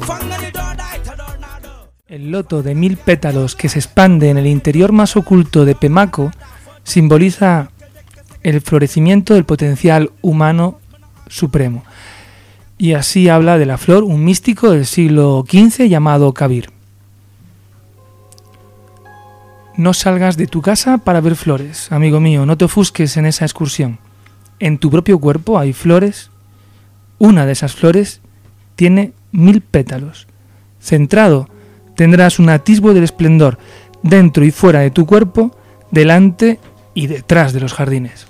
El loto de 1000 pétalos que se expande en el interior más oculto de Pemaco simboliza el florecimiento del potencial humano supremo. Y así habla de la flor un místico del siglo XV llamado Kabir. No salgas de tu casa para ver flores, amigo mío, no te ofusques en esa excursión. En tu propio cuerpo hay flores. Una de esas flores tiene 1000 pétalos. Centrado, tendrás un atisbo del esplendor dentro y fuera de tu cuerpo, delante y detrás de los jardines.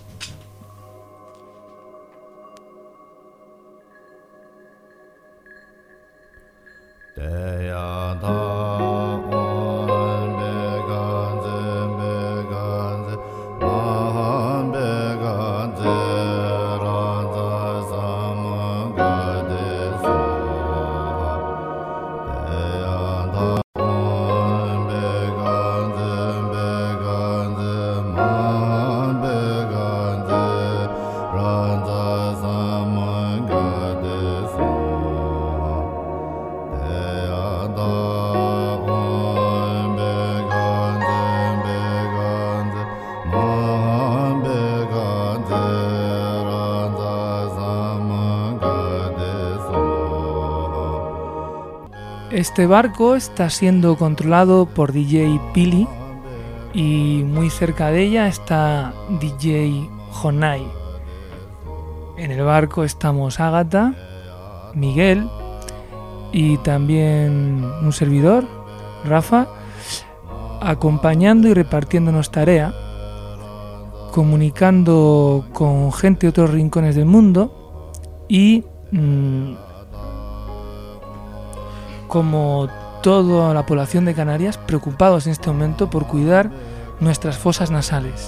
Este barco está siendo controlado por DJ Pili y muy cerca de ella está DJ Jonai. En el barco estamos Ágata, Miguel y también un servidor, Rafa, acompañando y repartiéndonos tarea, comunicando con gente de otros rincones del mundo y como toda la población de Canarias, preocupados en este momento por cuidar nuestras fosas nasales.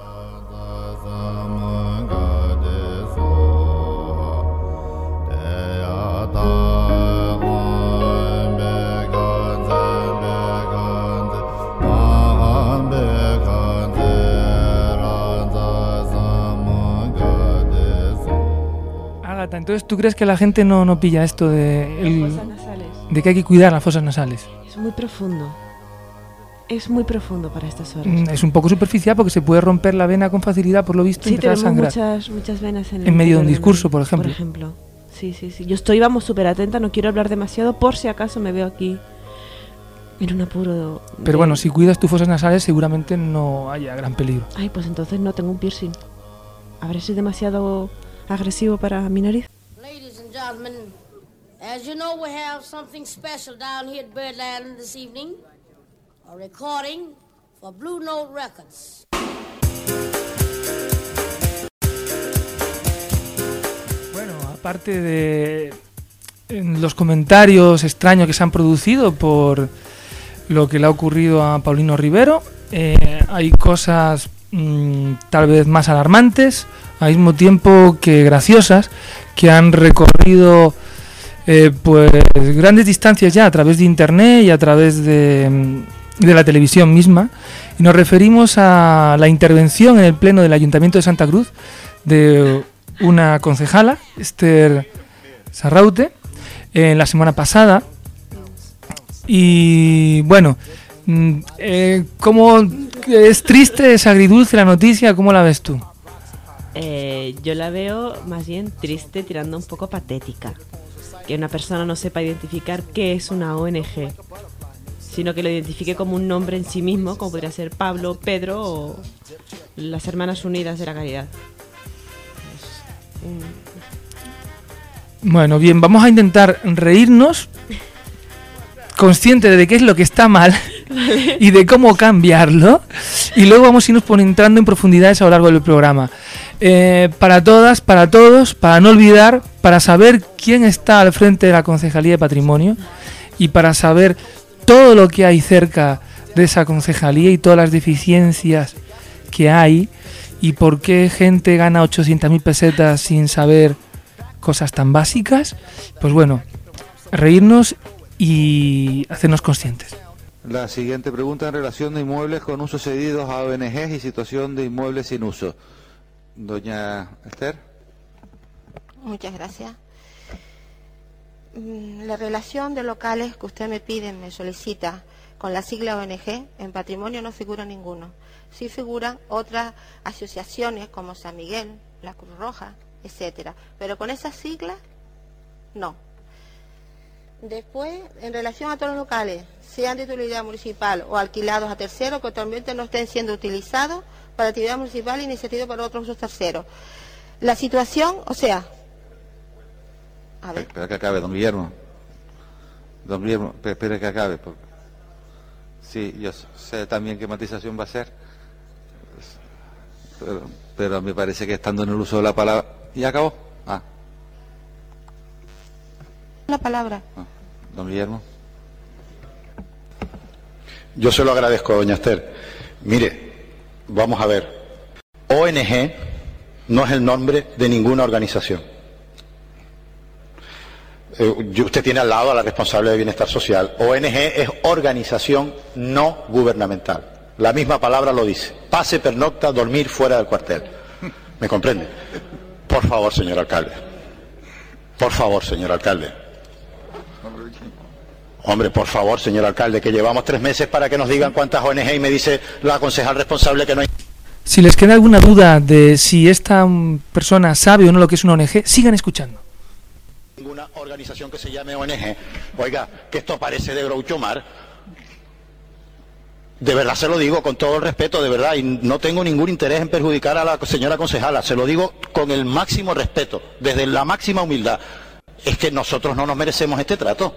Ágata, entonces, ¿tú crees que la gente no pilla esto de que hay que cuidar las fosas nasales? Es muy profundo. Es muy profundo para estas horas. Es un poco superficial porque se puede romper la vena con facilidad, por lo visto, y empezar a sangrar. Muchas venas en medio de un discurso, por ejemplo. Sí. Yo estoy, súper atenta, no quiero hablar demasiado por si acaso me veo aquí en un apuro. Pero bueno, si cuidas tus fosas nasales seguramente no haya gran peligro. Ay, pues entonces no tengo un piercing. ¿Habré sido demasiado agresivo para mi nariz? Ladies and gentlemen, as you know, we have something special down here at Birdland this evening. A recording for Blue Note Records. Bueno, aparte de los comentarios extraños que se han producido por lo que le ha ocurrido a Paulino Rivero, hay cosas tal vez más alarmantes, al mismo tiempo que graciosas, que han recorrido pues grandes distancias ya a través de internet y a través de la televisión misma, y nos referimos a la intervención en el pleno del Ayuntamiento de Santa Cruz de una concejala, Esther Sarraute, en la semana pasada. Y bueno, ¿cómo es triste, es agridulce la noticia? ¿Cómo la ves tú? Yo la veo más bien triste, tirando un poco patética. Que una persona no sepa identificar qué es una ONG, sino que lo identifique como un nombre en sí mismo, como podría ser Pablo, Pedro o las Hermanas Unidas de la Caridad. Bueno, bien, vamos a intentar reírnos, consciente de qué es lo que está mal y de cómo cambiarlo, y luego vamos a irnos entrando en profundidades a lo largo del programa. Para todas, para todos, para no olvidar, para saber quién está al frente de la Concejalía de Patrimonio y para saber todo lo que hay cerca de esa concejalía y todas las deficiencias que hay y por qué gente gana 800.000 pesetas sin saber cosas tan básicas, pues bueno, reírnos y hacernos conscientes. La siguiente pregunta en relación de inmuebles con usos cedidos a ONGs y situación de inmuebles sin uso. Doña Esther. Muchas gracias. La relación de locales que usted me pide, me solicita, con la sigla ONG, en patrimonio no figura ninguno. Sí figuran otras asociaciones como San Miguel, la Cruz Roja, etcétera. Pero con esas siglas, no. Después, en relación a todos los locales, sean de utilidad municipal o alquilados a terceros, que actualmente no estén siendo utilizados para actividad municipal e iniciativa para otros usos terceros. La situación, o sea... A ver. Espera que acabe, don Guillermo. Don Guillermo, espera que acabe. Porque... Sí, yo sé también qué matización va a ser, pero me parece que estando en el uso de la palabra... ¿Y acabó? Ah. La palabra. Ah. Don Guillermo. Yo se lo agradezco, doña Esther. Mire, vamos a ver. ONG no es el nombre de ninguna organización. Usted tiene al lado a la responsable de Bienestar Social. ONG es organización no gubernamental. La misma palabra lo dice. Pase, pernocta, dormir fuera del cuartel. ¿Me comprende? Por favor, señor alcalde. Por favor, señor alcalde. Hombre, por favor, señor alcalde, que llevamos 3 meses para que nos digan cuántas ONG y me dice la concejal responsable que no hay... Si les queda alguna duda de si esta persona sabe o no lo que es una ONG, sigan escuchando. Ninguna organización que se llame ONG. Oiga, que esto parece de Groucho Marx. De verdad se lo digo con todo el respeto, de verdad, y no tengo ningún interés en perjudicar a la señora concejala. Se lo digo con el máximo respeto, desde la máxima humildad. Es que nosotros no nos merecemos este trato.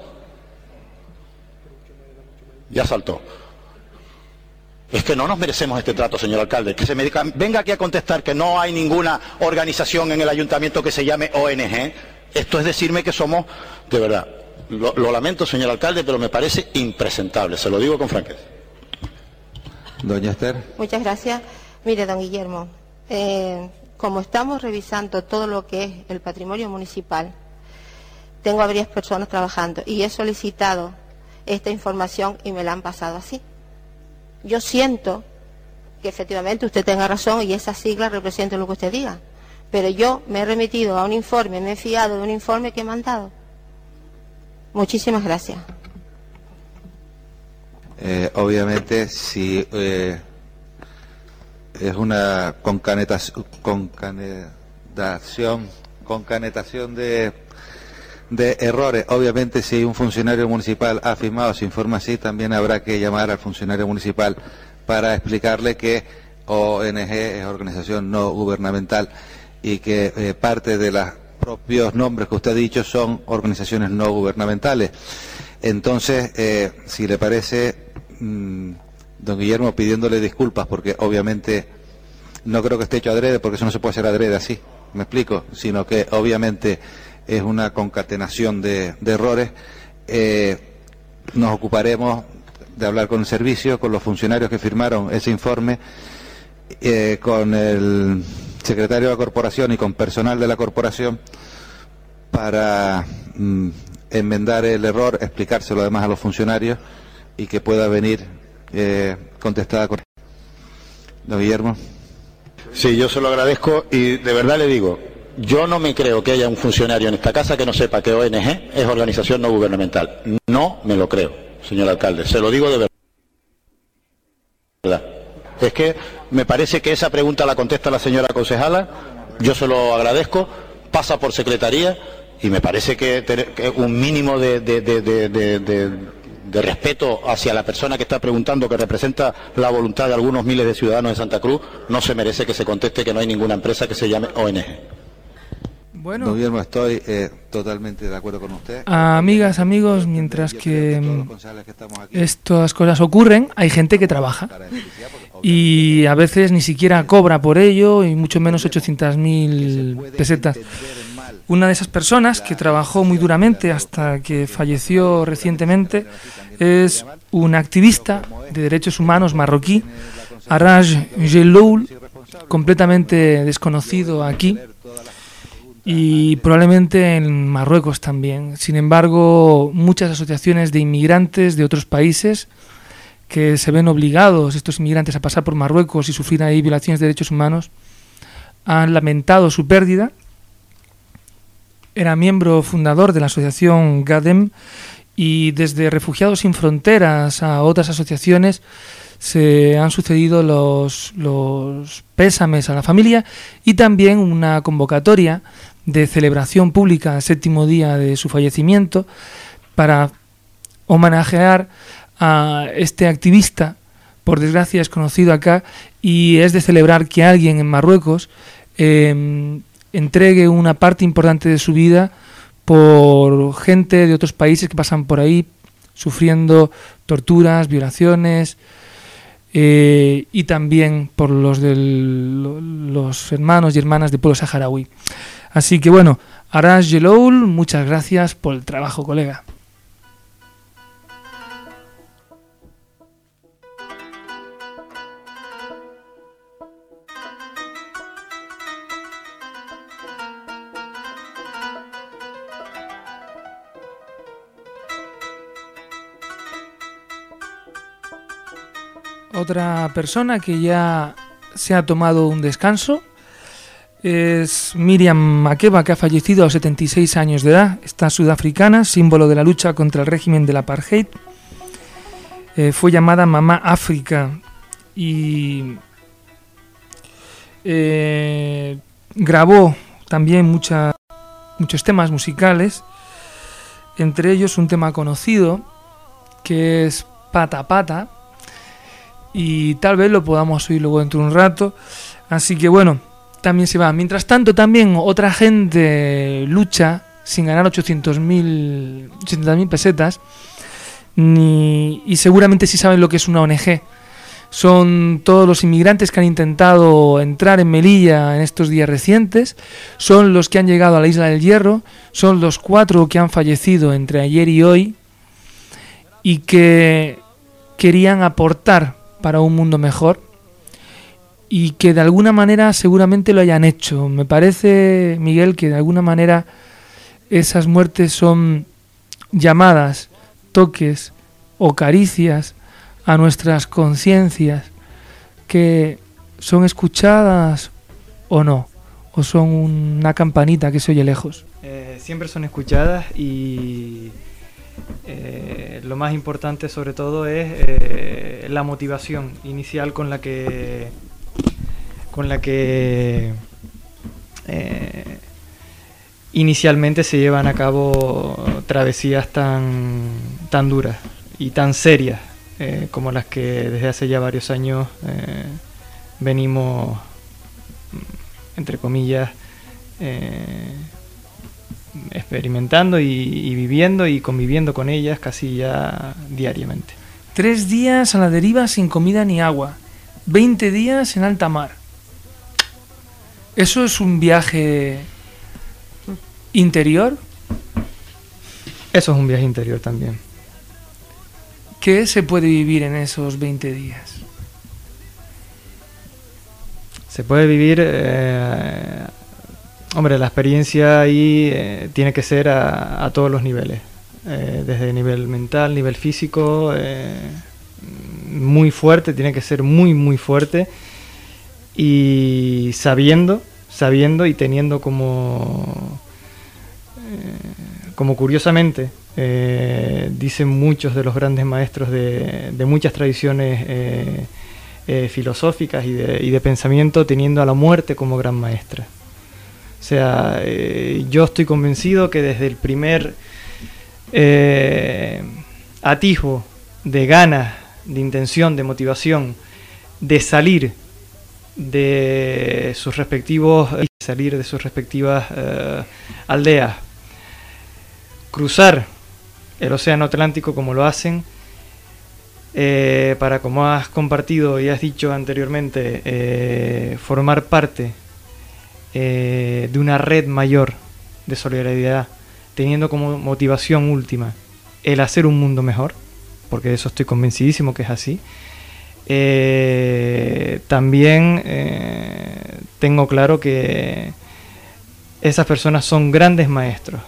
Ya saltó. Es que no nos merecemos este trato, señor alcalde. Que se me diga, venga aquí a contestar que no hay ninguna organización en el ayuntamiento que se llame ONG. Esto es decirme que somos, de verdad, lo lamento, señor alcalde, pero me parece impresentable. Se lo digo con franqueza. Doña Esther. Muchas gracias. Mire, don Guillermo, como estamos revisando todo lo que es el patrimonio municipal, tengo a varias personas trabajando y he solicitado esta información y me la han pasado así. Yo siento que efectivamente usted tenga razón y esas siglas representan lo que usted diga, pero yo me he remitido a un informe, me he fiado de un informe que me han dado. Muchísimas gracias. Obviamente, si es una concanetación de errores, obviamente si un funcionario municipal ha firmado su informe así, también habrá que llamar al funcionario municipal para explicarle que ONG es organización no gubernamental y que parte de los propios nombres que usted ha dicho son organizaciones no gubernamentales. Entonces, si le parece, don Guillermo, pidiéndole disculpas, porque obviamente no creo que esté hecho adrede, porque eso no se puede hacer adrede así, ¿me explico? Sino que obviamente es una concatenación de errores. Nos ocuparemos de hablar con el servicio, con los funcionarios que firmaron ese informe, con el secretario de la corporación y con personal de la corporación para enmendar el error, explicárselo además a los funcionarios y que pueda venir contestada con... Don Guillermo. Sí, yo se lo agradezco y de verdad le digo, yo no me creo que haya un funcionario en esta casa que no sepa que ONG es organización no gubernamental. No me lo creo, señor alcalde, se lo digo de verdad. Es que me parece que esa pregunta la contesta la señora concejala, yo se lo agradezco, pasa por secretaría y me parece que un mínimo de respeto hacia la persona que está preguntando, que representa la voluntad de algunos miles de ciudadanos de Santa Cruz, no se merece que se conteste que no hay ninguna empresa que se llame ONG. Bueno, don Guillermo, estoy totalmente de acuerdo con usted. Amigas, amigos, mientras que estas cosas ocurren, hay gente que trabaja y a veces ni siquiera cobra por ello y mucho menos 800.000 pesetas. Una de esas personas que trabajó muy duramente hasta que falleció recientemente es un activista de derechos humanos marroquí, Araj Geloul, completamente desconocido aquí y probablemente en Marruecos también. Sin embargo, muchas asociaciones de inmigrantes de otros países que se ven obligados, estos inmigrantes, a pasar por Marruecos y sufrir ahí violaciones de derechos humanos, han lamentado su pérdida. era miembro fundador de la asociación GADEM, y desde Refugiados Sin Fronteras a otras asociaciones se han sucedido los pésames a la familia y también una convocatoria de celebración pública al 7º día de su fallecimiento para homenajear a este activista, por desgracia desconocido acá, y es de celebrar que alguien en Marruecos entregue una parte importante de su vida por gente de otros países que pasan por ahí sufriendo torturas, violaciones, y también por los hermanos y hermanas del pueblo saharaui. Así que bueno, Arash Jeloul, muchas gracias por el trabajo, colega. Otra persona que ya se ha tomado un descanso es Miriam Makeba, que ha fallecido a los 76 años de edad. Esta sudafricana, símbolo de la lucha contra el régimen del apartheid, fue llamada Mamá África y grabó también muchos temas musicales, entre ellos un tema conocido que es Pata Pata, y tal vez lo podamos oír luego dentro de un rato. Así que bueno, también se va. Mientras tanto, también otra gente lucha sin ganar 800.000 pesetas, y seguramente sí saben lo que es una ONG. Son todos los inmigrantes que han intentado entrar en Melilla en estos días recientes, son los que han llegado a la Isla del Hierro, son los 4 que han fallecido entre ayer y hoy, y que querían aportar para un mundo mejor, y que de alguna manera seguramente lo hayan hecho. Me parece, Miguel, que de alguna manera esas muertes son llamadas, toques o caricias a nuestras conciencias, que son escuchadas o no, o son una campanita que se oye lejos. Siempre son escuchadas, y lo más importante sobre todo es la motivación inicial con la que inicialmente se llevan a cabo travesías tan duras y tan serias como las que desde hace ya varios años venimos, entre comillas, experimentando y viviendo y conviviendo con ellas casi ya diariamente. 3 días a la deriva sin comida ni agua, 20 días en alta mar. ¿Eso es un viaje interior? Eso es un viaje interior también. ¿Qué se puede vivir en esos 20 días? Se puede vivir... Hombre, la experiencia ahí tiene que ser a todos los niveles, desde nivel mental, nivel físico, muy fuerte, tiene que ser muy muy fuerte, y sabiendo y teniendo como curiosamente dicen muchos de los grandes maestros de muchas tradiciones filosóficas y de pensamiento, teniendo a la muerte como gran maestra. O sea, yo estoy convencido que desde el primer atisbo de ganas, de intención, de motivación, de salir de sus respectivas aldeas, cruzar el océano Atlántico como lo hacen, para, como has compartido y has dicho anteriormente, formar parte de una red mayor de solidaridad, teniendo como motivación última el hacer un mundo mejor, porque de eso estoy convencidísimo que es así. También tengo claro que esas personas son grandes maestros,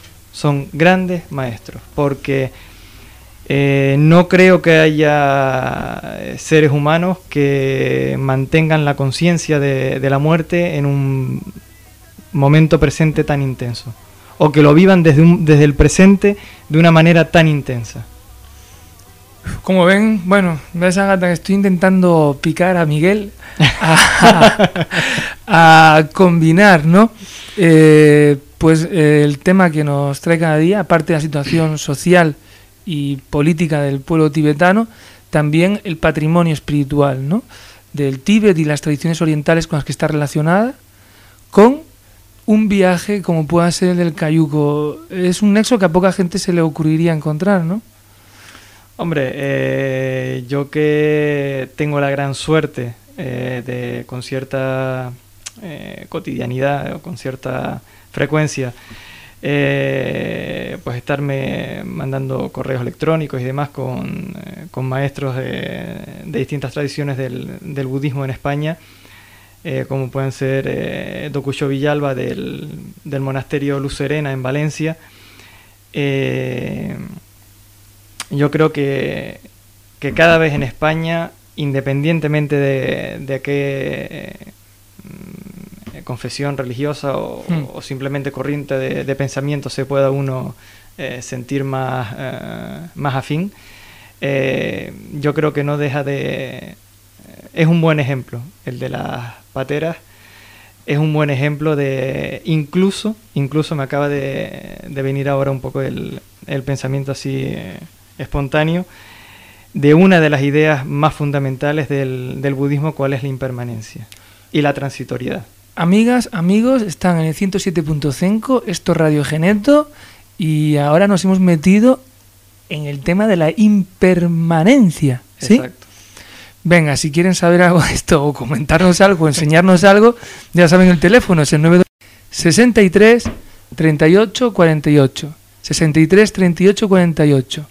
porque no creo que haya seres humanos que mantengan la conciencia de la muerte en un momento presente tan intenso, o que lo vivan desde el presente de una manera tan intensa. Como ven, bueno, ves, Ágata, que estoy intentando picar a Miguel a combinar, ¿no? Pues el tema que nos trae cada día, aparte de la situación social y política del pueblo tibetano, también el patrimonio espiritual, ¿no?, del Tíbet y las tradiciones orientales con las que está relacionada, con un viaje como pueda ser el del Cayuco. Es un nexo que a poca gente se le ocurriría encontrar, ¿no? Hombre, yo que tengo la gran suerte de, con cierta cotidianidad o con cierta frecuencia, pues estarme mandando correos electrónicos y demás con maestros de distintas tradiciones del budismo en España, como pueden ser Dokucho Villalba del monasterio Luz Serena en Valencia. Yo creo que cada vez en España, independientemente de qué confesión religiosa o simplemente corriente de pensamiento se pueda uno sentir más afín, yo creo que no deja de... Es un buen ejemplo, el de las pateras, es un buen ejemplo de... Incluso me acaba de venir ahora un poco el pensamiento así espontáneo, de una de las ideas más fundamentales del budismo, cuál es la impermanencia y la transitoriedad. Amigas, amigos, están en el 107.5, esto es Radio Geneto, y ahora nos hemos metido en el tema de la impermanencia, ¿sí? Exacto. Venga, si quieren saber algo de esto, o comentarnos algo, o enseñarnos algo, ya saben el teléfono, es el 92 63 38 48. 63 38 48.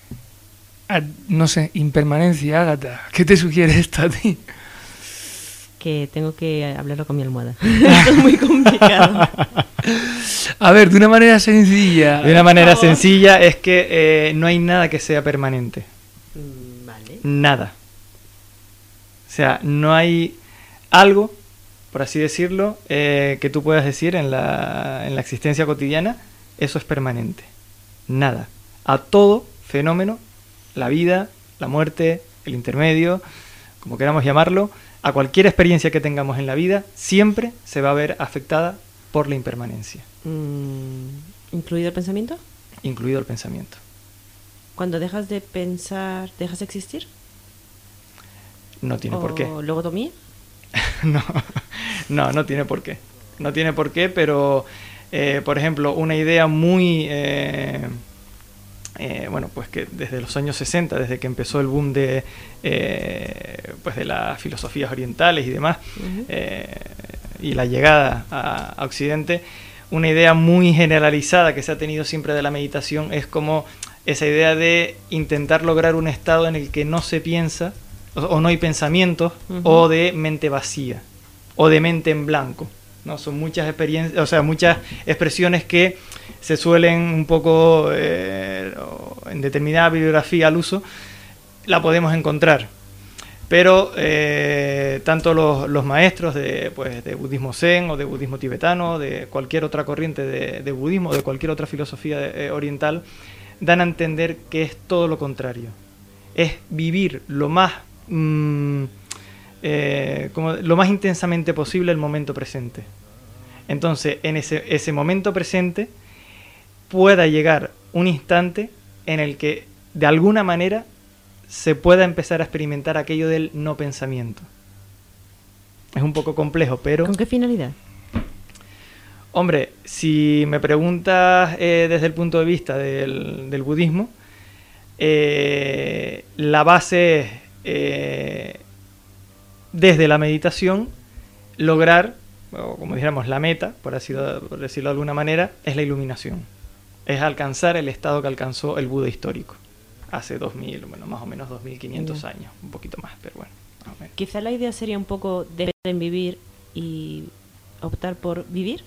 No sé, impermanencia, Ágata, ¿qué te sugiere esto a ti? Que tengo que hablarlo con mi almohada. Esto es muy complicado. A ver, de una manera sencilla. De una manera sencilla es que no hay nada que sea permanente. Vale. Nada. O sea, no hay algo, por así decirlo, que tú puedas decir en la existencia cotidiana, eso es permanente. Nada. A todo fenómeno, la vida, la muerte, el intermedio, como queramos llamarlo, a cualquier experiencia que tengamos en la vida, siempre se va a ver afectada por la impermanencia. ¿Incluido el pensamiento? Incluido el pensamiento. Cuando dejas de pensar, ¿dejas de existir? No tiene por qué. ¿O logotomía? No tiene por qué. No tiene por qué, pero, por ejemplo, una idea muy... bueno, pues que desde los años 60, desde que empezó el boom de las filosofías orientales y demás, y la llegada a Occidente, una idea muy generalizada que se ha tenido siempre de la meditación es como esa idea de intentar lograr un estado en el que no se piensa, o no hay pensamientos, o de mente vacía, o de mente en blanco, ¿no? Son muchas experiencias, o sea, muchas expresiones que se suelen un poco en determinada bibliografía al uso, la podemos encontrar. Pero tanto los maestros de budismo zen o de budismo tibetano, de cualquier otra corriente de budismo, de cualquier otra filosofía oriental, dan a entender que es todo lo contrario. Es vivir lo más intensamente posible el momento presente. Entonces, en ese momento presente pueda llegar un instante en el que, de alguna manera, se pueda empezar a experimentar aquello del no pensamiento. Es un poco complejo, pero... ¿Con qué finalidad? Hombre, si me preguntas desde el punto de vista del budismo, la base es, desde la meditación, lograr, o como dijéramos, la meta, por decirlo de alguna manera, es la iluminación. Es alcanzar el estado que alcanzó el Buda histórico hace 2000, bueno, más o menos 2500 años, un poquito más, pero bueno, más o menos. Quizá la idea sería un poco dejar en vivir y optar por vivir.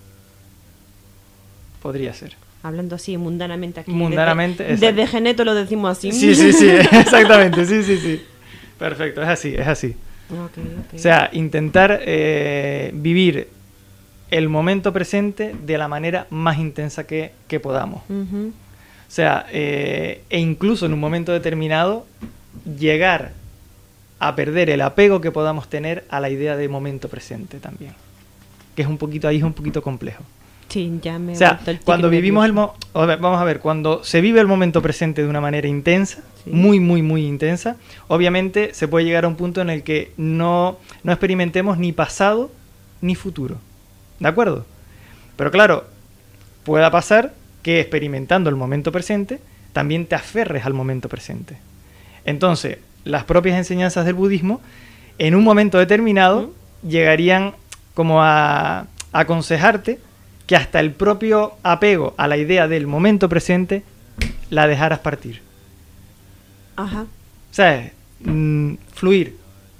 Podría ser. Hablando así mundanamente aquí. Mundanamente, desde Geneto lo decimos así. Sí, exactamente, sí. Perfecto, es así. Okay. O sea, intentar vivir el momento presente de la manera más intensa que podamos. Ujú. O sea, e incluso en un momento determinado llegar a perder el apego que podamos tener a la idea de momento presente también. Que es un poquito, ahí es un poquito complejo. Sí, ya me O he sea, vuelto el tic cuando vivimos nervioso. vamos a ver, cuando se vive el momento presente de una manera intensa, Sí. muy, muy, muy intensa, obviamente se puede llegar a un punto en el que no experimentemos ni pasado ni futuro. ¿De acuerdo? Pero claro, pueda pasar que experimentando el momento presente, también te aferres al momento presente. Entonces, las propias enseñanzas del budismo, en un momento determinado, llegarían como a aconsejarte que hasta el propio apego a la idea del momento presente la dejaras partir. Ajá. ¿Sabes? Fluir.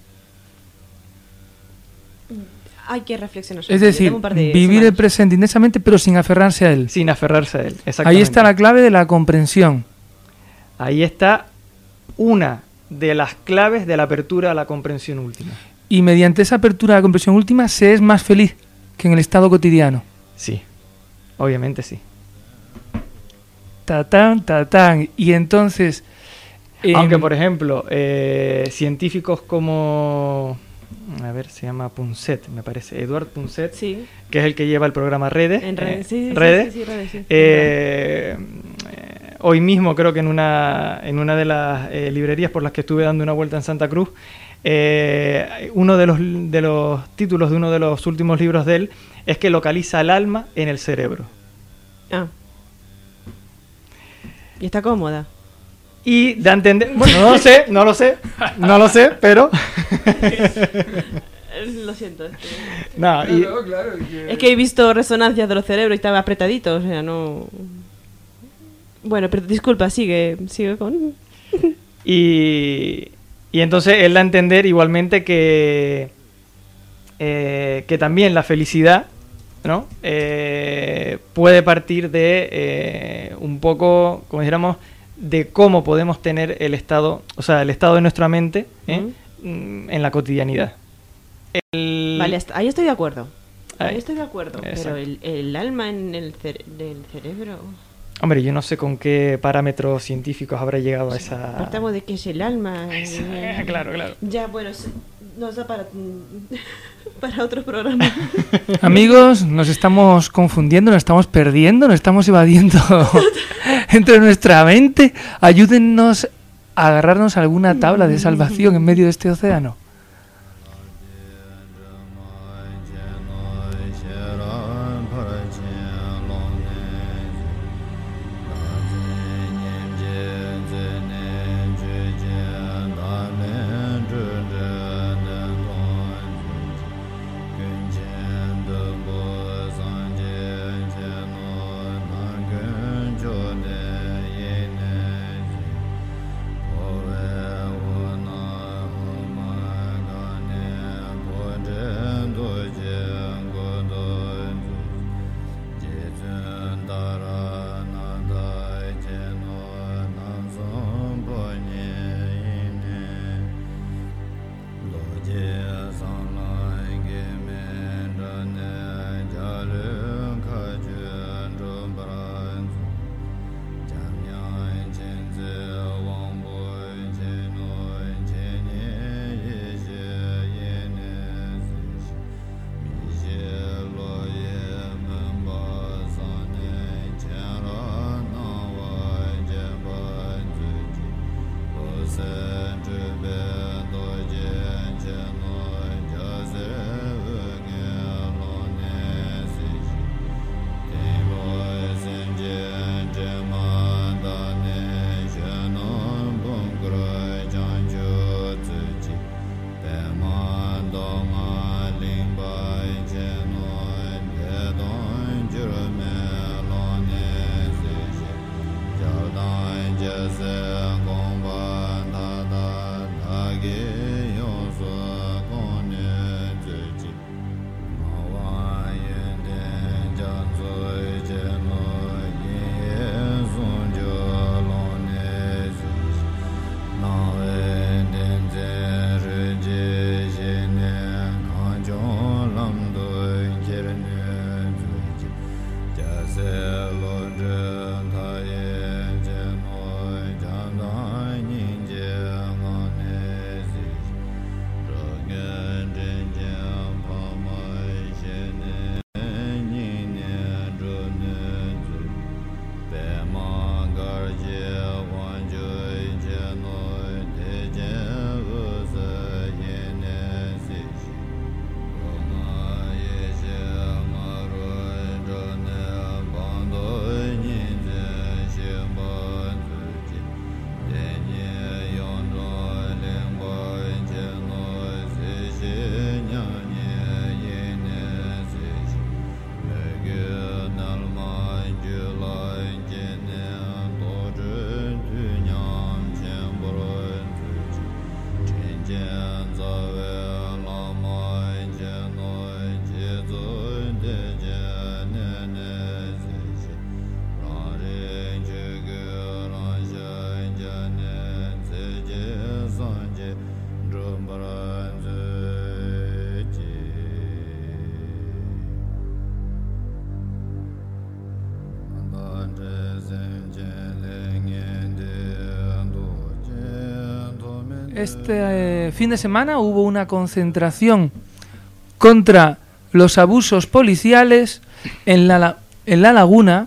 Hay que reflexionar sobre Es ello. decir, Tengo un par de vivir el semanas. presente intensamente, pero sin aferrarse a él. Sin aferrarse a él. Exactamente. Ahí está la clave de la comprensión. Ahí está una de las claves de la apertura a la comprensión última. Y mediante esa apertura a la comprensión última se es más feliz que en el estado cotidiano. Sí, obviamente sí. Tatán, tatán. Y entonces... Aunque, por ejemplo, científicos como... A ver, se llama Punset, me parece. Eduard Punset, Sí, que es el que lleva el programa Redes. en redes. Sí, Redes. sí, redes, sí. Hoy mismo creo que en una de las librerías por las que estuve dando una vuelta en Santa Cruz, uno de los títulos de uno de los últimos libros de él es que localiza el alma en el cerebro. Ah. Y está cómoda. Y da a entender... Bueno, no lo sé, pero... Lo siento. No, y, Es que he visto resonancias de los cerebros y estaba apretadito, o sea, no... Bueno, pero disculpa, sigue con... y entonces él da a entender igualmente que también la felicidad, ¿no? Puede partir de un poco, como dijéramos, de cómo podemos tener el estado, o sea, el estado de nuestra mente en la cotidianidad. Vale, ahí estoy de acuerdo. Ahí. Ahí estoy de acuerdo. Exacto. Pero el alma en el del cerebro... Hombre, yo no sé con qué parámetros científicos habrá llegado a esa... Partamos de que es el alma. Claro. Ya, bueno, nos da para otro programa. Amigos, nos estamos confundiendo, nos estamos perdiendo, nos estamos evadiendo entre nuestra mente. Ayúdennos a agarrarnos a alguna tabla de salvación en medio de este océano. Este fin de semana hubo una concentración contra los abusos policiales en la Laguna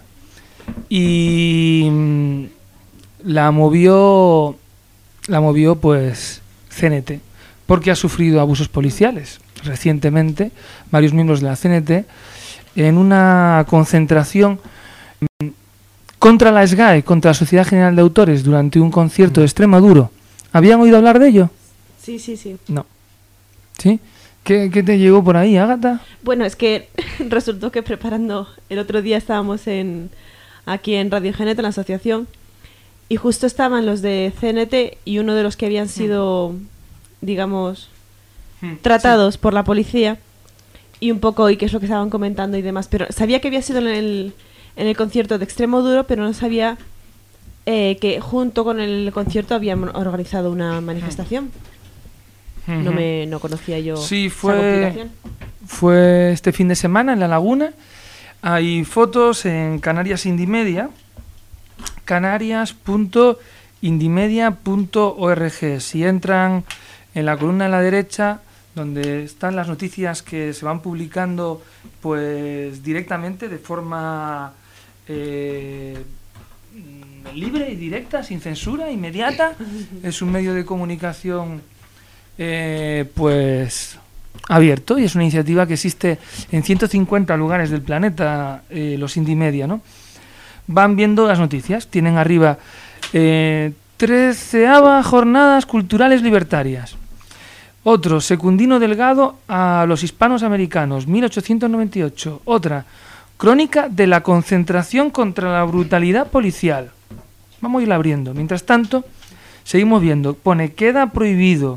y la movió pues CNT, porque ha sufrido abusos policiales recientemente varios miembros de la CNT en una concentración contra la SGAE, contra la Sociedad General de Autores, durante un concierto de Extremadura. ¿Habían oído hablar de ello? Sí. No. ¿Sí? ¿Qué te llegó por ahí, Ágata? Bueno, es que resultó que preparando... El otro día estábamos aquí en Radio GNT, en la asociación, y justo estaban los de CNT y uno de los que habían sido, digamos, tratados por la policía, y un poco, y qué es lo que estaban comentando y demás. Pero sabía que había sido en el concierto de Extremo Duro, pero no sabía que junto con el concierto habían organizado una manifestación. No conocía yo sí, esa complicación. Fue este fin de semana en La Laguna. Hay fotos en Canarias Indimedia, canarias.indimedia.org. Si entran en la columna de la derecha, donde están las noticias que se van publicando pues directamente, de forma libre y directa, sin censura, inmediata. Es un medio de comunicación pues abierto, y es una iniciativa que existe en 150 lugares del planeta, los Indimedia, ¿no? Van viendo las noticias, tienen arriba 13ª Jornadas Culturales Libertarias. Otro, Secundino Delgado a los hispanos americanos, 1898. Otra, Crónica de la concentración contra la brutalidad policial. Vamos a irla abriendo. Mientras tanto, seguimos viendo. Pone, queda prohibido.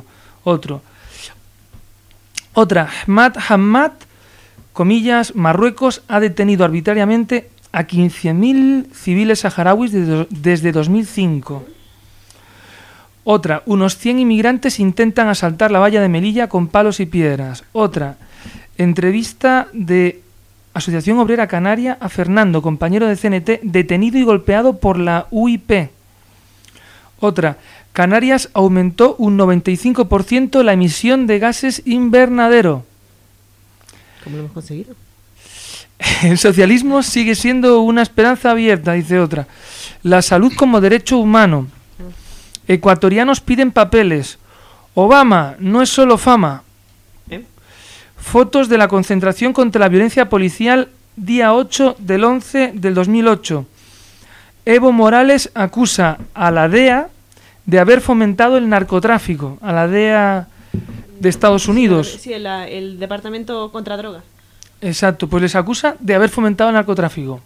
Otra, Hamad, comillas, Marruecos ha detenido arbitrariamente a 15.000 civiles saharauis desde 2005. Otra, unos 100 inmigrantes intentan asaltar la valla de Melilla con palos y piedras. Otra, entrevista de Asociación Obrera Canaria a Fernando, compañero de CNT, detenido y golpeado por la UIP. Otra, Canarias aumentó un 95% la emisión de gases invernadero. ¿Cómo lo hemos conseguido? El socialismo sigue siendo una esperanza abierta, dice otra. La salud como derecho humano. Ecuatorianos piden papeles. Obama no es solo fama. Fotos de la concentración contra la violencia policial día 8 del 11 del 2008. Evo Morales acusa a la DEA de haber fomentado el narcotráfico, a la DEA de Estados Unidos. Sí, el Departamento contra Drogas. Exacto, pues les acusa de haber fomentado el narcotráfico.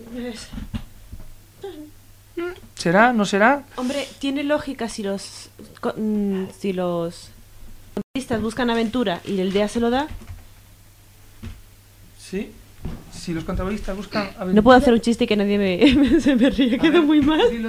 ¿Será? ¿No será? Hombre, tiene lógica si los contrabandistas buscan aventura y el DEA se lo da. Sí, si los contrabandistas buscan aventura. No puedo hacer un chiste que nadie se me ríe, queda muy mal. Dilo.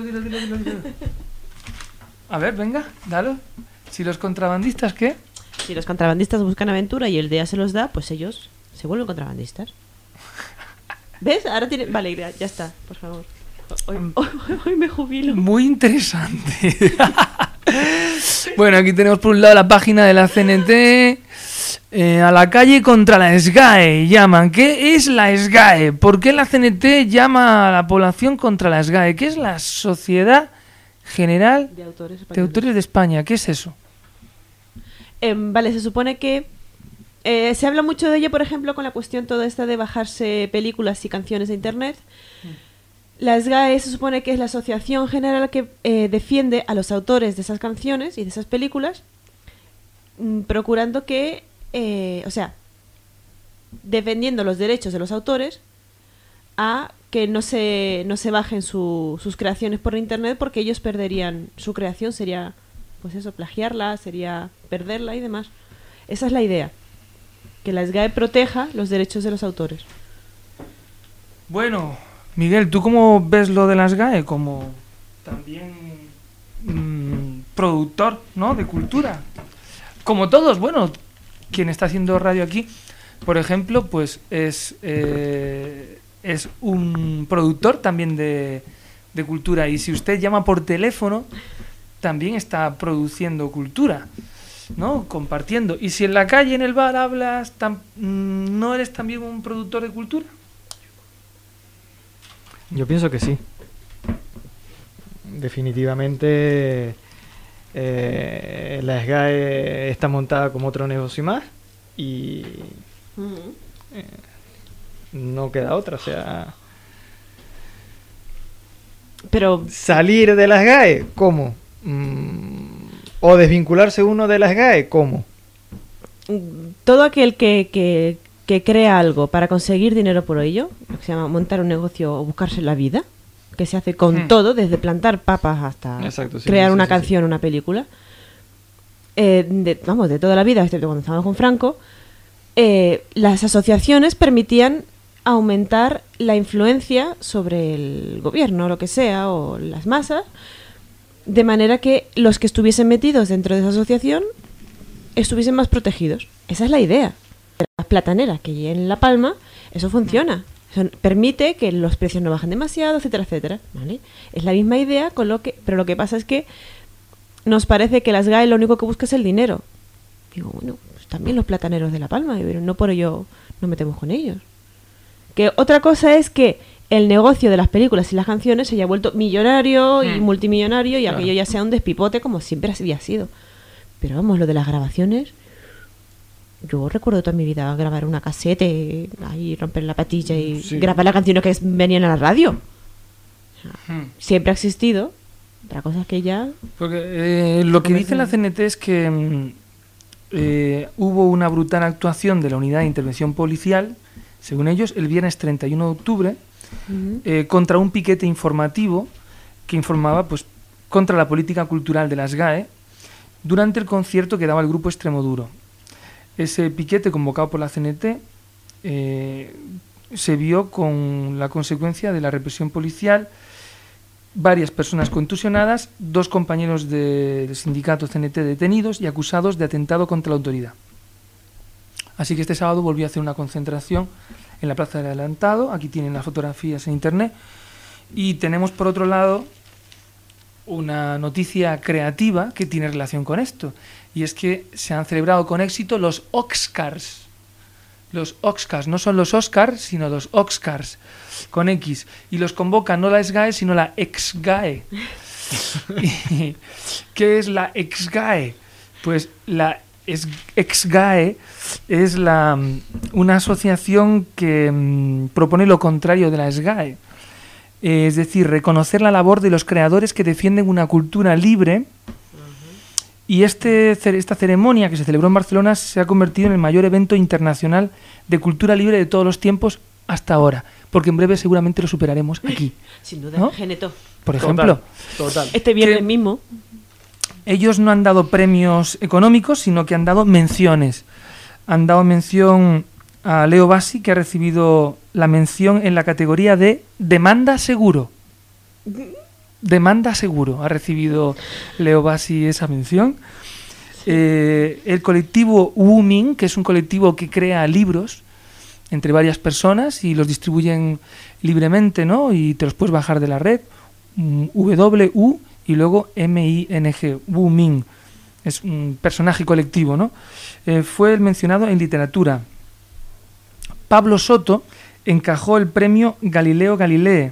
A ver, venga, dalo. Si los contrabandistas, ¿qué? Si los contrabandistas buscan aventura y el DEA se los da, pues ellos se vuelven contrabandistas. ¿Ves? Ahora tiene... Vale, ya está, por favor. Hoy me jubilo. Muy interesante. Bueno, aquí tenemos por un lado la página de la CNT. A la calle contra la SGAE llaman. ¿Qué es la SGAE? ¿Por qué la CNT llama a la población contra la SGAE? ¿Qué es la Sociedad General de Autores de España? ¿Qué es eso? Vale, se supone que se habla mucho de ello, por ejemplo, con la cuestión toda esta de bajarse películas y canciones de internet. La SGAE se supone que es la asociación general que defiende a los autores de esas canciones y de esas películas, procurando que, defendiendo los derechos de los autores a que no se bajen sus creaciones por internet, porque ellos perderían su creación, sería, pues eso, plagiarla, sería perderla y demás. Esa es la idea, que la SGAE proteja los derechos de los autores. Bueno, Miguel, ¿tú cómo ves lo de la SGAE? Como también productor, ¿no?, de cultura. Como todos, bueno, quien está haciendo radio aquí, por ejemplo, pues es un productor también de cultura. Y si usted llama por teléfono, también está produciendo cultura, ¿no? Compartiendo. Y si en la calle, en el bar, hablas, ¿no eres también un productor de cultura? Yo pienso que sí. Definitivamente la SGAE está montada como otro negocio más y no queda otra, o sea... Pero salir de las SGAE, ¿cómo? O desvincularse uno de las SGAE, ¿cómo? todo aquel que crea algo para conseguir dinero por ello, lo que se llama montar un negocio o buscarse la vida, que se hace con todo, desde plantar papas hasta crear una canción, una película, de toda la vida, excepto cuando estábamos con Franco, las asociaciones permitían aumentar la influencia sobre el gobierno, lo que sea, o las masas, de manera que los que estuviesen metidos dentro de esa asociación estuviesen más protegidos. Esa es la idea. Las plataneras que hay en La Palma, eso funciona. Eso permite que los precios no bajen demasiado, etcétera, etcétera. ¿Vale? Es la misma idea, pero lo que pasa es que nos parece que las GAE lo único que busca es el dinero. Digo, bueno, pues también los plataneros de La Palma, pero no por ello nos metemos con ellos. Que otra cosa es que el negocio de las películas y las canciones se haya vuelto millonario y multimillonario y aquello ya sea un despipote como siempre había sido. Pero vamos, lo de las grabaciones, yo recuerdo toda mi vida grabar una casete, ahí romper la patilla y grabar las canciones que venían a la radio. O sea, siempre ha existido. Otra cosa es que ya... Porque lo que dice la CNT es que hubo una brutal actuación de la Unidad de Intervención Policial, según ellos, el viernes 31 de octubre, contra un piquete informativo que informaba pues contra la política cultural de las GAE durante el concierto que daba el grupo Extremoduro. Ese piquete convocado por la CNT se vio con la consecuencia de la represión policial, varias personas contusionadas, 2 compañeros del sindicato CNT detenidos y acusados de atentado contra la autoridad. Así que este sábado volvió a hacer una concentración en la Plaza del Adelantado. Aquí tienen las fotografías en internet. Y tenemos por otro lado una noticia creativa que tiene relación con esto. Y es que se han celebrado con éxito los Oxcars. Los Oxcars, no son los Oscars, sino los Oxcars, con X. Y los convoca no la SGAE, sino la ex-GAE. ¿Qué es la ex-GAE? Pues la ex-GAE es una asociación que propone lo contrario de la SGAE. Es decir, reconocer la labor de los creadores que defienden una cultura libre. Y esta ceremonia que se celebró en Barcelona se ha convertido en el mayor evento internacional de cultura libre de todos los tiempos hasta ahora. Porque en breve seguramente lo superaremos aquí. Sin duda, ¿no? Geneto. Por ejemplo. Total. Este viernes mismo. Ellos no han dado premios económicos, sino que han dado menciones. Han dado mención a Leo Bassi, que ha recibido la mención en la categoría de Demanda Seguro. Demanda Seguro ha recibido Leo Bassi esa mención. El colectivo Wuming, que es un colectivo que crea libros entre varias personas y los distribuyen libremente, ¿no? Y te los puedes bajar de la red. W y luego M-I-N-G, Wuming, es un personaje colectivo, ¿no? Fue el mencionado en literatura. Pablo Soto encajó el premio Galileo Galilei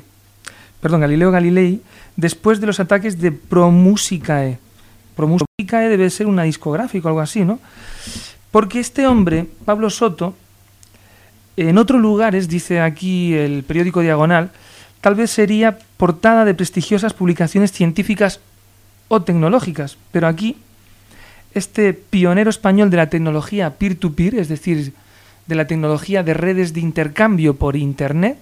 después de los ataques de ProMusicae. ProMusicae debe ser una discográfica o algo así, ¿no? Porque este hombre, Pablo Soto, en otros lugares, dice aquí el periódico Diagonal, tal vez sería portada de prestigiosas publicaciones científicas o tecnológicas, pero aquí este pionero español de la tecnología peer-to-peer, es decir, de la tecnología de redes de intercambio por Internet,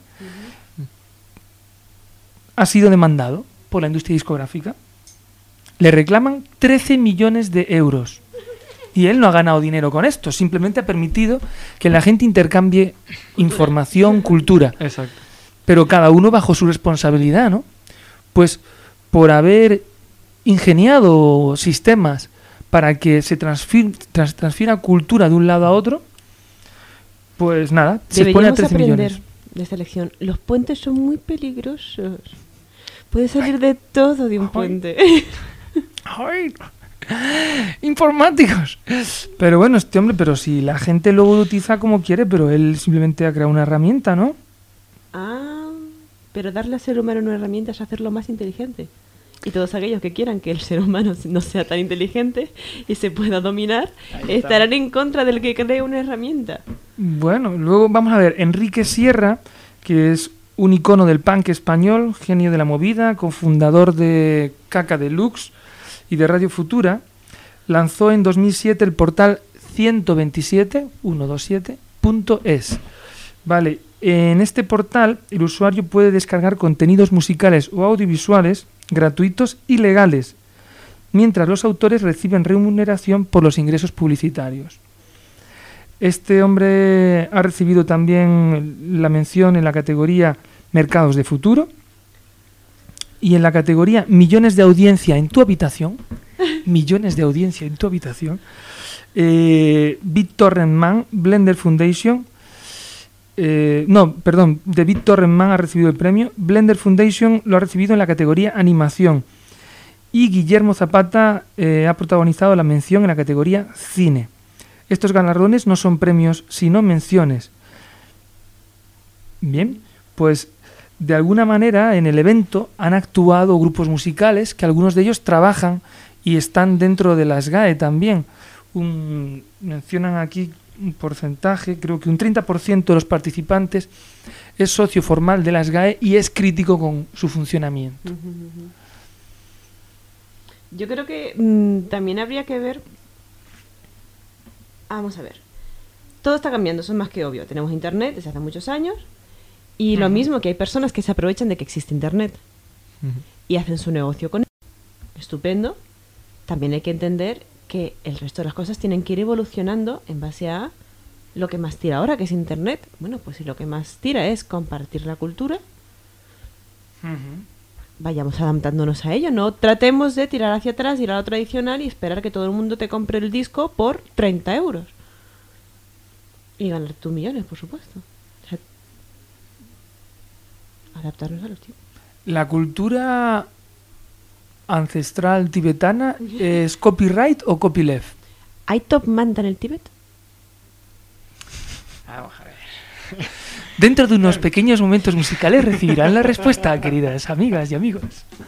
ha sido demandado por la industria discográfica. Le reclaman 13 millones de euros. Y él no ha ganado dinero con esto, simplemente ha permitido que la gente intercambie información, cultura. Exacto. Pero cada uno bajo su responsabilidad, ¿no? Pues por haber ingeniado sistemas para que se transfiera cultura de un lado a otro, pues nada, se pone a 13 millones. De esta lección, los puentes son muy peligrosos. Puede salir de todo de un puente. ¡Ay! Informáticos. Pero bueno, este hombre, pero si la gente luego lo utiliza como quiere, pero él simplemente ha creado una herramienta, ¿no? Ah, pero darle al ser humano una herramienta es hacerlo más inteligente. Y todos aquellos que quieran que el ser humano no sea tan inteligente y se pueda dominar, estarán en contra del que cree una herramienta. Bueno, luego vamos a ver, Enrique Sierra, que es un icono del punk español, genio de la movida, cofundador de Caca Deluxe y de Radio Futura, lanzó en 2007 el portal 127.es. Vale, en este portal el usuario puede descargar contenidos musicales o audiovisuales gratuitos y legales, mientras los autores reciben remuneración por los ingresos publicitarios. Este hombre ha recibido también la mención en la categoría Mercados de Futuro y en la categoría Millones de audiencia en tu habitación. Millones de audiencia en tu habitación. BitTorrent Man, Blender Foundation. De BitTorrent Man ha recibido el premio. Blender Foundation lo ha recibido en la categoría Animación. Y Guillermo Zapata ha protagonizado la mención en la categoría Cine. Estos galardones no son premios, sino menciones. Bien, pues de alguna manera en el evento han actuado grupos musicales que algunos de ellos trabajan y están dentro de las GAE también. Mencionan aquí un porcentaje, creo que un 30% de los participantes es socio formal de las GAE y es crítico con su funcionamiento. Yo creo que también habría que ver... Vamos a ver. Todo está cambiando, eso es más que obvio. Tenemos internet desde hace muchos años y lo mismo que hay personas que se aprovechan de que existe internet y hacen su negocio con él. Estupendo. También hay que entender que el resto de las cosas tienen que ir evolucionando en base a lo que más tira ahora, que es internet. Bueno, pues si lo que más tira es compartir la cultura, vayamos adaptándonos a ello. No tratemos de tirar hacia atrás, ir a lo tradicional y esperar que todo el mundo te compre el disco por 30 euros. Y ganar tus millones, por supuesto. O sea, adaptarnos a los tiempos. La cultura ancestral tibetana es copyright o copyleft. ¿Hay top manta en el Tíbet? Vamos a ver. Dentro de unos pequeños momentos musicales recibirán la respuesta, queridas amigas y amigos.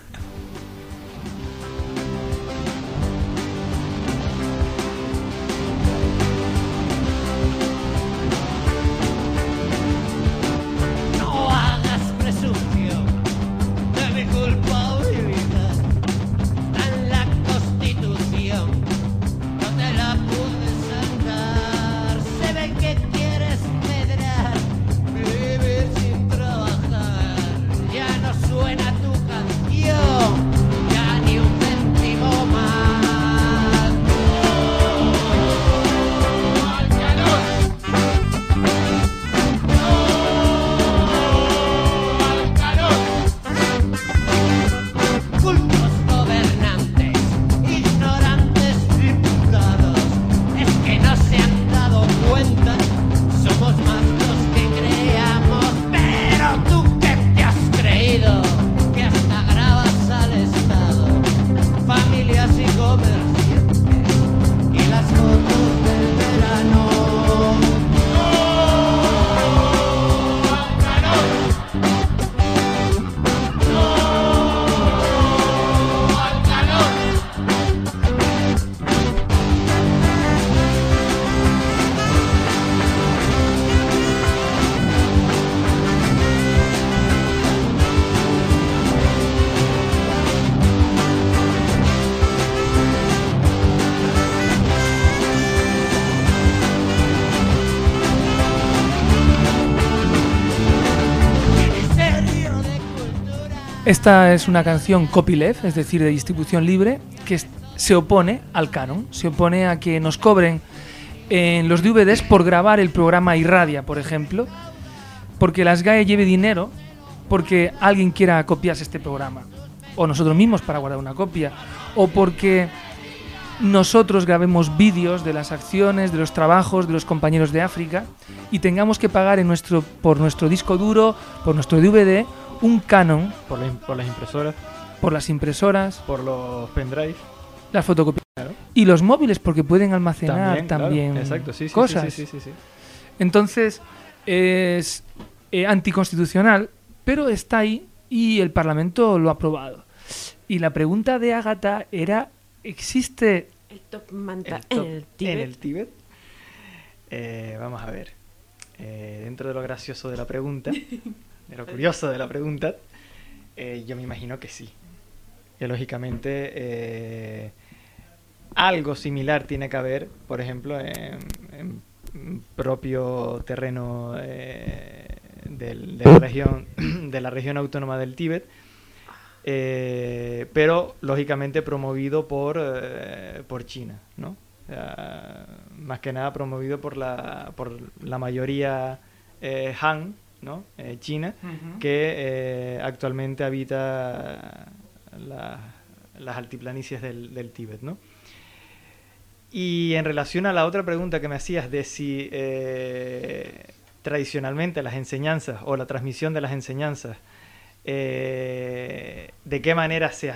No hagas presunción de mi culpabilidad. En la Constitución no te la pude saltar. Se ve que quieres medrar, vivir sin trabajar. Ya no suena tu canción, ya ni un céntimo más. ¡Al calor! ¡Al calor! Cultos gobernantes, ignorantes diputados, es que no se han dado cuenta, somos más los que creamos. Pero tú que te has creído, que hasta grabas al Estado, familias y comerciantes, y las fotos del verano. ¡Al calor! ¡Al calor! Ministerio de Cultura. Esta es una canción copyleft, es decir, de distribución libre, que se opone al canon, se opone a que nos cobren en los DVDs por grabar el programa Irradia, por ejemplo, porque las GAE lleve dinero porque alguien quiera copiarse este programa, o nosotros mismos para guardar una copia, o porque nosotros grabemos vídeos de las acciones, de los trabajos de los compañeros de África y tengamos que pagar por nuestro disco duro, por nuestro DVD, un canon Por las impresoras, por las impresoras, por los pendrive. las fotocopias. Claro. Y los móviles, porque pueden almacenar también claro. Exacto, sí, cosas. Sí. Entonces, es anticonstitucional, pero está ahí y el Parlamento lo ha aprobado. Y la pregunta de Ágata era, ¿existe El top manta El top en el Tíbet. En el Tíbet. Vamos a ver. Dentro de lo gracioso de la pregunta, de lo curioso de la pregunta, yo me imagino que sí. Que lógicamente algo similar tiene que haber, por ejemplo, en propio terreno de la región autónoma del Tíbet, pero lógicamente promovido por China, ¿no? O sea, más que nada promovido por la mayoría Han, ¿no? China, que actualmente habita las altiplanicies del Tíbet, ¿no? Y en relación a la otra pregunta que me hacías de si tradicionalmente las enseñanzas o la transmisión de las enseñanzas, de qué manera se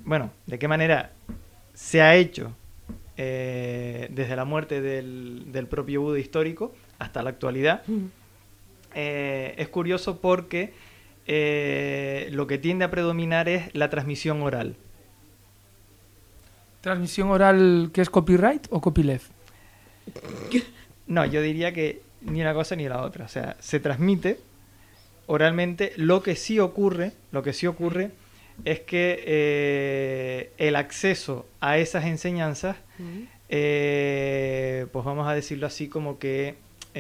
ha hecho desde la muerte del propio Buda histórico hasta la actualidad. Es curioso porque lo que tiende a predominar es la transmisión oral. transmisión oral que es copyright o copyleft? No, yo diría que ni una cosa ni la otra. O sea, se transmite oralmente. Lo que sí ocurre es que el acceso a esas enseñanzas, pues vamos a decirlo así como que,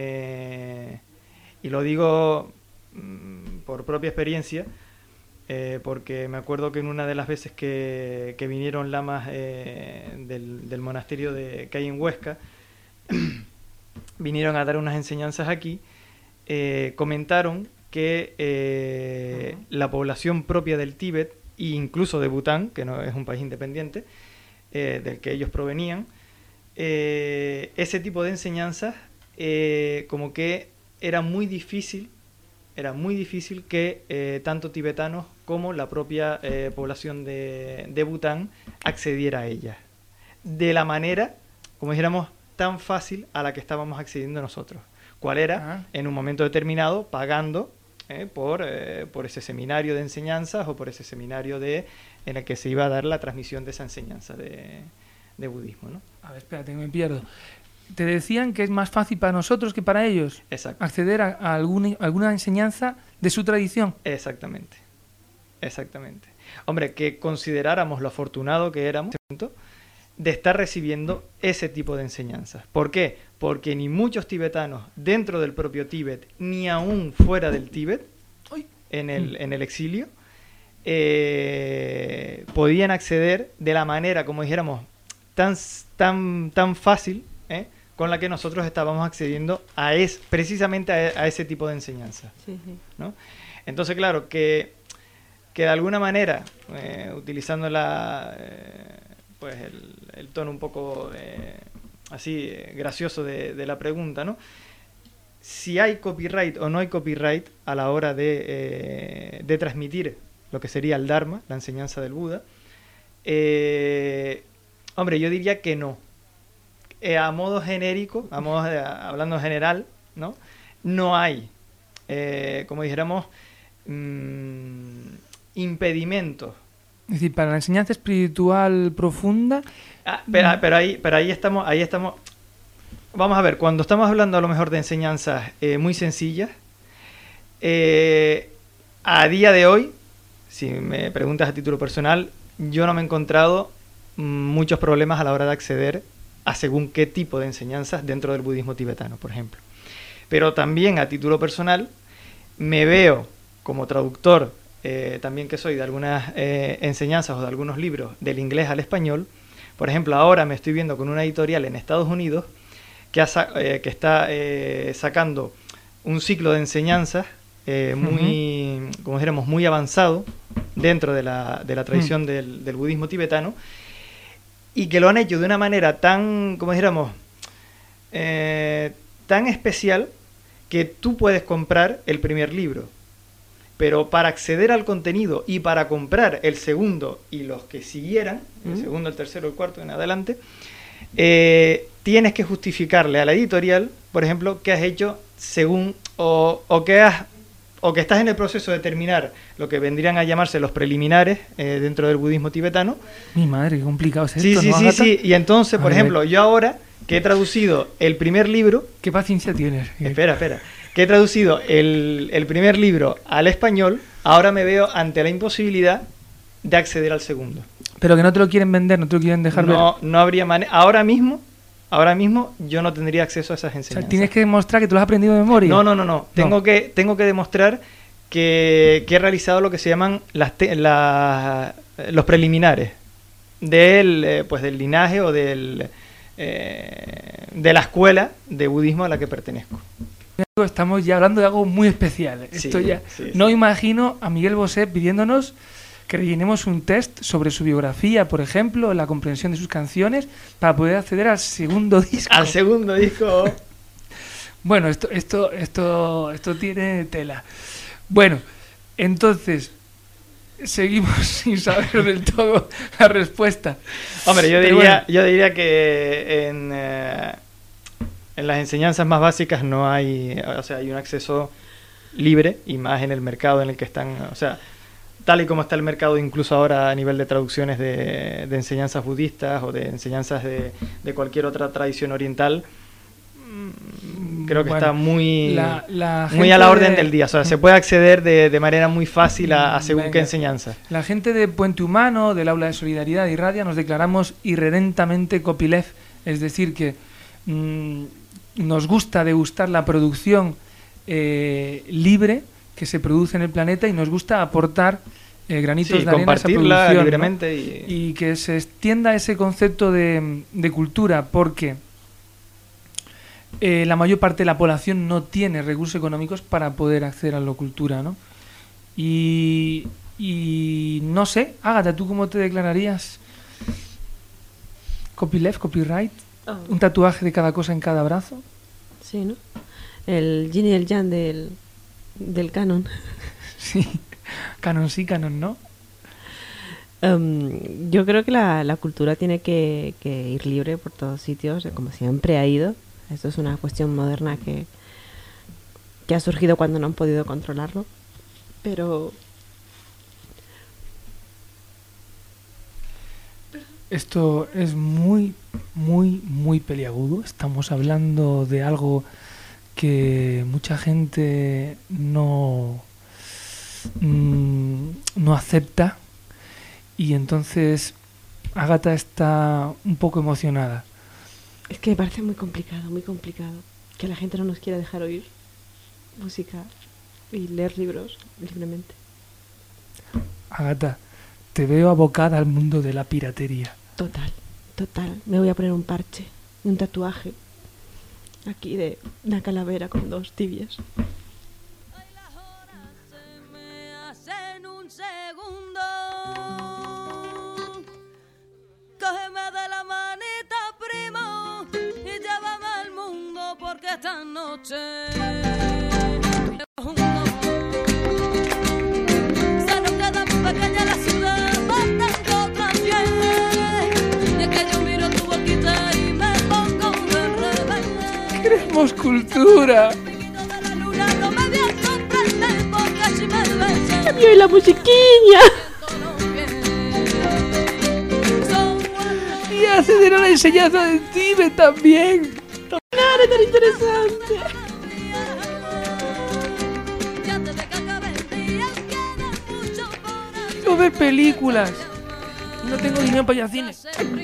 y lo digo por propia experiencia, porque me acuerdo que en una de las veces que vinieron lamas del monasterio que hay en Huesca, vinieron a dar unas enseñanzas aquí, comentaron que la población propia del Tíbet e incluso de Bután, que no es un país independiente, del que ellos provenían, ese tipo de enseñanzas como que era muy difícil que tanto tibetanos como la propia población de Bután accediera a ellas de la manera, como dijéramos, tan fácil a la que estábamos accediendo nosotros. ¿Cuál era? En un momento determinado pagando por ese seminario de enseñanzas o por ese seminario en el que se iba a dar la transmisión de esa enseñanza de budismo, ¿no? A ver, espérate, me pierdo. Te decían que es más fácil para nosotros que para ellos. Exacto. Acceder a alguna enseñanza de su tradición. Exactamente. Hombre, que consideráramos lo afortunado que éramos de estar recibiendo ese tipo de enseñanzas. ¿Por qué? Porque ni muchos tibetanos dentro del propio Tíbet, ni aún fuera del Tíbet, en el exilio, podían acceder de la manera, como dijéramos, tan fácil, con la que nosotros estábamos accediendo precisamente a ese tipo de enseñanza. Sí, sí. ¿No? Entonces, claro, que de alguna manera, utilizando pues el tono un poco así gracioso de la pregunta, ¿no? Si hay copyright o no hay copyright a la hora de transmitir lo que sería el Dharma, la enseñanza del Buda, hombre, yo diría que no. A modo genérico, hablando en general, ¿no? No hay, como dijéramos, impedimentos. Es decir, para la enseñanza espiritual profunda... Pero ahí estamos... Vamos a ver, cuando estamos hablando a lo mejor de enseñanzas muy sencillas, a día de hoy, si me preguntas a título personal, yo no me he encontrado muchos problemas a la hora de acceder a según qué tipo de enseñanzas dentro del budismo tibetano, por ejemplo. Pero también a título personal me veo como traductor, también que soy de algunas enseñanzas o de algunos libros del inglés al español. Por ejemplo, ahora me estoy viendo con una editorial en Estados Unidos que está sacando un ciclo de enseñanzas muy, como dijéramos, muy avanzado dentro de la tradición del budismo tibetano, y que lo han hecho de una manera tan, como dijéramos, tan especial que tú puedes comprar el primer libro, pero para acceder al contenido y para comprar el segundo y los que siguieran, el segundo, el tercero, el cuarto en adelante, tienes que justificarle a la editorial, por ejemplo, que has hecho según o que estás en el proceso de terminar lo que vendrían a llamarse los preliminares dentro del budismo tibetano. Mi madre, qué complicado es esto, Sí, ¿no, Ágata? sí. Y entonces, por ejemplo, yo ahora que he traducido el primer libro... ¿Qué paciencia tienes? Espera. Que he traducido el primer libro al español, ahora me veo ante la imposibilidad de acceder al segundo. Pero que no te lo quieren vender, no te lo quieren dejar ver. No habría manera. Ahora mismo yo no tendría acceso a esas O enseñanzas. sea, tienes que demostrar que tú lo has aprendido de memoria. No. Tengo que demostrar que he realizado lo que se llaman los preliminares del linaje o de la escuela de budismo a la que pertenezco. Estamos ya hablando de algo muy especial. Esto Sí, ya. sí. No imagino a Miguel Bosé pidiéndonos que rellenemos un test sobre su biografía, por ejemplo, la comprensión de sus canciones, para poder acceder al segundo disco. Al segundo disco. Bueno, esto tiene tela. Bueno, entonces seguimos sin saber del todo la respuesta. Hombre, yo Pero diría que en las enseñanzas más básicas no hay, o sea, hay un acceso libre, y más en el mercado en el que están, o sea, tal y como está el mercado incluso ahora a nivel de traducciones de enseñanzas budistas o de enseñanzas de cualquier otra tradición oriental, creo que Bueno, está muy la muy gente a la orden de- del día. O sea, se puede acceder de manera muy fácil a según Venga. qué enseñanza. La gente de Puente Humano, del Aula de Solidaridad y Radia, nos declaramos irredentemente copyleft, es decir, que nos gusta degustar la producción libre que se produce en el planeta y nos gusta aportar granitos Sí, de arena a esa compartirla producción, ¿no? libremente y que se extienda ese concepto de cultura, porque la mayor parte de la población no tiene recursos económicos para poder acceder a la cultura, ¿no? Y no sé, Ágata, ¿tú cómo te declararías? ¿Copyleft, copyright? Oh, ¿Un tatuaje de cada cosa en cada brazo? sí, ¿no? El yin y el yang del canon. Sí, canon sí, canon no. Yo creo que la cultura tiene que ir libre por todos sitios, como siempre ha ido. Esto es una cuestión moderna que ha surgido cuando no han podido controlarlo. Pero Esto es muy, muy, muy peliagudo. Estamos hablando de algo que mucha gente no acepta, y entonces Ágata está un poco emocionada. es que me parece muy complicado que la gente no nos quiera dejar oír música y leer libros libremente. Ágata, te veo abocada al mundo de la piratería. Total. Me voy a poner un parche, un tatuaje aquí de una calavera con dos tibias. Ay, las horas se me hacen un segundo. Cógeme de la manita, primo, y llévame al mundo, porque esta noche se nos queda muy pequeña la ciudad, matando también. Y es que yo miro tu boquita y me pongo de revés. ¡Queremos cultura! ¡Y la musiquiña! Y acceder a la enseñanza del Tíbet también. ¡Claro, tan interesante! Quiero ver películas. No tengo dinero para ir al cine.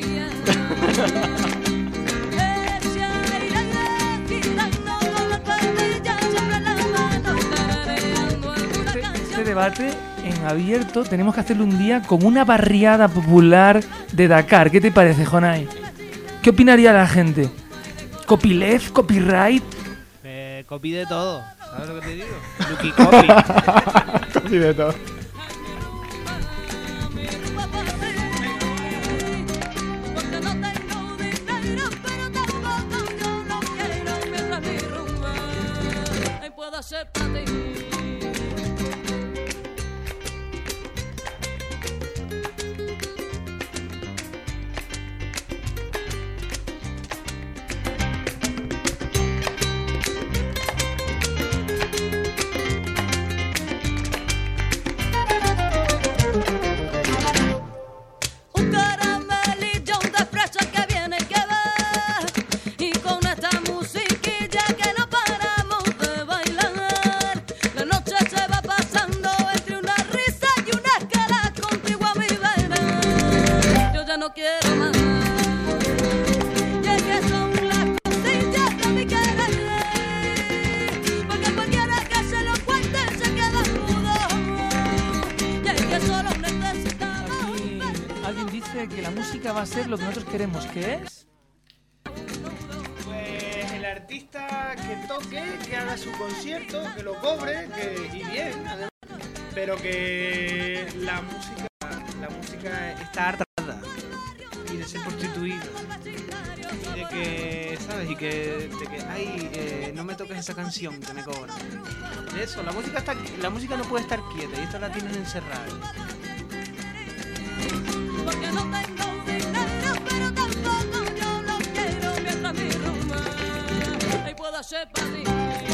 Este debate en abierto tenemos que hacerlo un día con una barriada popular de Dakar. ¿Qué te parece, Jonay? ¿Qué opinaría la gente? ¿Copyleft? ¿Copyright? Copy de todo, ¿sabes lo que te digo? Lucky copy. Copy de todo. dice que la música va a ser lo que nosotros queremos, ¿qué es? Pues el artista que toque, que haga su concierto, que lo cobre, y bien, además. Pero que la música está harta y de ser prostituida. Y de que, ¿sabes? Y que, de que ay, no me toques esa canción que me cobran. De eso, la música no puede estar quieta y esta la tienen encerrada. Porque no tengo dinero, pero tampoco yo lo quiero mientras mi rumba y puedo ser para mí.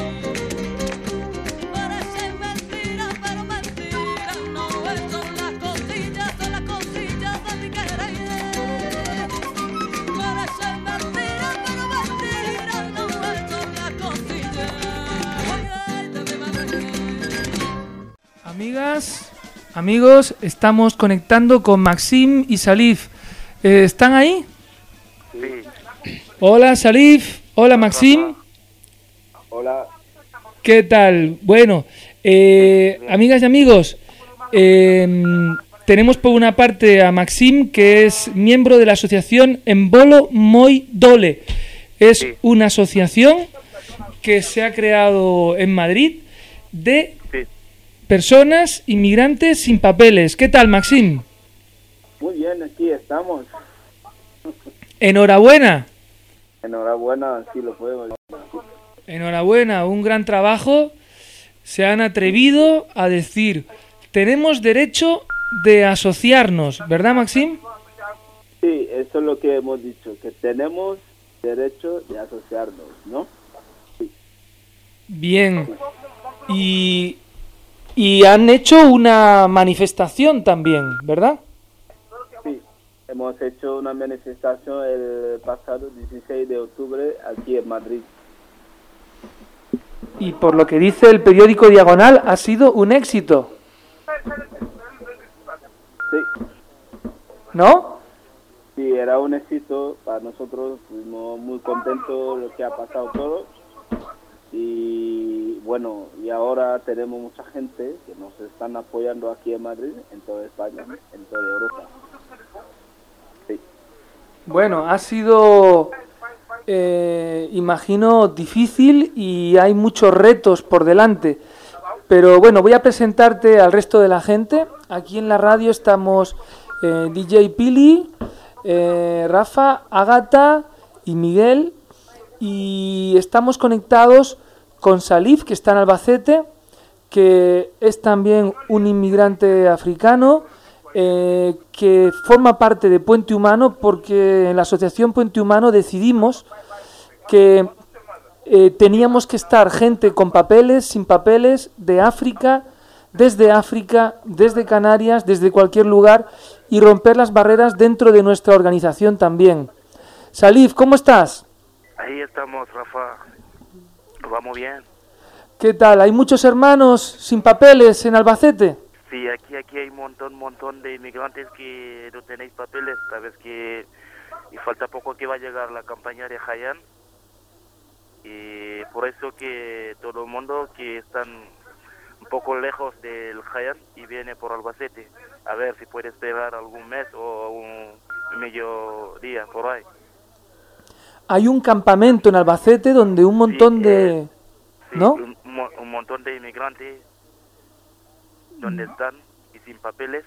Parece mentira, pero mentira no es, son las cosillas de mi querer. Parece mentira, pero mentira no es, son las cosillas de mi madre. Amigas, amigos, estamos conectando con Maxim y Salif. ¿Están ahí? Sí. Hola Salif, hola Maxim. Hola. ¿Qué tal? Bueno, amigas y amigos, tenemos por una parte a Maxim, que es miembro de la asociación Embolo Moi Dole. Es una asociación que se ha creado en Madrid de personas inmigrantes sin papeles. ¿Qué tal, Maxim? Muy bien, aquí estamos. Enhorabuena. Enhorabuena, sí lo podemos. Enhorabuena, un gran trabajo. Se han atrevido a decir, tenemos derecho de asociarnos, ¿verdad, Maxim? Sí, eso es lo que hemos dicho, que tenemos derecho de asociarnos, ¿no? Sí. Bien. Y han hecho una manifestación también, ¿verdad? Sí, hemos hecho una manifestación el pasado 16 de octubre aquí en Madrid. Y por lo que dice el periódico Diagonal, ha sido un éxito. Sí. ¿No? Sí, era un éxito para nosotros, fuimos muy contentos de lo que ha pasado todo. Y bueno, y ahora tenemos mucha gente que nos están apoyando aquí en Madrid, en toda España, en toda Europa. Sí. Bueno, ha sido, imagino, difícil y hay muchos retos por delante. Pero bueno, voy a presentarte al resto de la gente. Aquí en la radio estamos DJ Pili, Rafa, Ágata y Miguel. Y estamos conectados con Salif, que está en Albacete, que es también un inmigrante africano, que forma parte de Puente Humano, porque en la asociación Puente Humano decidimos que teníamos que estar gente con papeles, sin papeles, de África, desde Canarias, desde cualquier lugar, y romper las barreras dentro de nuestra organización también. Salif, ¿cómo estás? Ahí estamos, Rafa. Vamos bien. ¿Qué tal? ¿Hay muchos hermanos sin papeles en Albacete? Sí, aquí hay un montón de inmigrantes que no tenéis papeles. Sabes que y falta poco que va a llegar la campaña de Hayan. Y por eso que todo el mundo que están un poco lejos del Hayan y viene por Albacete. A ver si puede esperar algún mes o un medio día por ahí. Hay un campamento en Albacete donde un montón de... Sí, ¿no? Un montón de inmigrantes donde están y sin papeles.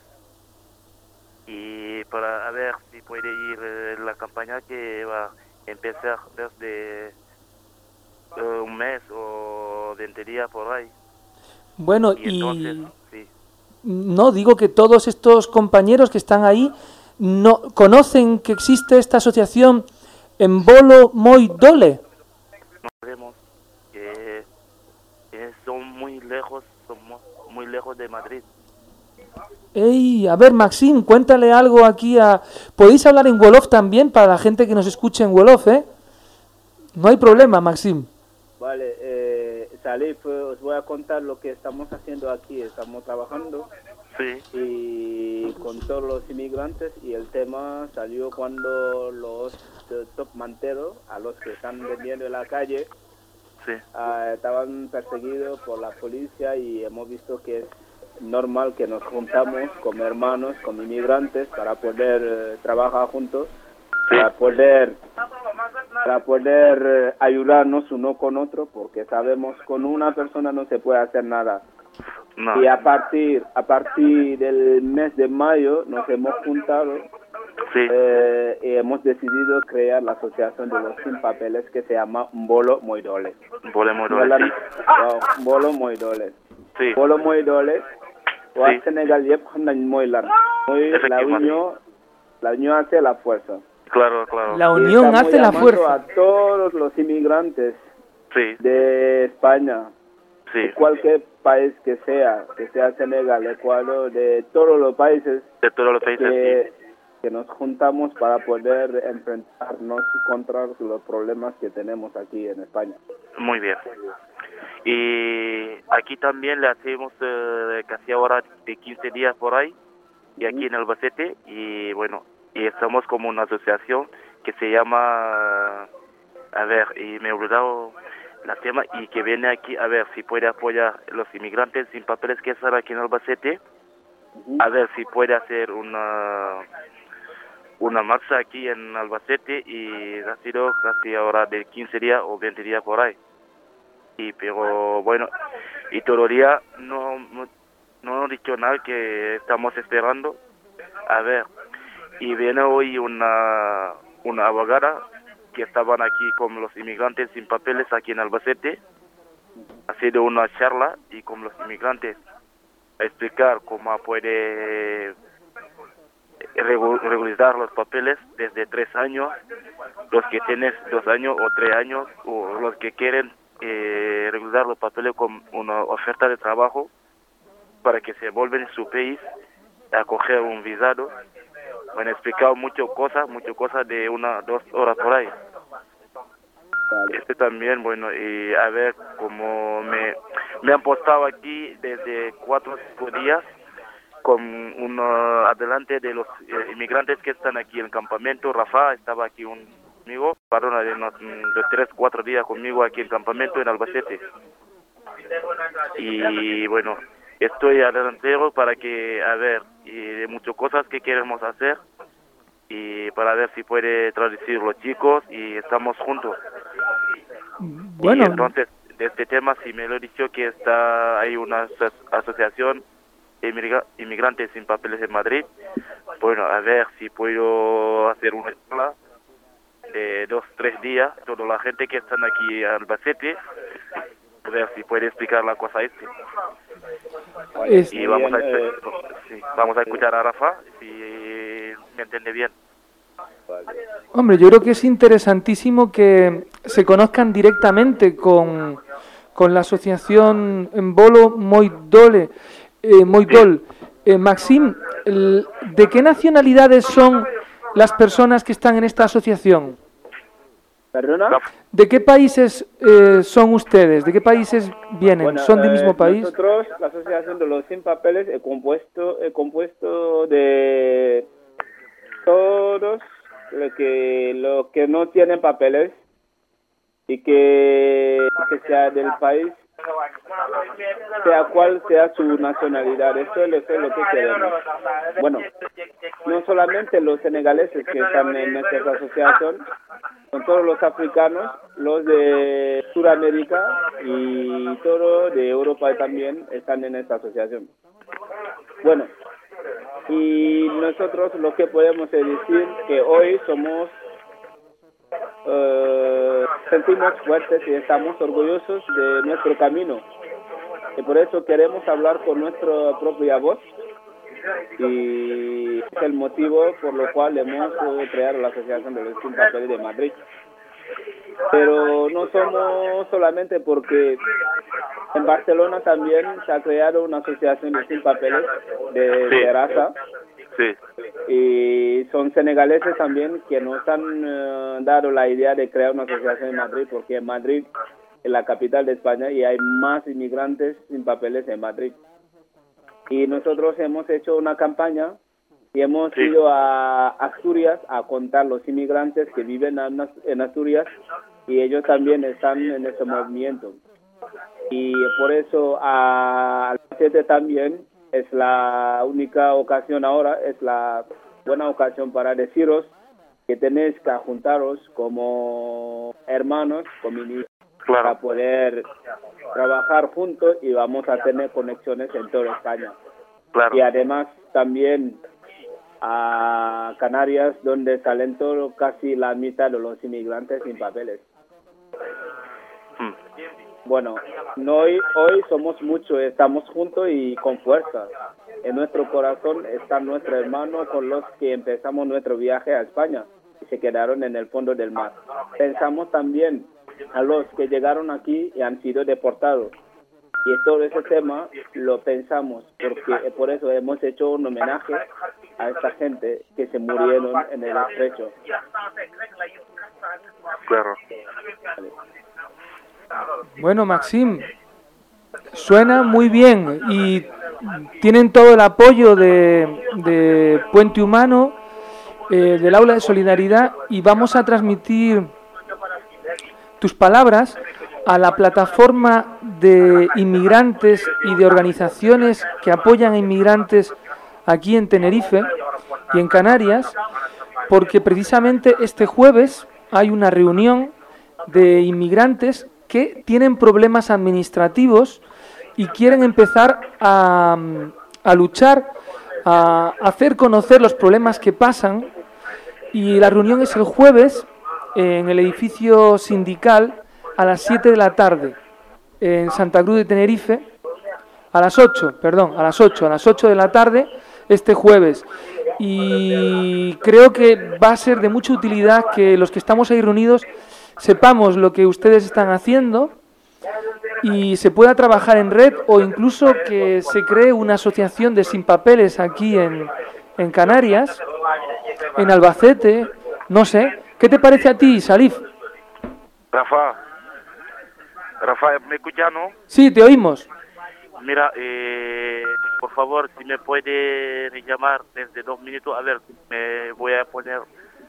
Y para ver si puede ir la campaña que va a empezar desde un mes o 20 días por ahí. Bueno, entonces, sí. No, digo que todos estos compañeros que están ahí no conocen que existe esta asociación Embolo Moi Dole. No sabemos que son muy lejos de Madrid. Ey, a ver, Maxim, cuéntale algo aquí a... Podéis hablar en Wolof también para la gente que nos escuche en Wolof, ¿eh? No hay problema, Maxim. Vale, Salif, os voy a contar lo que estamos haciendo aquí. Estamos trabajando y con todos los inmigrantes, y el tema salió cuando los top manteros, a los que están vendiendo en la calle, estaban perseguidos por la policía, y hemos visto que es normal que nos juntamos como hermanos, como inmigrantes, para poder trabajar juntos, para poder ayudarnos uno con otro, porque sabemos que con una persona no se puede hacer nada. No. Y a partir del mes de mayo nos hemos juntado y hemos decidido crear la asociación de los sin papeles, que se llama Mbolo Moydole. Mbolo Moydole, sí. Mbolo Moydole. Sí. Mbolo Moydole. Wa Sénégal yëpp xam nañ mooy lan. Mooy la unión hace la fuerza. Claro, claro. La unión hace la fuerza. A todos los inmigrantes de España, de cualquier país que sea Senegal, Ecuador, de todos los países, que nos juntamos para poder enfrentarnos contra los problemas que tenemos aquí en España. Muy bien. Y aquí también le hacemos casi ahora de 15 días por ahí, y aquí en Albacete, y bueno, y estamos como una asociación que se llama, a ver, y me he olvidado la tema, y que viene aquí, a ver si puede apoyar a los inmigrantes sin papeles que están aquí en Albacete, a ver si puede hacer una marcha aquí en Albacete, y ha sido casi ahora de 15 días o 20 días por ahí. Y pero bueno, y todavía no he dicho nada, que estamos esperando. A ver, y viene hoy una abogada que estaban aquí con los inmigrantes sin papeles aquí en Albacete. Ha sido una charla y con los inmigrantes a explicar cómo puede regularizar los papeles desde 3 años, los que tienen 2 años o 3 años, o los que quieren regularizar los papeles con una oferta de trabajo para que se vuelvan en su país a coger un visado. Me han explicado muchas cosas de 1-2 horas por ahí. También, bueno, y a ver, como me han postado aquí desde 4 o 5 días con uno adelante de los inmigrantes que están aquí en el campamento. Rafa estaba aquí conmigo, paró de 3-4 días conmigo aquí en el campamento en Albacete. Y bueno, estoy adelantero para que, a ver, y de muchas cosas que queremos hacer, y para ver si puede traducir los chicos, y estamos juntos. Bueno. Y entonces, de este tema, sí me lo he dicho que hay una asociación de inmigrantes sin papeles en Madrid. Bueno, a ver si puedo hacer una escuela de 2-3 días, toda la gente que están aquí en Albacete, a ver si puede explicar la cosa y vamos a escuchar a Rafa, si me entiende bien. Hombre, yo creo que es interesantísimo que se conozcan directamente con la asociación Mbolo Moydole. Maxim, ¿de qué nacionalidades son las personas que están en esta asociación? ¿Perdona? ¿De qué países son ustedes? ¿De qué países vienen? Bueno, ¿Son del mismo país? Nosotros, la Asociación de los Sin Papeles, he compuesto de todos los que no tienen papeles y que sea del país, sea cual sea su nacionalidad. Eso es lo que queremos. Bueno, no solamente los senegaleses que están en nuestra asociación, son todos los africanos, los de Sudamérica y todos de Europa también están en esta asociación. Bueno, y nosotros lo que podemos decir que hoy sentimos fuertes y estamos orgullosos de nuestro camino, y por eso queremos hablar con nuestra propia voz, y es el motivo por lo cual hemos creado la Asociación de los Sin Papeles de Madrid. Pero no somos solamente porque en Barcelona también se ha creado una asociación de sin papeles de raza. Sí. Y son senegaleses también que nos han dado la idea de crear una asociación en Madrid, porque en Madrid es la capital de España y hay más inmigrantes sin papeles en Madrid. Y nosotros hemos hecho una campaña y hemos ido a Asturias a contar los inmigrantes que viven en Asturias, y ellos también están en ese movimiento. Y por eso a Albacete también es la única ocasión ahora, es la buena ocasión para deciros que tenéis que juntaros como hermanos, para poder trabajar juntos y vamos a tener conexiones en toda España. Y además también a Canarias, donde salen casi la mitad de los inmigrantes sin papeles. Bueno, hoy somos muchos, estamos juntos y con fuerza. En nuestro corazón está nuestro hermano con los que empezamos nuestro viaje a España y se quedaron en el fondo del mar. Pensamos también a los que llegaron aquí y han sido deportados. Y todo ese tema lo pensamos, porque por eso hemos hecho un homenaje a esta gente que se murieron en el estrecho. Claro. Bueno, Maxim, suena muy bien y tienen todo el apoyo de Puente Humano, del Aula de Solidaridad, y vamos a transmitir tus palabras a la plataforma de inmigrantes y de organizaciones que apoyan a inmigrantes aquí en Tenerife y en Canarias, porque precisamente este jueves hay una reunión de inmigrantes que tienen problemas administrativos y quieren empezar a luchar, a hacer conocer los problemas que pasan, y la reunión es el jueves en el edificio sindical a las 7 de la tarde en Santa Cruz de Tenerife, a las 8 de la tarde este jueves. Y creo que va a ser de mucha utilidad que los que estamos ahí reunidos sepamos lo que ustedes están haciendo y se pueda trabajar en red, o incluso que se cree una asociación de sin papeles aquí en Canarias, en Albacete, no sé. ¿Qué te parece a ti, Salif? Rafa, ¿me escuchas, no? Sí, te oímos. Mira, por favor, si me puede llamar desde 2 minutos, a ver, me voy a poner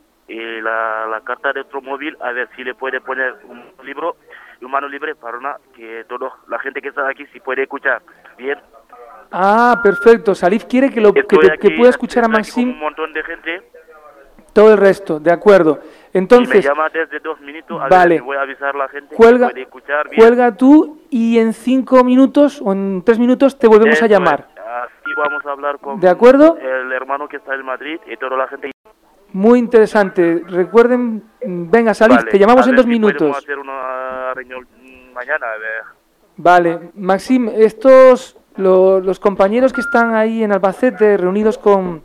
la carta de otro móvil, a ver si le puede poner un libro y un mano libre para que toda la gente que está aquí si puede escuchar bien. Ah, perfecto. Salif quiere que pueda escuchar a Maxim. Un montón de gente. Todo el resto, de acuerdo. Entonces, me llama desde 2 minutos, vale. Ver, voy a avisar a la gente Cuelga, que puede escuchar bien. Cuelga tú y en 5 minutos o en 3 minutos te volvemos a llamar. Así vamos a hablar con ¿De acuerdo? El hermano que está en Madrid y toda la gente. Muy interesante. Recuerden, venga, Salif, Vale, te llamamos en 2 si minutos. Podemos hacer una reunión mañana, a ver. Vale, Maxim, los compañeros que están ahí en Albacete reunidos con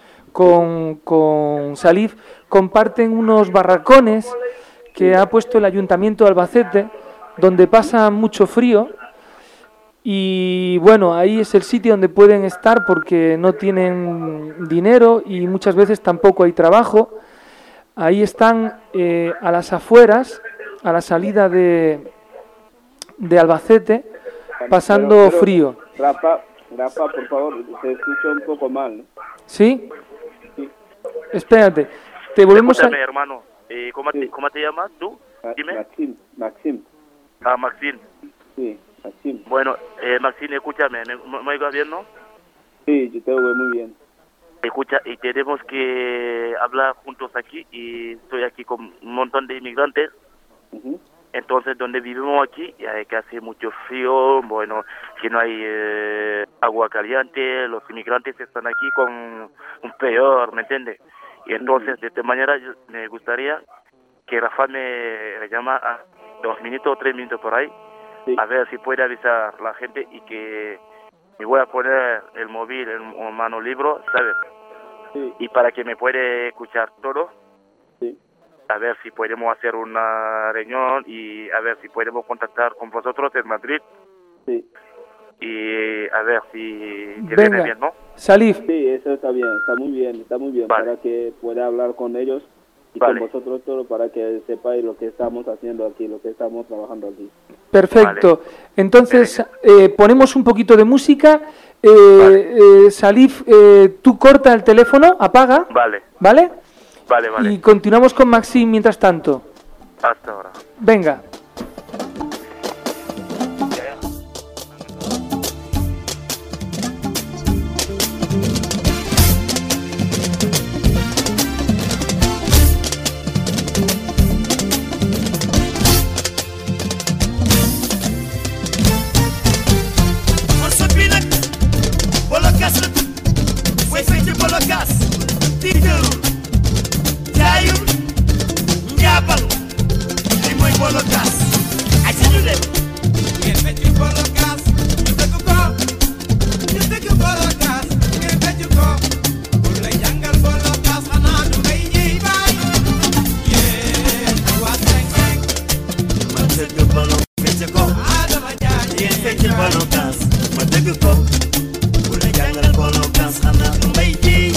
Salif comparten unos barracones que ha puesto el Ayuntamiento de Albacete, donde pasa mucho frío, y bueno, ahí es el sitio donde pueden estar porque no tienen dinero y muchas veces tampoco hay trabajo. Ahí están a las afueras, a la salida de Albacete, pasando frío. Rafa, por favor, se escucha un poco mal, ¿no? ¿Sí? Espérate, te volvemos Escúchame, hermano. ¿Cómo te llamas tú? Dime. Maxim. Ah, Maxim. Sí, Maxim. Bueno, Maxim, escúchame, ¿me oigas bien, no? Sí, yo te oigo muy bien. Escucha, y tenemos que hablar juntos aquí, y estoy aquí con un montón de inmigrantes. Entonces, donde vivimos aquí, que hace mucho frío, bueno, que no hay agua caliente, los inmigrantes están aquí con un peor, ¿me entiendes? Y entonces, de esta manera, me gustaría que Rafa me llama a 2 minutos o 3 minutos por ahí, a ver si puede avisar a la gente, y que me voy a poner el móvil en mano libre, ¿sabes? Sí. Y para que me puede escuchar todo. Sí. A ver si podemos hacer una reunión y a ver si podemos contactar con vosotros en Madrid. Sí. Y a ver si te viene bien, ¿no? Salif. Sí, eso está bien, está muy bien, vale. Para que pueda hablar con ellos y con vosotros todo, para que sepáis lo que estamos haciendo aquí, lo que estamos trabajando aquí. Perfecto. Vale. Entonces, ponemos un poquito de música. Salif, tú corta el teléfono, apaga. Vale. ¿Vale? Vale. Y continuamos con Maxim mientras tanto. Hasta ahora. Venga. bologas tiitaru jaayum njaabal li mooy bologas ay si ñu dem ngeen fecc bologas ñu dëgg ko ñu dëgg bologas ngeen fecc ko pour la jàngal bologas xanaa du ngay ñiy baay yéen waa 5-5 ma dëgg bolo fecc ko Adama Jaañ ngeen fecc bologas ma dëgg ko pour la jàngal bologas xanaa du ngay jiy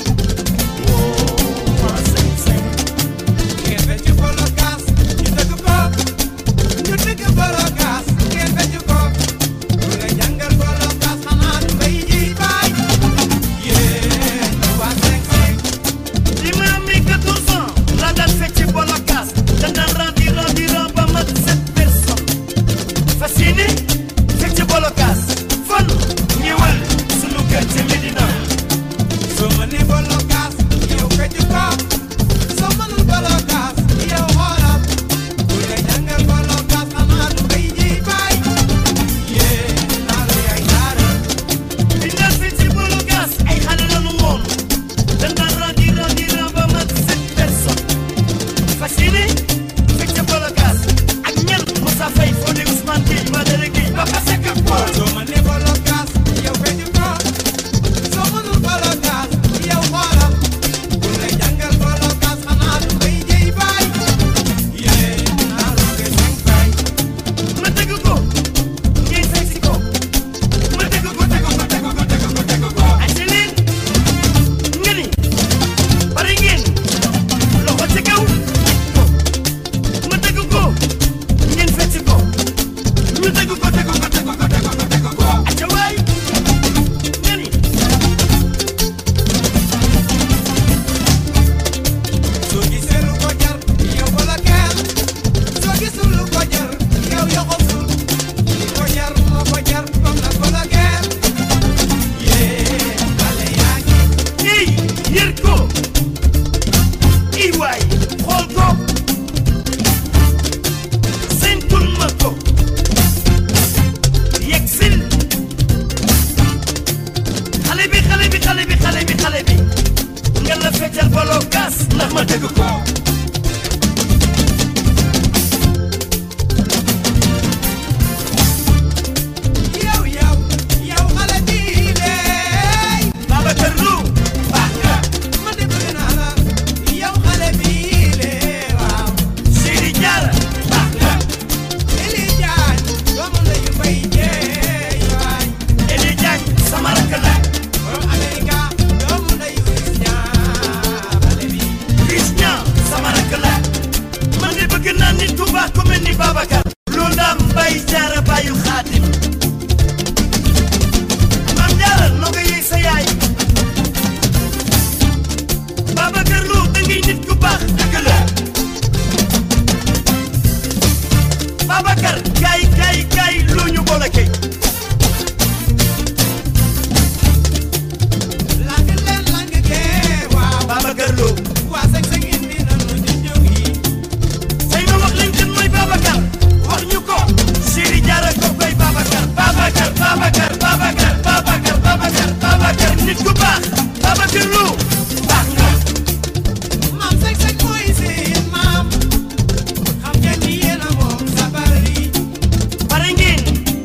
waa 5-5 ngeen fecc bologas ñu dëgg ko ñu dëgg bologas ngeen fecc ko pour la jàngal bologas xanaa du ngay jiy baay yéen waa 5-5 li ma am ni 14 ans la daan fecc bologas da daan randi ba mat 7 personnes fasciné fecc bologas fan ñëwal sunu kër ci Medina soo mënee bologas yow fecc ko soo mënul bologas yow xoolal bu la jàngal bologas xanaa du ngay jiy baay yéen naaru yaay naare di daan fecc bologas ay xale lañu woon da daan randi ba mat 7 personnes fasciné fecc bologas ak ñan Moussa Faye Fodé Ousmane Gueye Badara Gueye Papa Seck ak Paul soo mënee bologas yow fecc ko soo mënul bologas yow xoolal bu la jàngal bologas xanaa du ngay jiy baay yéen naaru ngay 5-5 ma dégg ko ñuy fecc ko ma dégg ko aci leen nga ni pare ngeen loxo ci kaw ma dégg ko ngeen fecc ko ñu dégg ko aca waay nga ni soo gisee lu ko jar yow wala kenn soo gisul lu ko jar yow yoxosul li ko jar moo ko jar comme la ko la kenn yee xale yaa ngi yër ko i waay xool ko sentul ma ko yegsil xale bi nga la feccal bologas ndax ma dégg ko yow xale bii leey Babacar Lu baax nga ma dégg naa la yow xale bii lee waaw Sidi Diarra baax nga Eli Diagne doomu ndeyu Mbay Jeey waay Eli Diagne sama rakk la borom Amerika doomu ndeyu Christian sama rakk la man de bëgg naa nit ku baax ku mel ni Babacar lu ndam Mbay Jaara bàyyu Xaadim Maam Jaara noo nga yëy sa yaay Babacar Lu da ngay nit ku baax dëgg la Babacar gaay lu ñu boole kay lang kee waaw Babacar Lu waa 5-5 indi nanu ñu ñëw yi tey ma wax leen kan mooy Babacar wax ñu ko Sidi Diarra ko koy Babacar nit ku baax Babacar Lu baax nga maam 5-5 mooy seen maam xam ngeen ni yéen a moom sabar yi pare ngeen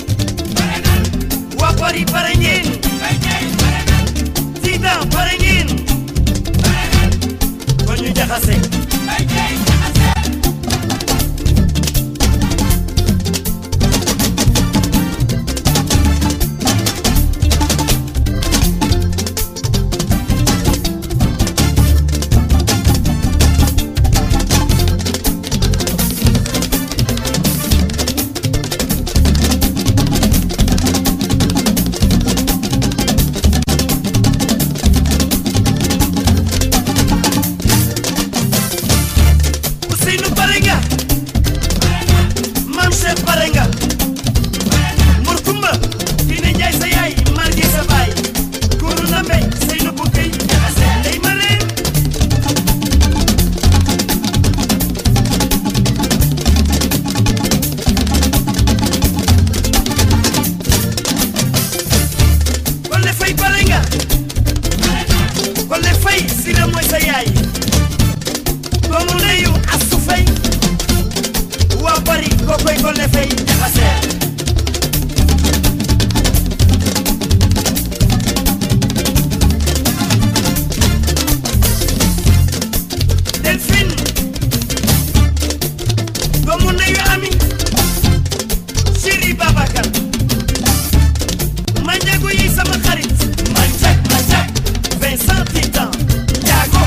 waa Paris pare ngeen Titan pare ngeen kon ñu jaxase sa yaay doomu ndeyu Astu Fay waa bari koo koy Ngolle Fay jaxaseer Delphine doomu ndeyu Ami Chéri Babacar Manjago yi sama xarit Manjak Vincent Titan Diago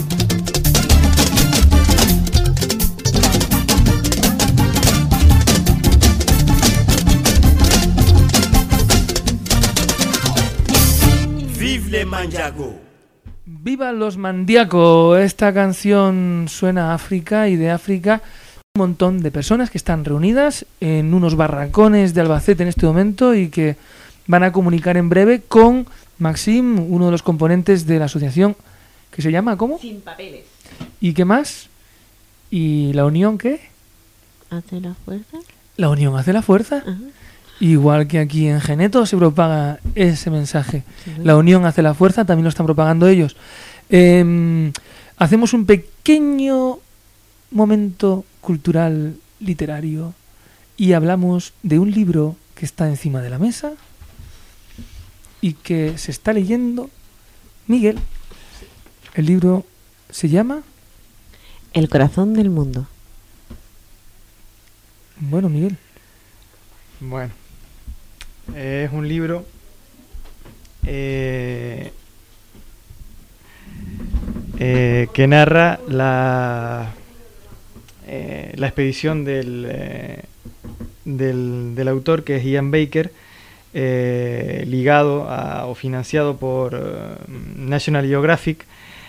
Vive les Manjago. ¡Viva los Mandiaco! Esta canción suena a África, y de África un montón de personas que están reunidas en unos barracones de Albacete en este momento y que van a comunicar en breve con Maxim, uno de los componentes de la asociación que se llama ¿cómo? Sin papeles. ¿Y qué más? ¿Y la unión qué? ¿Hace la fuerza? La unión hace la fuerza. Ajá. Igual que aquí en Geneto se propaga ese mensaje. Sí. La unión hace la fuerza, también lo están propagando ellos. Hacemos un pequeño momento cultural literario y hablamos de un libro que está encima de la mesa y que se está leyendo Miguel. El libro se llama El corazón del mundo. Bueno, Miguel. Bueno, es un libro que narra la expedición del autor, que es Ian Baker, ligado o financiado por National Geographic,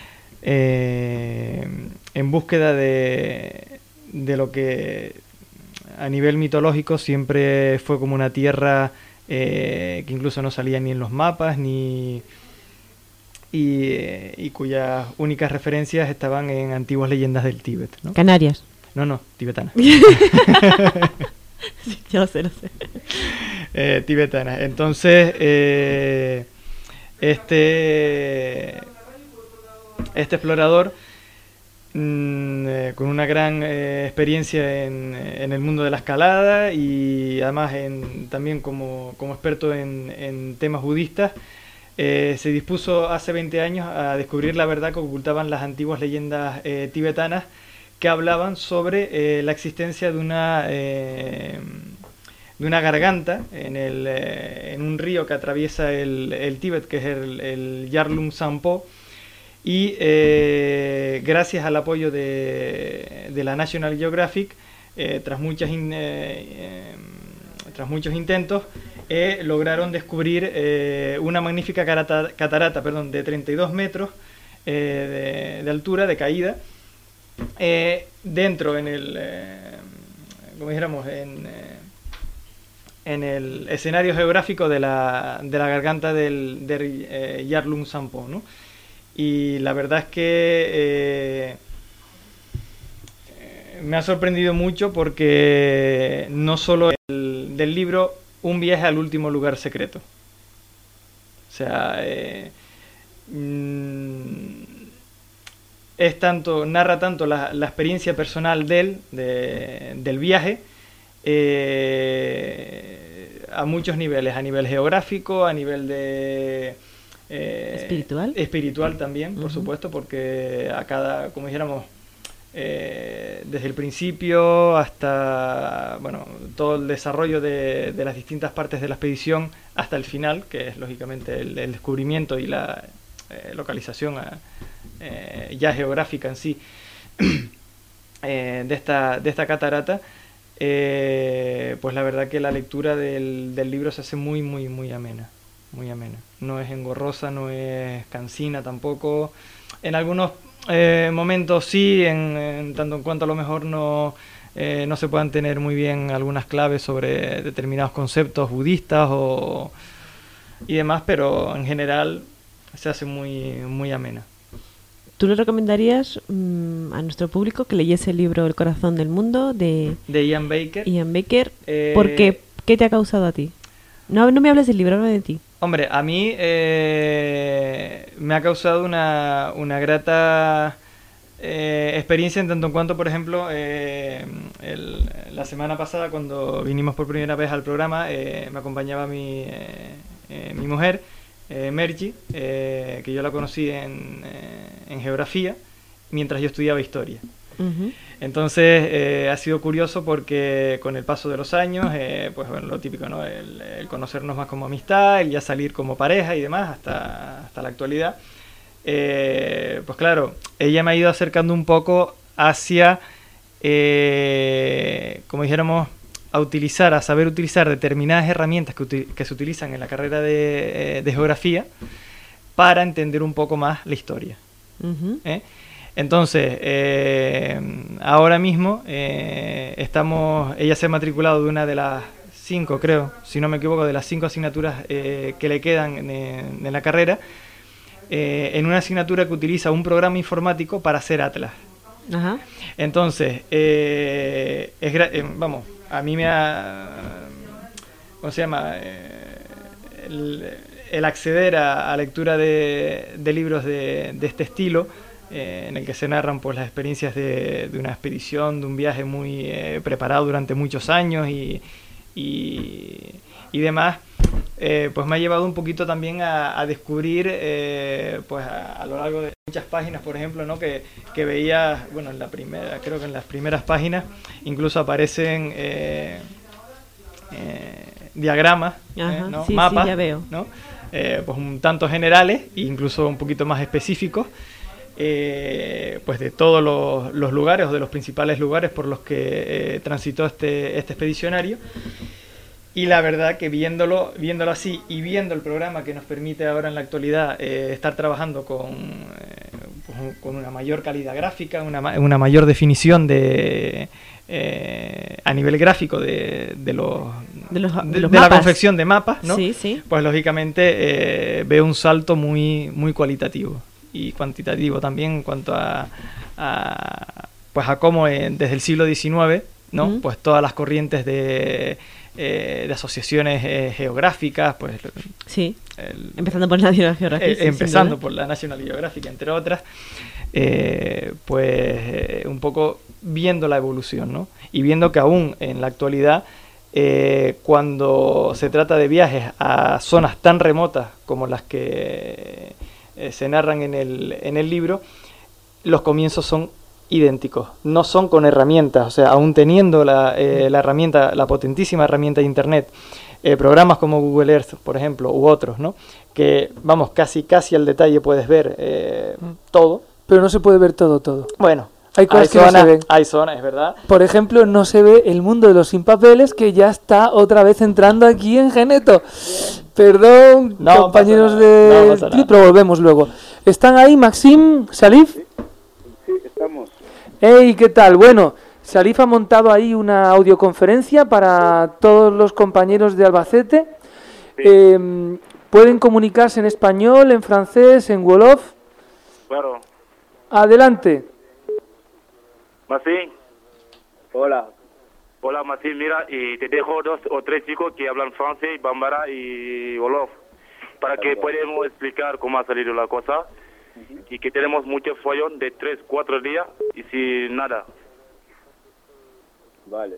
en búsqueda de lo que a nivel mitológico siempre fue como una tierra que incluso no salía ni en los mapas y cuyas únicas referencias estaban en antiguas leyendas del Tíbet, ¿no? Canarias. No, tibetana. Sí, ya lo sé. Tibetana. Entonces, este explorador, con una gran experiencia en el mundo de la escalada y además también como experto en temas budistas, se dispuso hace 20 años a descubrir la verdad que ocultaban las antiguas leyendas tibetanas, que hablaban sobre la existencia de una garganta en un río que atraviesa el Tíbet, que es el Yarlung Sampo, y gracias al apoyo de la National Geographic, tras muchos intentos, lograron descubrir una magnífica catarata de 32 metros de altura, de caída, dentro como dijéramos, en el escenario geográfico de la garganta del Yarlung Sampo, ¿no? Y la verdad es que me ha sorprendido mucho, porque no solo del libro Un viaje al último lugar secreto, o sea, narra tanto la experiencia personal del viaje, a muchos niveles, a nivel geográfico, a nivel de espiritual también, por supuesto, porque como dijéramos, desde el principio hasta todo el desarrollo de las distintas partes de la expedición hasta el final, que es lógicamente el descubrimiento y la localización ya geográfica en sí de esta catarata, pues la verdad que la lectura del libro se hace muy muy muy amena, muy amena. No es engorrosa, no es cansina tampoco. En algunos momentos sí, en tanto en cuanto a lo mejor no se puedan tener muy bien algunas claves sobre determinados conceptos budistas y demás, pero en general se hace muy muy amena. ¿Tú le recomendarías a nuestro público que leyese el libro El corazón del mundo de Ian Baker? ¿Por qué? ¿Qué te ha causado a ti? No me hables del libro, habla de ti. Hombre, a mí me ha causado una grata experiencia en tanto en cuanto, por ejemplo, la semana pasada cuando vinimos por primera vez al programa, me acompañaba mi mujer, Merchi, que yo la conocí en geografía mientras yo estudiaba historia. Ujú. Entonces ha sido curioso porque con el paso de los años, pues bueno, lo típico, ¿no? El conocernos más como amistad, el ya salir como pareja y demás hasta la actualidad. Pues claro, ella me ha ido acercando un poco hacia, como dijéramos, a saber utilizar determinadas herramientas que se utilizan en la carrera de geografía para entender un poco más la historia. Ujú. Entonces, ahora mismo ella se ha matriculado de una de las 5, creo, si no me equivoco, de las 5 asignaturas que le quedan en la carrera, en una asignatura que utiliza un programa informático para hacer atlas. Ajá. Entonces, vamos, a mí me ha... ¿Cómo se llama? El acceder a lectura de libros de este estilo, en el que se narran pues las experiencias de una expedición, de un viaje muy preparado durante muchos años y demás, pues me ha llevado un poquito también a descubrir pues a lo largo de muchas páginas, por ejemplo, ¿no? que veía, bueno, creo que en las primeras páginas incluso aparecen diagramas, Ajá, ¿no? sí, Mapas, sí, ya veo. ¿no? Pues un tanto generales e incluso un poquito más específicos, pues de todos los lugares o de los principales lugares por los que transitó este expedicionario. Y la verdad que viéndolo así y viendo el programa que nos permite ahora en la actualidad estar trabajando con una mayor calidad gráfica, una mayor definición a nivel gráfico de la confección de mapas, ¿no? Sí, sí. Pues lógicamente veo un salto muy, muy cualitativo y cuantitativo también en cuanto a cómo desde el siglo XIX, ¿no? Ujú. Pues todas las corrientes de asociaciones geográficas, pues sí, empezando por National Geographic, sí, empezando sin duda. por la National Geographic, entre otras, pues un poco viendo la evolución, ¿no? Y viendo que aún en la actualidad, cuando se trata de viajes a zonas tan remotas como las que se narran en el libro, los comienzos son idénticos, no son con herramientas, o sea, aún teniendo la herramienta, la potentísima herramienta de internet, programas como Google Earth, por ejemplo, u otros, ¿no? Que, vamos, casi al detalle puedes ver todo. Pero no se puede ver todo. Bueno, hay cosas que no se ven. Hay zonas, es verdad. Por ejemplo, no se ve el mundo de los sin papeles, que ya está otra vez entrando aquí en Geneto. Perdón, No compañeros pasa nada, de no pasa nada. pero volvemos luego. ¿Están ahí Maxim, Salif? Sí, estamos. Hey, ¿qué tal? Bueno, Salif ha montado ahí una audioconferencia para todos los compañeros de Albacete. Pueden comunicarse en español, en francés, en wolof. Claro. Adelante. Masín. Hola. Hola, Masín, mira, y te dejo 2 o 3 chicos que hablan francés, bambara y wolof, para que podamos explicar cómo ha salido la cosa, y que tenemos mucho follón de 3-4 días y sin nada. Vale.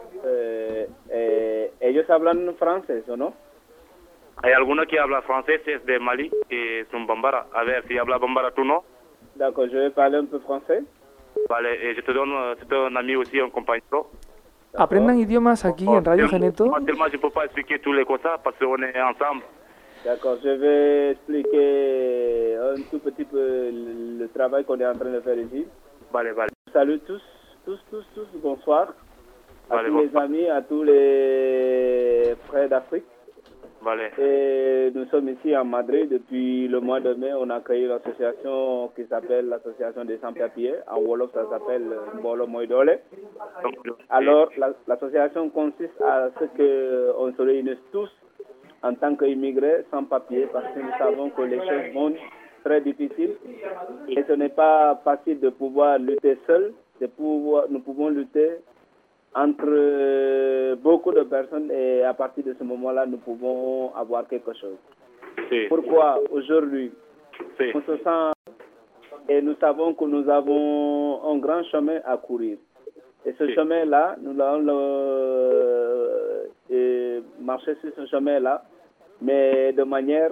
¿Ellos hablan francés o no? Hay algunos que hablan francés, es de Mali, que son bambara. A ver, si habla bambara tú, ¿no? D'accord, je vais parler un peu français. Vale, je te donne, c'est un ami aussi, un compañero. Aprendan idiomas aquí en Radio Geneto. Tellement je peux pas expliquer toutes les cosas parce qu'on est ensemble. D'accord, je vais expliquer un tout petit peu le travail qu'on est en train de faire ici. Vale, vale. Salut tous, bonsoir. À Vale, tous les bonsoir. amis, à tous les frères d'Afrique. Vale. Et nous sommes ici en Madrid. Depuis le mois de mai, on a créé l'association qui s'appelle l'Association des sans-papiers. En Wolof, ça s'appelle Mbolo Moydole. Alors, l'association consiste à ce qu'on se réunisse tous en tant qu'immigrés sans papiers, parce que nous savons que les choses vont très difficiles. Et ce n'est pas facile de pouvoir lutter seul. Nous pouvons lutter entre beaucoup de personnes et à partir de ce moment-là, nous pouvons avoir quelque chose. Pourquoi aujourd'hui on se sent et nous savons que nous avons un grand chemin à courir. Et ce chemin-là, nous allons marcher sur ce chemin-là, mais de manière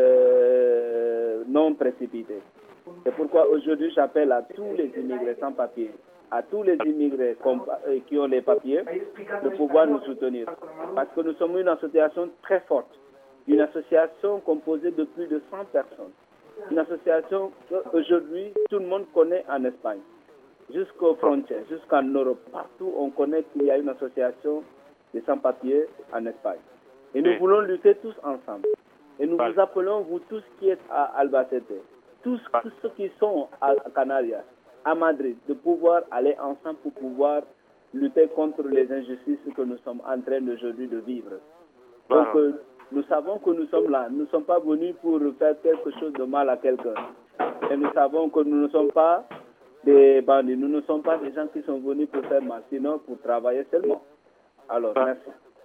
non précipitée. C'est pourquoi aujourd'hui j'appelle à tous les immigrés sans papier, à tous les immigrés qui ont les papiers, de pouvoir nous soutenir. Parce que nous sommes une association très forte, une association composée de plus de 100 personnes. Une association qu'aujourd'hui tout le monde connaît en Espagne, jusqu'aux frontières, jusqu'en Europe. Partout on connaît qu'il y a une association des sans-papiers en Espagne. Et nous voulons lutter tous ensemble. Et nous vous appelons, vous tous qui êtes à Albacete, tous ceux qui sont à Canarias, à Madrid, de pouvoir aller ensemble pour pouvoir lutter contre les injustices que nous sommes en train aujourd'hui de vivre. Donc, nous savons que nous sommes là. Nous ne sommes pas venus pour faire quelque chose de mal à quelqu'un. Et nous savons que nous ne sommes pas des bandits. Nous ne sommes pas des gens qui sont venus pour faire mal, sinon pour travailler seulement. Alors, merci.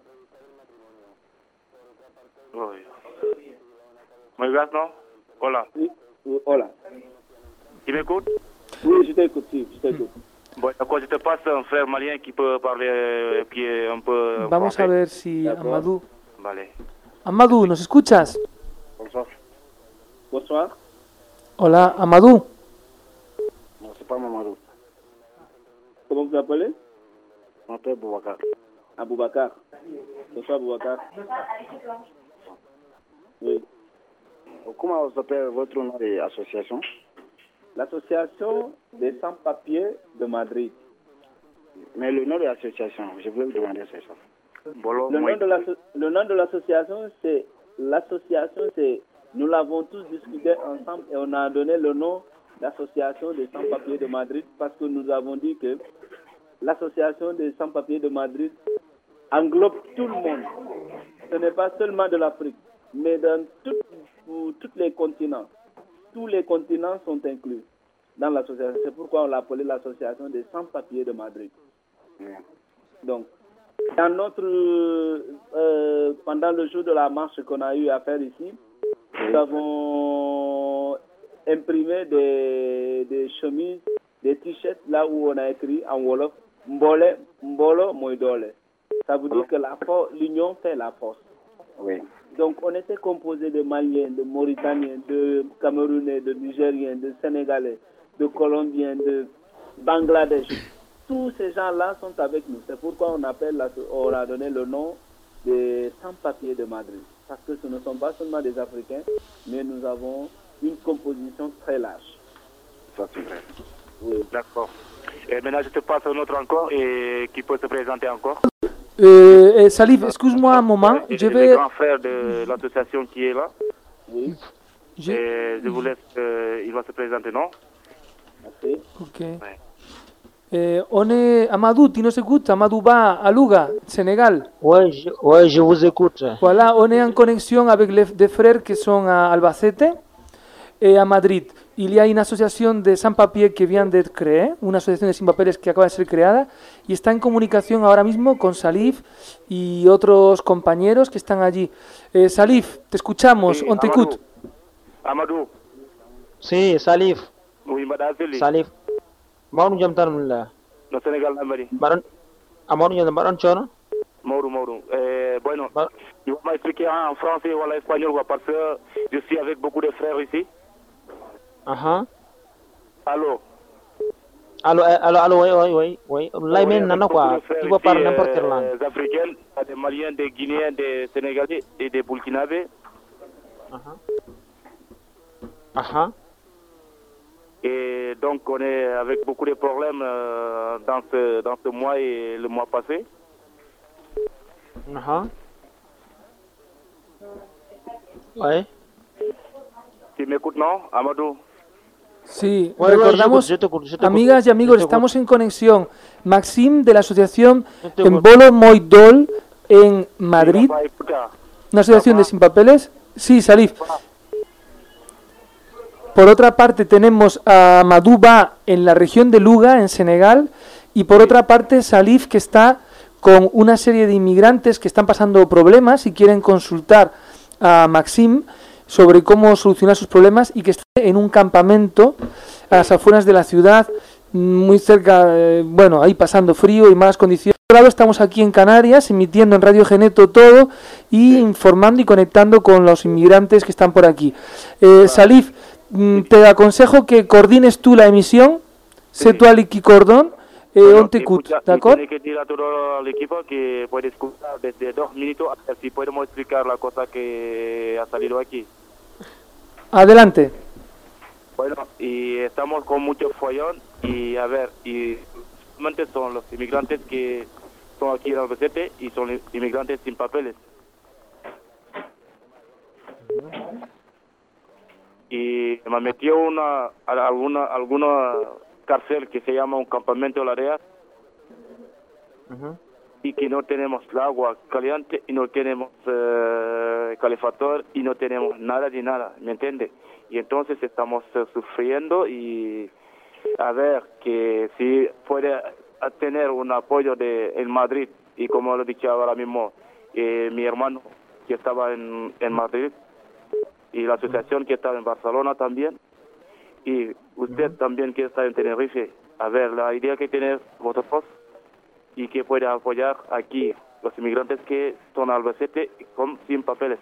Me regardes, non? Hola. Oui, hola. Tu m'écoutes? Oui, je t'écoute, je t'écoute. Bon, d'accord, je te passe un frère malien qui peut parler, qui est un peu... Vamos a ver si Amadou... Vale. Amadou, ¿nos escuchas? Bonsoir. Bonsoir. Hola, Amadou. Non, c'est pas Mamadou. Comment vous appelez? Je m'appelle Boubacar. Aboubacar. Bonsoir, Boubacar. Oui. Comment vous appelez votre nom et association? L'association des sans-papiers de Madrid. Mais le nom de l'association, je voulais vous demander c'est ça. Le nom de l'association, c'est nous l'avons tous discuté ensemble et on a donné le nom d'association des sans-papiers de Madrid parce que nous avons dit que l'association des sans-papiers de Madrid englobe tout le monde. Ce n'est pas seulement de l'Afrique, mais dans tous les continents. Tous les continents sont inclus dans l'association. C'est pourquoi on l'a appelé l'association des sans-papiers de Madrid. Donc, dans pendant le jour de la marche qu'on a eu à faire ici, nous avons imprimé des chemises, des t-shirts, là où on a écrit en Wolof, Mbole, Mbolo, Moidole. Ça veut dire que l'union fait la force. Oui. Donc, on était composé de Maliens, de Mauritaniens, de Camerounais, de Nigériens, de Sénégalais, de Colombiens, de Bangladesh. Tous ces gens-là sont avec nous. C'est pourquoi on a donné le nom des sans-papiers de Madrid. Parce que ce ne sont pas seulement des Africains, mais nous avons une composition très large. Ça, c'est vrai. Oui. D'accord. Et maintenant, je te passe un autre encore et qui peut se présenter encore. Salif, excuse-moi un moment. Je vais... Le grand frère de l'association qui est là. Oui. Et je vous laisse, il va se présenter, non? Merci. Ok. On est Amadou, tu nous écoutes? Amadou Ba à Louga, Sénégal. Ouais, je vous écoute. Voilà, on est en connexion avec des frères qui sont à Albacete et à Madrid. Il y a une asociación de sans-papiers que vient d'être créée, una asociación de sin papeles que acaba de ser creada y está en comunicación ahora mismo con Salif y otros compañeros que están allí. Salif, te escuchamos, on t'écoute. Amadou. Sí, Salif. Oui, madame. Salif. Maodo jam tan la. No Sénégal la mari. Baron Amadou jam baron chono. Mauro. Bueno, je vais m'expliquer en français ou en espagnol parce que je suis avec beaucoup de frères ici. Allô, oui. Là, maintenant, quoi. Tu vas parler n'importe quelle langue. Des Africains, des Maliens, des Guinéens, des Sénégalais et des Burkinabés. Et donc, on est avec beaucoup de problèmes dans ce mois et le mois passé. Ouais. Tu m'écoutes, non, Amadou? Sí, recordamos, amigas y amigos, estamos en conexión. Maxim de la asociación Mbolo Moidol en Madrid, una asociación de sin papeles. Sí, Salif. Por otra parte tenemos a Amadou Ba en la región de Louga, en Senegal, y por otra parte Salif, que está con una serie de inmigrantes que están pasando problemas y quieren consultar a Maxim. sobre cómo solucionar sus problemas y que esté en un campamento a las afueras de la ciudad, muy cerca, bueno, ahí pasando frío y malas condiciones. Por otro lado, estamos aquí en Canarias, emitiendo en Radio Geneto todo y informando y conectando con los inmigrantes que están por aquí. Salif, te aconsejo que coordines tú la emisión, sé tú al Cordón, on t'écoute, ¿d'accord? Tiene que decir a todo el equipo que puede escuchar desde 2 minutos a ver si podemos explicar la cosa que ha salido aquí. Adelante. Bueno, y estamos con mucho follón y a ver, y solamente son los inmigrantes que son aquí en Albacete y son inmigrantes sin papeles. Y me metió alguna cárcel que se llama un campamento de la área y que no tenemos el agua caliente y no tenemos calefactor y no tenemos nada de nada, ¿me entiende? Y entonces estamos sufriendo y a ver que si puede tener un apoyo en Madrid y como lo he dicho ahora mismo mi hermano que estaba en Madrid y la asociación que estaba en Barcelona también y usted también que está en Tenerife, a ver la idea que tiene vosotros y que puede apoyar aquí los inmigrantes que son Albacete sin papeles.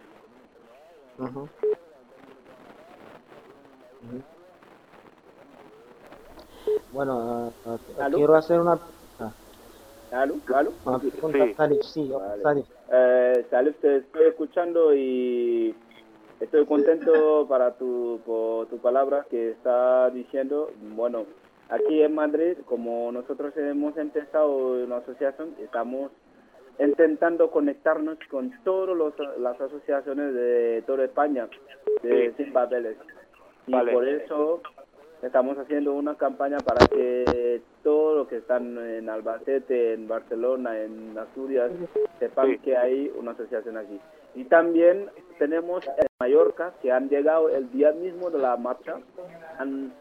Bueno, ¿Aló? quiero hacer una... ¿Aló? pregunta, Salif, sí, Salif. Salif, te estoy escuchando y estoy contento por tu palabra que está diciendo. Bueno, aquí en Madrid, como nosotros hemos empezado una asociación, estamos intentando conectarnos con todas las asociaciones de toda España sin papeles. Y por eso estamos haciendo una campaña para que todos los que están en Albacete, en Barcelona, en Asturias, sepan que hay una asociación aquí. Y también tenemos en Mallorca, que han llegado el día mismo de la marcha, han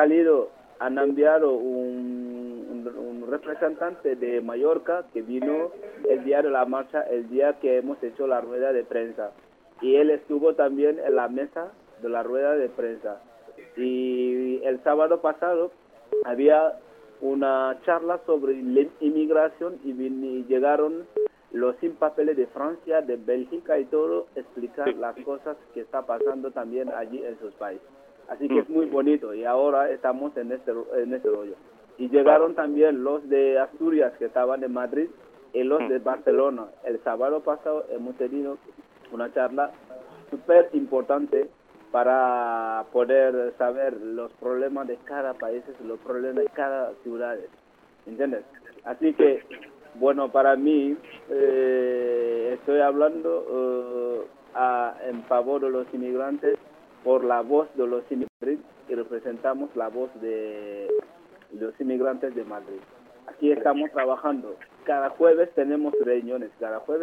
enviado un representante de Mallorca que vino el día de la marcha, el día que hemos hecho la rueda de prensa. Y él estuvo también en la mesa de la rueda de prensa. Y el sábado pasado había una charla sobre la inmigración y llegaron los sin papeles de Francia, de Bélgica y todo, explicar las cosas que está pasando también allí en sus países. Así que es muy bonito y ahora estamos en este rollo. Y llegaron también los de Asturias que estaban en Madrid y los de Barcelona. El sábado pasado hemos tenido una charla súper importante para poder saber los problemas de cada país, los problemas de cada ciudad, ¿entiendes? Así que, bueno, para mí, estoy hablando en favor de los inmigrantes por la voz de los inmigrantes y representamos la voz de los inmigrantes de Madrid. Aquí estamos trabajando. Cada jueves tenemos reuniones,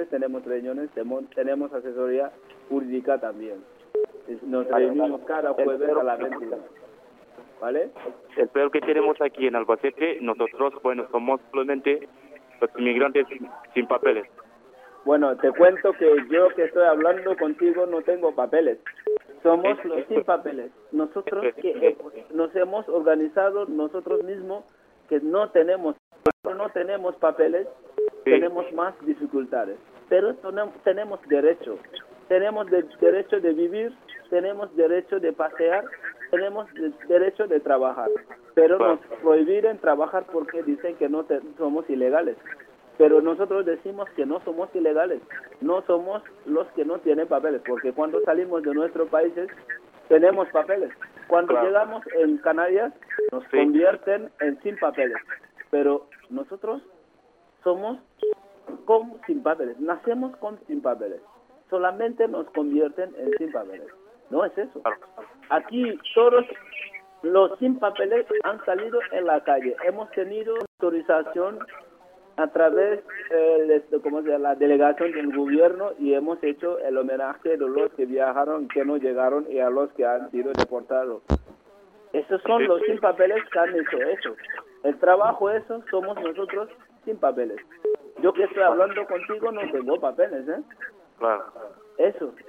tenemos asesoría jurídica también. Nos reunimos cada jueves a las 21. ¿Vale? El peor que tenemos aquí en Albacete, nosotros, bueno, somos solamente los inmigrantes sin papeles. Bueno, te cuento que yo que estoy hablando contigo no tengo papeles. Somos los sin papeles. Nosotros que nos hemos organizado nosotros mismos que no tenemos papeles, tenemos más dificultades. Pero tenemos derecho. Tenemos derecho de vivir, tenemos derecho de pasear, tenemos derecho de trabajar. Pero nos prohíben trabajar porque dicen que no somos ilegales. Pero nosotros decimos que no somos ilegales, no somos los que no tienen papeles, porque cuando salimos de nuestros países tenemos papeles. Cuando llegamos en Canarias nos convierten en sin papeles, pero nosotros somos sin papeles, nacemos con sin papeles, solamente nos convierten en sin papeles. No es eso. Aquí todos los sin papeles han salido en la calle, hemos tenido autorización a través de la delegación del gobierno y hemos hecho el homenaje de los que viajaron, que no llegaron y a los que han sido deportados. Esos son los sin papeles que han hecho eso. El trabajo eso somos nosotros sin papeles. Yo que estoy hablando contigo no tengo papeles, ¿eh? Claro. Eso.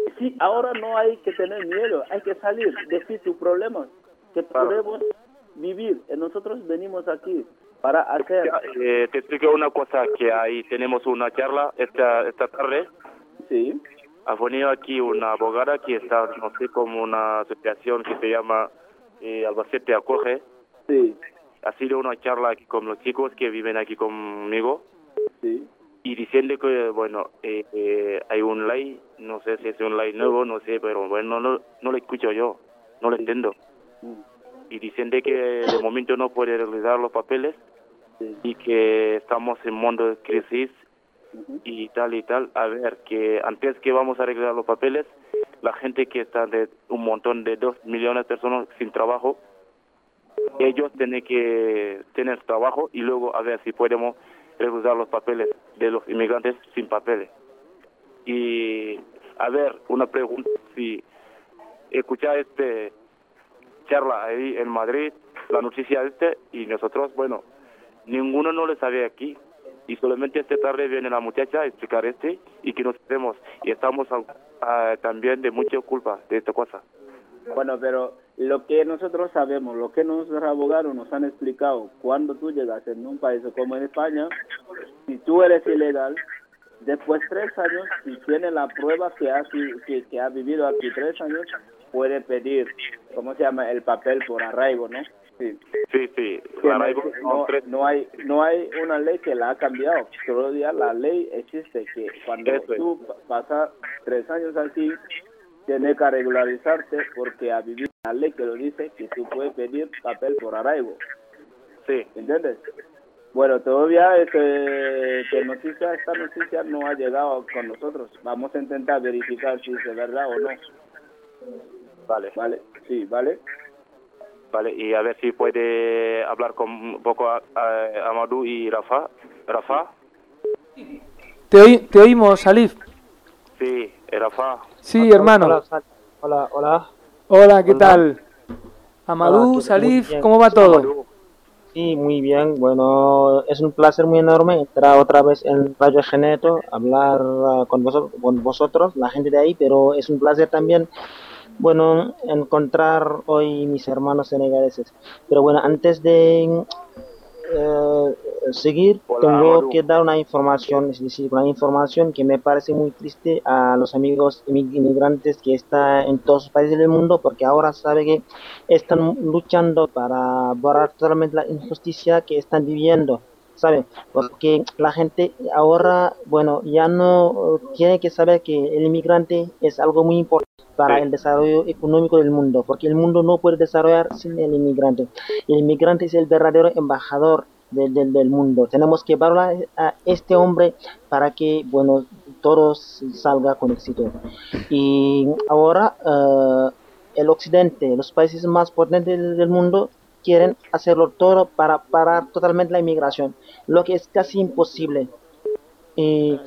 Sí, ahora no hay que tener miedo, hay que salir, decir tus problemas, que podemos vivir. Nosotros venimos aquí para hacer... Te explico una cosa, que ahí tenemos una charla esta tarde. Sí. Ha venido aquí una abogada que está, no sé, como una asociación que se llama Albacete Acoge. Sí. Ha sido una charla aquí con los chicos que viven aquí conmigo. Sí. Y diciendo que, bueno, hay un ley, no sé si es un ley nuevo, no sé, pero bueno, no lo escucho yo, no lo entiendo. Y diciendo que de momento no puede realizar los papeles y que estamos en mundo de crisis y tal. A ver, que antes que vamos a arreglar los papeles, la gente que está de un montón de 2 millones de personas sin trabajo, ellos tienen que tener trabajo y luego a ver si podemos regular los papeles de los inmigrantes sin papeles. Y a ver, una pregunta, si escuchar charla ahí en Madrid, la noticia y nosotros, bueno, ninguno no lo sabe aquí, y solamente esta tarde viene la muchacha a explicar y que nos vemos, y estamos también de mucha culpa de esta cosa. Bueno, pero lo que nosotros sabemos, lo que nuestros abogados nos han explicado, cuando tú llegas en un país como en España, si tú eres ilegal, después 3 años, si tienes la prueba que ha vivido aquí 3 años, puede pedir, ¿cómo se llama? El papel por arraigo, ¿no? Sí. Sí. Arraigo, no hay una ley que la ha cambiado. Todavía la ley existe, que cuando tú pasas 3 años aquí, tienes que regularizarte porque ha vivido la ley que lo dice, que tú puedes pedir papel por arraigo. Sí. ¿Entiendes? Bueno, todavía esta noticia no ha llegado con nosotros. Vamos a intentar verificar si es verdad o no. Vale, sí, vale. Vale, y a ver si puede hablar con un poco a Amadou y Rafa. Rafa. Te oímos, Salif. Sí, Rafa. Sí, hermano. Hola. Hola, ¿qué tal? Amadou, Salif, ¿cómo va todo? Sí, muy bien. Bueno, es un placer muy enorme entrar otra vez en Radio Geneto, hablar con vosotros, la gente de ahí, pero es un placer también, bueno, encontrar hoy mis hermanos senegaleses. Pero bueno, antes de seguir, tengo que dar una información, es decir, una información que me parece muy triste a los amigos inmigrantes que están en todos los países del mundo, porque ahora sabe que están luchando para borrar totalmente la injusticia que están viviendo, ¿sabe? Porque la gente ahora, bueno, ya no tiene que saber que el inmigrante es algo muy importante para el desarrollo económico del mundo, porque el mundo no puede desarrollar sin el inmigrante. El inmigrante es el verdadero embajador del mundo. Tenemos que valorar a este hombre para que, bueno, todo salga con éxito. Y ahora el occidente, los países más potentes del mundo, quieren hacerlo todo para parar totalmente la inmigración, lo que es casi imposible. Y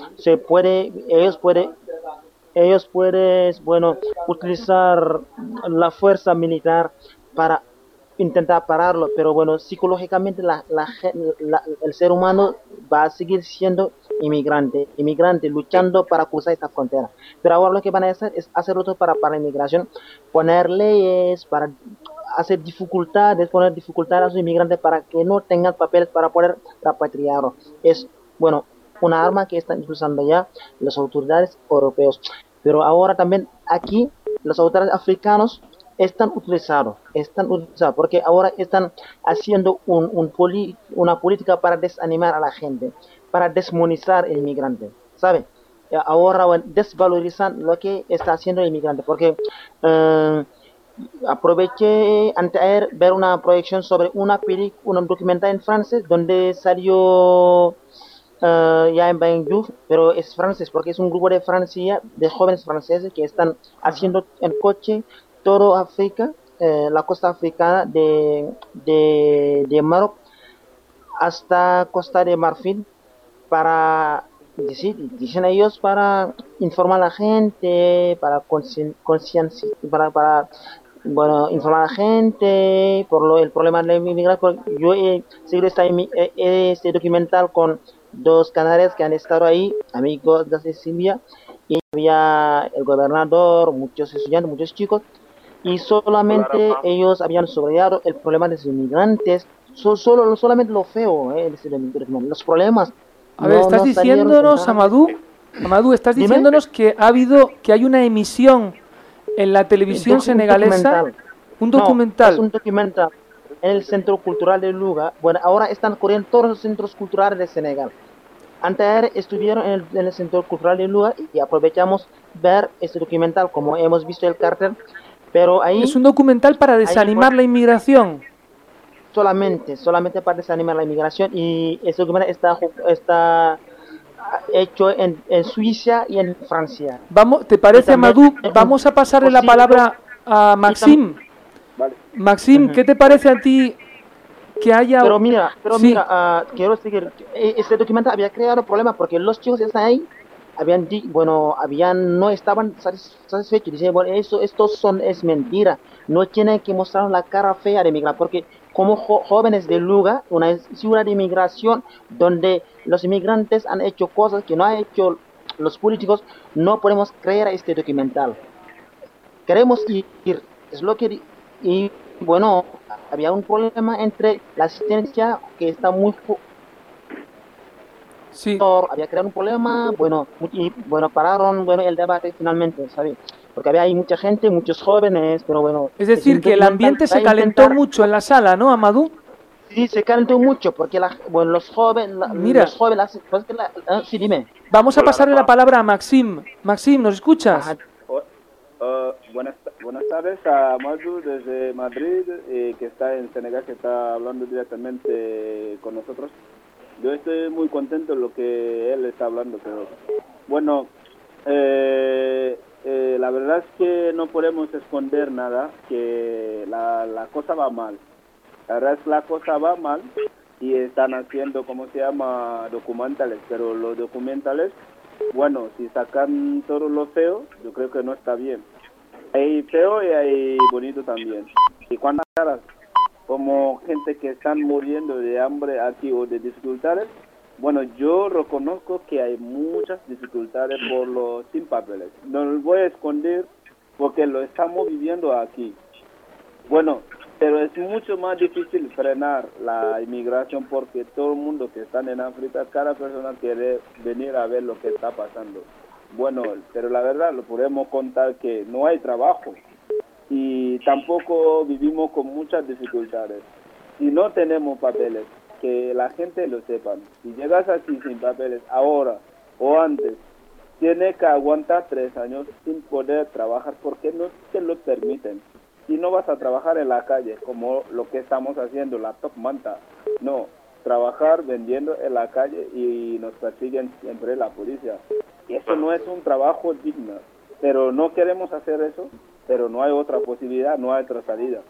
ellos pueden, bueno, utilizar la fuerza militar para intentar pararlo, pero bueno, psicológicamente el ser humano va a seguir siendo inmigrante, luchando para cruzar esta frontera. Pero ahora lo que van a hacer es hacerlo todo para la inmigración, poner leyes, para hacer dificultades, poner dificultades a los inmigrantes para que no tengan papeles para poder repatriarlo. Es, bueno, una arma que están usando ya las autoridades europeas. Pero ahora también aquí las autoridades africanos están utilizados porque ahora están haciendo una política para desanimar a la gente, para desmonizar el inmigrante, ¿sabe? Ahora desvalorizan lo que está haciendo el inmigrante, porque aproveché anteayer ver una proyección sobre un documental en francés donde salió ya en Banjul, pero es francés porque es un grupo de Francia, de jóvenes franceses que están haciendo en coche todo África, la costa africana de Marruecos hasta Costa de Marfil, para dicen ellos, para informar a la gente, para bueno, informar a la gente por el problema de la inmigración. Yo he seguido este documental con 2 canarias que han estado ahí, amigos de Cecilia, y había el gobernador, muchos estudiantes, muchos chicos, y solamente ellos habían subrayado el problema de los inmigrantes, solamente lo feo, los problemas. A ver, estás no salieron diciéndonos, en nada. Amadou, estás Dime. diciéndonos que hay una emisión en la televisión Un senegalesa, documental. un No, documental. es un documental en el Centro Cultural de Luga. Bueno, ahora están corriendo todos los centros culturales de Senegal. Antes estuvieron en el Centro Cultural de Luga y aprovechamos ver este documental, como hemos visto el cartel, pero ahí Es un documental para desanimar la inmigración. solamente para desanimar la inmigración, y este documental está hecho en Suiza y en Francia. ¿Te parece, Y también Amadou? es Vamos a pasarle la posible- palabra a Maxim. Maxim, ¿qué te parece a ti que haya... Pero mira, Sí. quiero decir, este documental había creado problemas porque los chicos que están ahí no estaban satisfechos. Dicen, bueno, es mentira. No tienen que mostrar la cara fea de inmigrante, porque como jóvenes de Luga, una ciudad de inmigración donde los inmigrantes han hecho cosas que no han hecho los políticos, no podemos creer a este documental. Queremos ir, es lo que... Y bueno, había un problema entre la asistencia que está muy... Sí. Había creado un problema, pararon el debate finalmente, ¿sabes? Porque había ahí mucha gente, muchos jóvenes, pero bueno... Es decir, que el ambiente se calentó mucho en la sala, ¿no, Amadou? Sí, se calentó mucho, porque los jóvenes... Mira. Sí, dime. Vamos a pasarle la palabra a Maxim. Maxim, ¿nos escuchas? Buenas tardes a Amadou desde Madrid, que está en Senegal, que está hablando directamente con nosotros. Yo estoy muy contento en lo que él está hablando, pero bueno, la verdad es que no podemos esconder nada, que la cosa va mal. La verdad es que la cosa va mal y están haciendo, ¿cómo se llama?, documentales, pero los documentales, bueno, si sacan todo lo feo, yo creo que no está bien. Hay feo y hay bonito también. Y cuando caras como gente que están muriendo de hambre aquí o de dificultades, bueno, yo reconozco que hay muchas dificultades por los sin papeles. No lo voy a esconder porque lo estamos viviendo aquí. Bueno, pero es mucho más difícil frenar la inmigración porque todo el mundo que está en África, cada persona quiere venir a ver lo que está pasando. Bueno, pero la verdad lo podemos contar que no hay trabajo y tampoco vivimos con muchas dificultades. Si no tenemos papeles, que la gente lo sepa. Si llegas aquí sin papeles ahora o antes, tienes que aguantar 3 años sin poder trabajar porque no te lo permiten. Si no vas a trabajar en la calle, como lo que estamos haciendo, la Top Manta, no, trabajar vendiendo en la calle y nos persiguen siempre la policía. Y eso no es un trabajo digno, pero no queremos hacer eso, pero no hay otra posibilidad, no hay otra salida.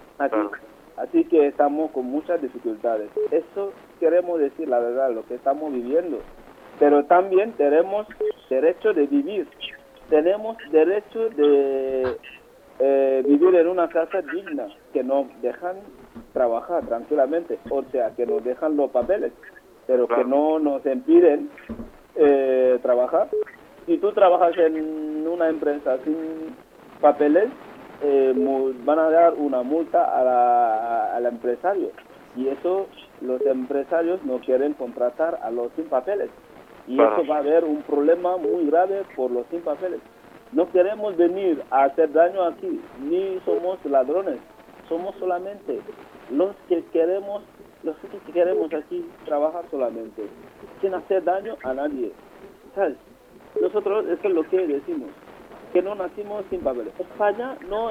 Así que estamos con muchas dificultades. Eso queremos decir la verdad, lo que estamos viviendo. Pero también tenemos derecho de vivir, tenemos derecho de vivir en una casa digna, que nos dejan trabajar tranquilamente, o sea, que nos dejan los papeles, pero que no nos impiden trabajar. Si tú trabajas en una empresa sin papeles, van a dar una multa al empresario, y eso los empresarios no quieren contratar a los sin papeles, y eso va a haber un problema muy grave por los sin papeles. No queremos venir a hacer daño aquí, ni somos ladrones, somos solamente los que queremos aquí trabajar solamente, sin hacer daño a nadie, ¿sabes? Nosotros eso es lo que decimos, que no nacimos sin papeles. España no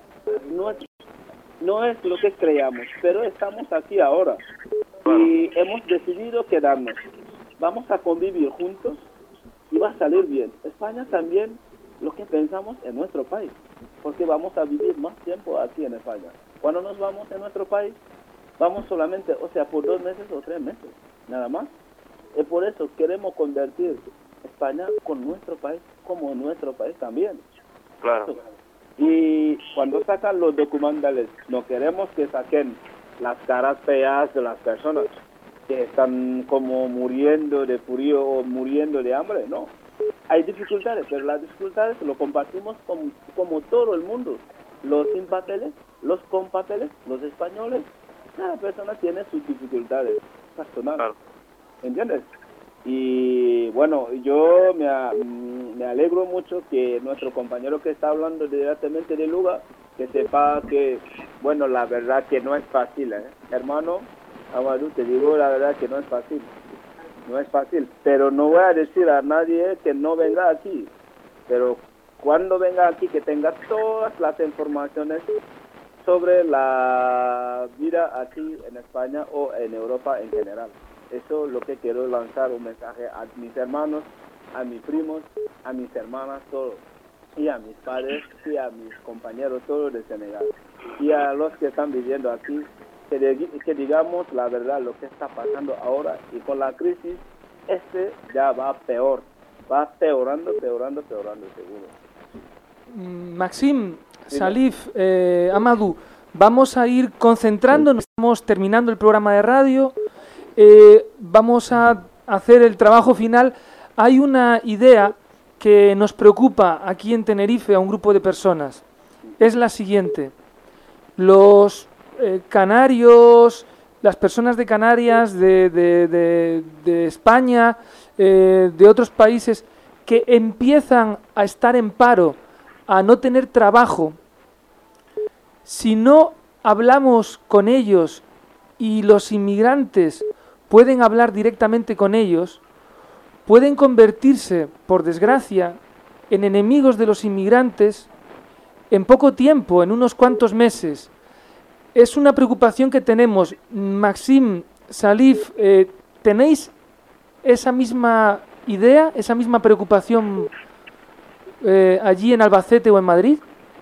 es lo que creíamos, pero estamos aquí ahora y hemos decidido quedarnos. Vamos a convivir juntos y va a salir bien. España también lo que pensamos en nuestro país, porque vamos a vivir más tiempo aquí en España. Cuando nos vamos en nuestro país, vamos solamente, o sea, por 2 meses o 3 meses, nada más. Y por eso queremos convertir España con nuestro país como nuestro país también. Claro. Y cuando sacan los documentales, no queremos que saquen las caras feas de las personas que están como muriendo de frío o muriendo de hambre, no. hay dificultades, pero las dificultades lo compartimos como todo el mundo. Los sin papeles, los con papeles, los españoles, cada persona tiene sus dificultades personales. ¿Entiendes? Y bueno, yo me alegro mucho que nuestro compañero que está hablando directamente de Luga, que sepa que, bueno, la verdad que no es fácil, hermano Amadou, te digo la verdad que no es fácil. No es fácil, pero no voy a decir a nadie que no venga aquí, pero cuando venga aquí que tenga todas las informaciones sobre la vida aquí en España o en Europa en general. Eso es lo que quiero lanzar un mensaje a mis hermanos, a mis primos, a mis hermanas, todos, y a mis padres y a mis compañeros todos de Senegal, y a los que están viviendo aquí, que digamos la verdad, lo que está pasando ahora, y con la crisis, ya va peor, va peorando seguro. Maxim, Salif, Amadou, vamos a ir concentrándonos, estamos terminando el programa de radio, vamos a hacer el trabajo final. Hay una idea que nos preocupa aquí en Tenerife a un grupo de personas, es la siguiente: los canarios, las personas de Canarias, de España, de otros países que empiezan a estar en paro, a no tener trabajo, si no hablamos con ellos y los inmigrantes pueden hablar directamente con ellos, pueden convertirse, por desgracia, en enemigos de los inmigrantes en poco tiempo, en unos cuantos meses. Es una preocupación que tenemos. Maxim, Salif, ¿tenéis esa misma idea, esa misma preocupación allí en Albacete o en Madrid?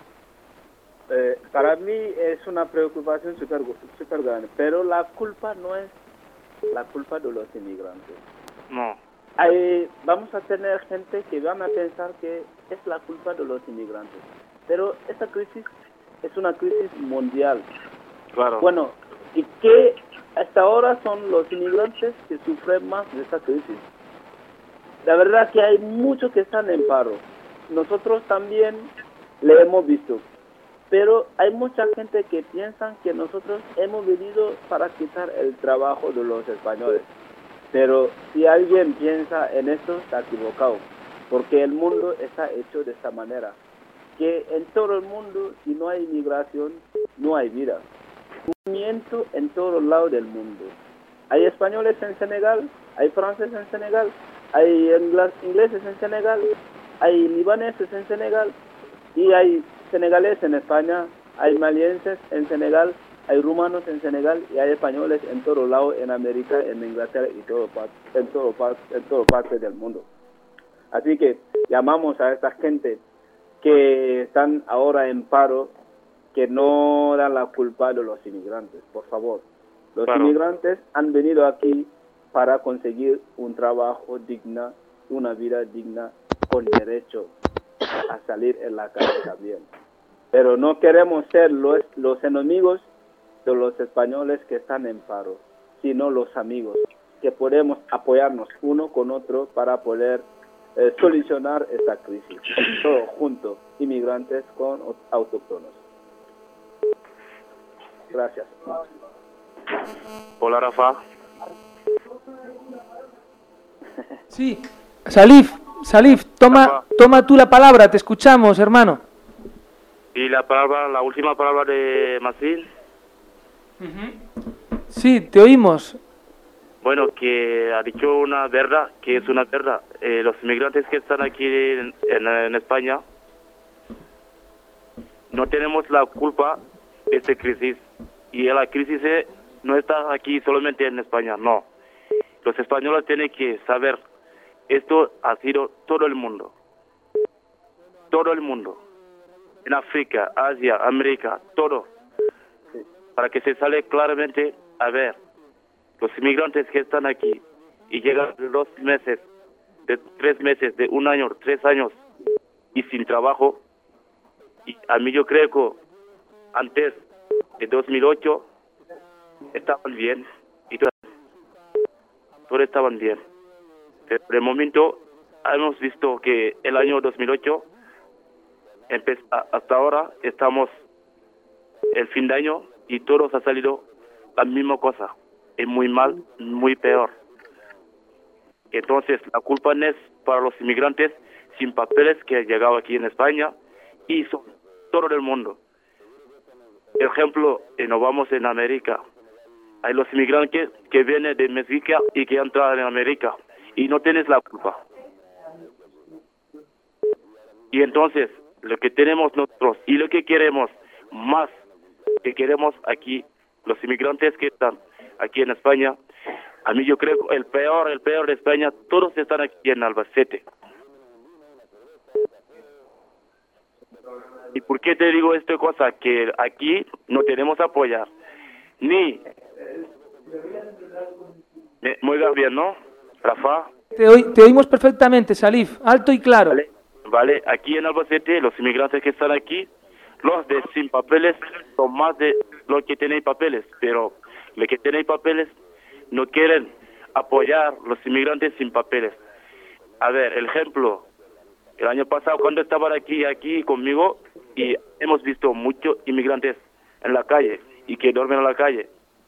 Para mí es una preocupación súper grande, pero la culpa no es la culpa de los inmigrantes. No. Vamos a tener gente que van a pensar que es la culpa de los inmigrantes, pero esta crisis es una crisis mundial. Claro. Bueno, y que hasta ahora son los inmigrantes que sufren más de esta crisis. La verdad que hay muchos que están en paro. Nosotros también le hemos visto. Pero hay mucha gente que piensa que nosotros hemos venido para quitar el trabajo de los españoles. Pero si alguien piensa en esto, está equivocado. Porque el mundo está hecho de esta manera. Que en todo el mundo, si no hay inmigración, no hay vida. Movimiento en todos lados del mundo. Hay españoles en Senegal, hay franceses en Senegal, hay ingleses en Senegal, hay libaneses en Senegal, y hay senegaleses en España, hay malienses en Senegal, hay rumanos en Senegal, y hay españoles en todos lados, en América, en Inglaterra y en toda parte del mundo. Así que llamamos a esta gente que están ahora en paro, que no dan la culpa de los inmigrantes, por favor. Los inmigrantes han venido aquí para conseguir un trabajo digno, una vida digna, con derecho a salir en la calle también. Pero no queremos ser los enemigos de los españoles que están en paro, sino los amigos, que podemos apoyarnos uno con otro para poder solucionar esta crisis, todos juntos, inmigrantes con autóctonos. Gracias. Hola, Rafa. Sí, Salif, toma tú la palabra, te escuchamos, hermano. Y la última palabra de Maxim. Sí, te oímos. Bueno, que ha dicho una verdad, que es una verdad. Los inmigrantes que están aquí en España no tenemos la culpa de esta crisis. Y la crisis no está aquí solamente en España, no. Los españoles tienen que saber, esto ha sido todo el mundo. Todo el mundo. En África, Asia, América, todo. Para que se sale claramente a ver los inmigrantes que están aquí y llegan 2 meses, de 3 meses, de 1 año, 3 años y sin trabajo. Y a mí yo creo que antes de 2008 estaban bien y todos estaban bien. Pero de momento hemos visto que el año 2008 hasta ahora estamos el fin de año y todos ha salido la misma cosa. Es muy mal, muy peor. Entonces, la culpa no es para los inmigrantes sin papeles que han llegado aquí en España y son todo el mundo. Por ejemplo, nos vamos en América. Hay los inmigrantes que vienen de México y que entran en América y no tienes la culpa. Y entonces, lo que tenemos nosotros y lo que queremos más, que queremos aquí, los inmigrantes que están aquí en España, a mí yo creo que el peor de España, todos están aquí en Albacete. ¿Y por qué te digo esta cosa? Que aquí no tenemos apoyar, ni... Muy bien, ¿no, Rafa? Te oímos perfectamente, Salif, alto y claro. Vale, aquí en Albacete, los inmigrantes que están aquí, los de sin papeles son más de los que tienen papeles, pero los que tienen papeles no quieren apoyar los inmigrantes sin papeles. A ver, el ejemplo, el año pasado cuando estaban aquí conmigo y hemos visto muchos inmigrantes en la calle y que duermen en la calle.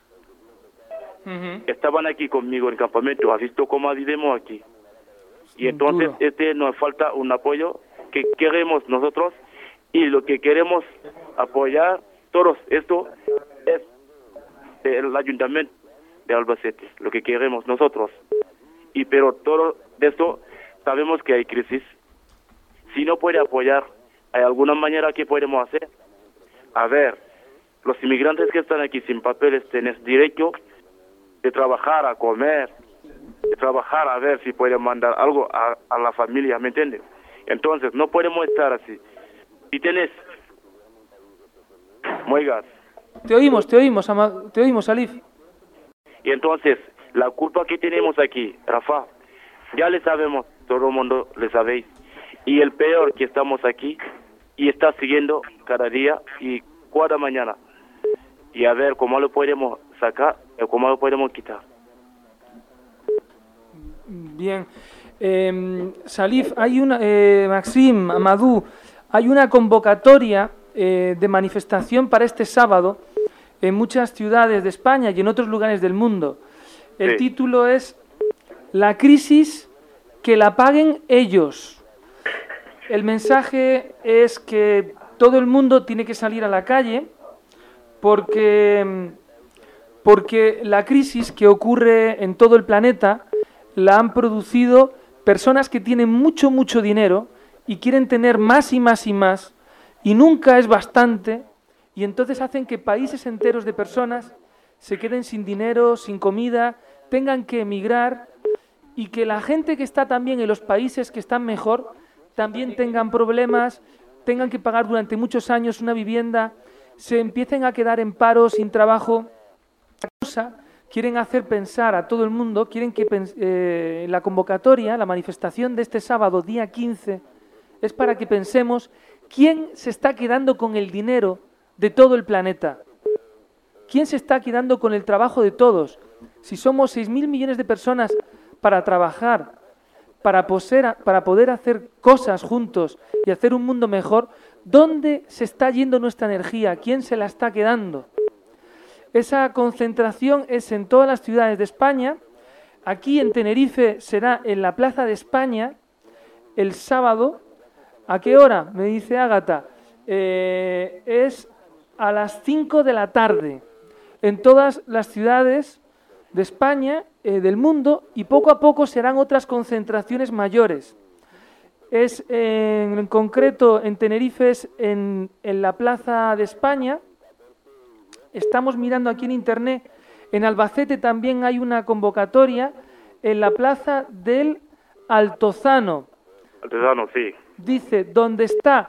Estaban aquí conmigo en el campamento, has visto cómo vivimos aquí. Y entonces nos falta un apoyo que queremos nosotros y lo que queremos apoyar todos esto es el ayuntamiento de Albacete, lo que queremos nosotros. Y pero todo esto sabemos que hay crisis. Si no puede apoyar, ¿hay alguna manera que podemos hacer? A ver, los inmigrantes que están aquí sin papeles tienen derecho de trabajar, a comer, de trabajar a ver si pueden mandar algo a la familia, ¿me entiendes? Entonces, no podemos estar así. Si tienes... Moigas. Te oímos, Salif. Y entonces, la culpa que tenemos aquí, Rafa, ya le sabemos, todo el mundo le sabéis. Y el peor que estamos aquí y está siguiendo cada día y cada mañana. Y a ver cómo lo podemos sacar o cómo lo podemos quitar. Bien. Salif, hay una... Maxim, Amadou, hay una convocatoria de manifestación para este sábado en muchas ciudades de España y en otros lugares del mundo. El título es La crisis que la paguen ellos. El mensaje es que todo el mundo tiene que salir a la calle porque la crisis que ocurre en todo el planeta la han producido personas que tienen mucho, mucho dinero y quieren tener más y más y más y nunca es bastante y entonces hacen que países enteros de personas se queden sin dinero, sin comida, tengan que emigrar y que la gente que está también en los países que están mejor también tengan problemas, tengan que pagar durante muchos años una vivienda, se empiecen a quedar en paro, sin trabajo. Quieren hacer pensar a todo el mundo, quieren que la convocatoria, la manifestación de este sábado, día 15, es para que pensemos quién se está quedando con el dinero de todo el planeta. ¿Quién se está quedando con el trabajo de todos? Si somos 6.000 millones de personas para trabajar, para poder hacer cosas juntos y hacer un mundo mejor, ¿dónde se está yendo nuestra energía? ¿Quién se la está quedando? Esa concentración es en todas las ciudades de España. Aquí en Tenerife será en la Plaza de España el sábado. ¿A qué hora? Me dice Ágata. Es a las 5 de la tarde. En todas las ciudades de España, del mundo, y poco a poco serán otras concentraciones mayores. Es en concreto en Tenerife, es en la Plaza de España. Estamos mirando aquí en internet, en Albacete también hay una convocatoria en la Plaza del Altozano. Altozano, sí. Dice, donde está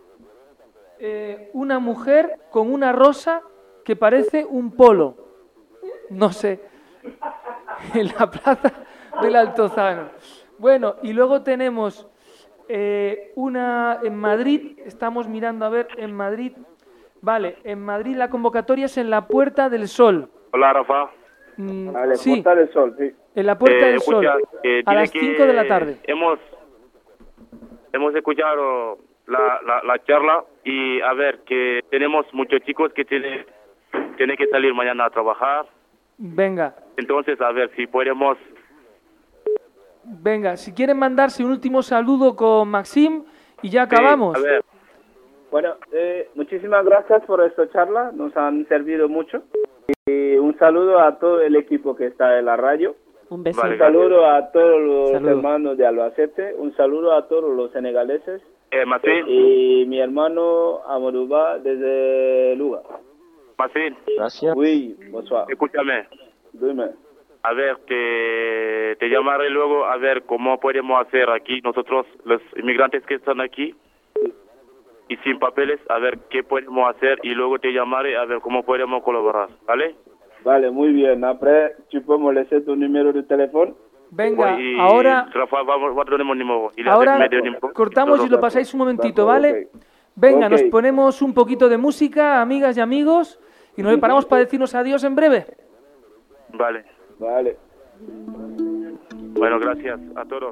una mujer con una rosa que parece un polo. No sé, en la Plaza del Altozano. Bueno, y luego tenemos una en Madrid, estamos mirando a ver, en Madrid... Vale, en Madrid la convocatoria es en la Puerta del Sol. Hola, Rafa. Vale, sí, Puerta del Sol, sí. en la Puerta del Sol, escucha, a las 5 de la tarde. Hemos hemos escuchado la charla y a ver, que tenemos muchos chicos que tienen que salir mañana a trabajar. Venga, Entonces, a ver si podemos... venga, si quieren mandarse un último saludo con Maxim y ya acabamos. Sí, a ver. Bueno, muchísimas gracias por esta charla, nos han servido mucho. Y un saludo a todo el equipo que está en la radio. Un beso. Un saludo a todos los hermanos de Albacete, un saludo a todos los senegaleses. Martín. Y mi hermano Amadouba desde Luga. Martín. Gracias. Oui, bonsoir. Escúchame. Dime. A ver, te llamaré luego a ver cómo podemos hacer aquí nosotros, los inmigrantes que están aquí y sin papeles, a ver qué podemos hacer y luego te llamaré a ver cómo podemos colaborar, ¿vale? Vale, muy bien. Après, tu peux me laisser tu número de teléfono. Venga, Y ahora, Rafa, vamos a tener un número. Y ahora me dio un número. cortamos y lo pasáis un momentito, ¿vale? Venga, nos ponemos un poquito de música, amigas y amigos, y nos preparamos para decirnos adiós en breve. Vale. Vale. Bueno, gracias a todos.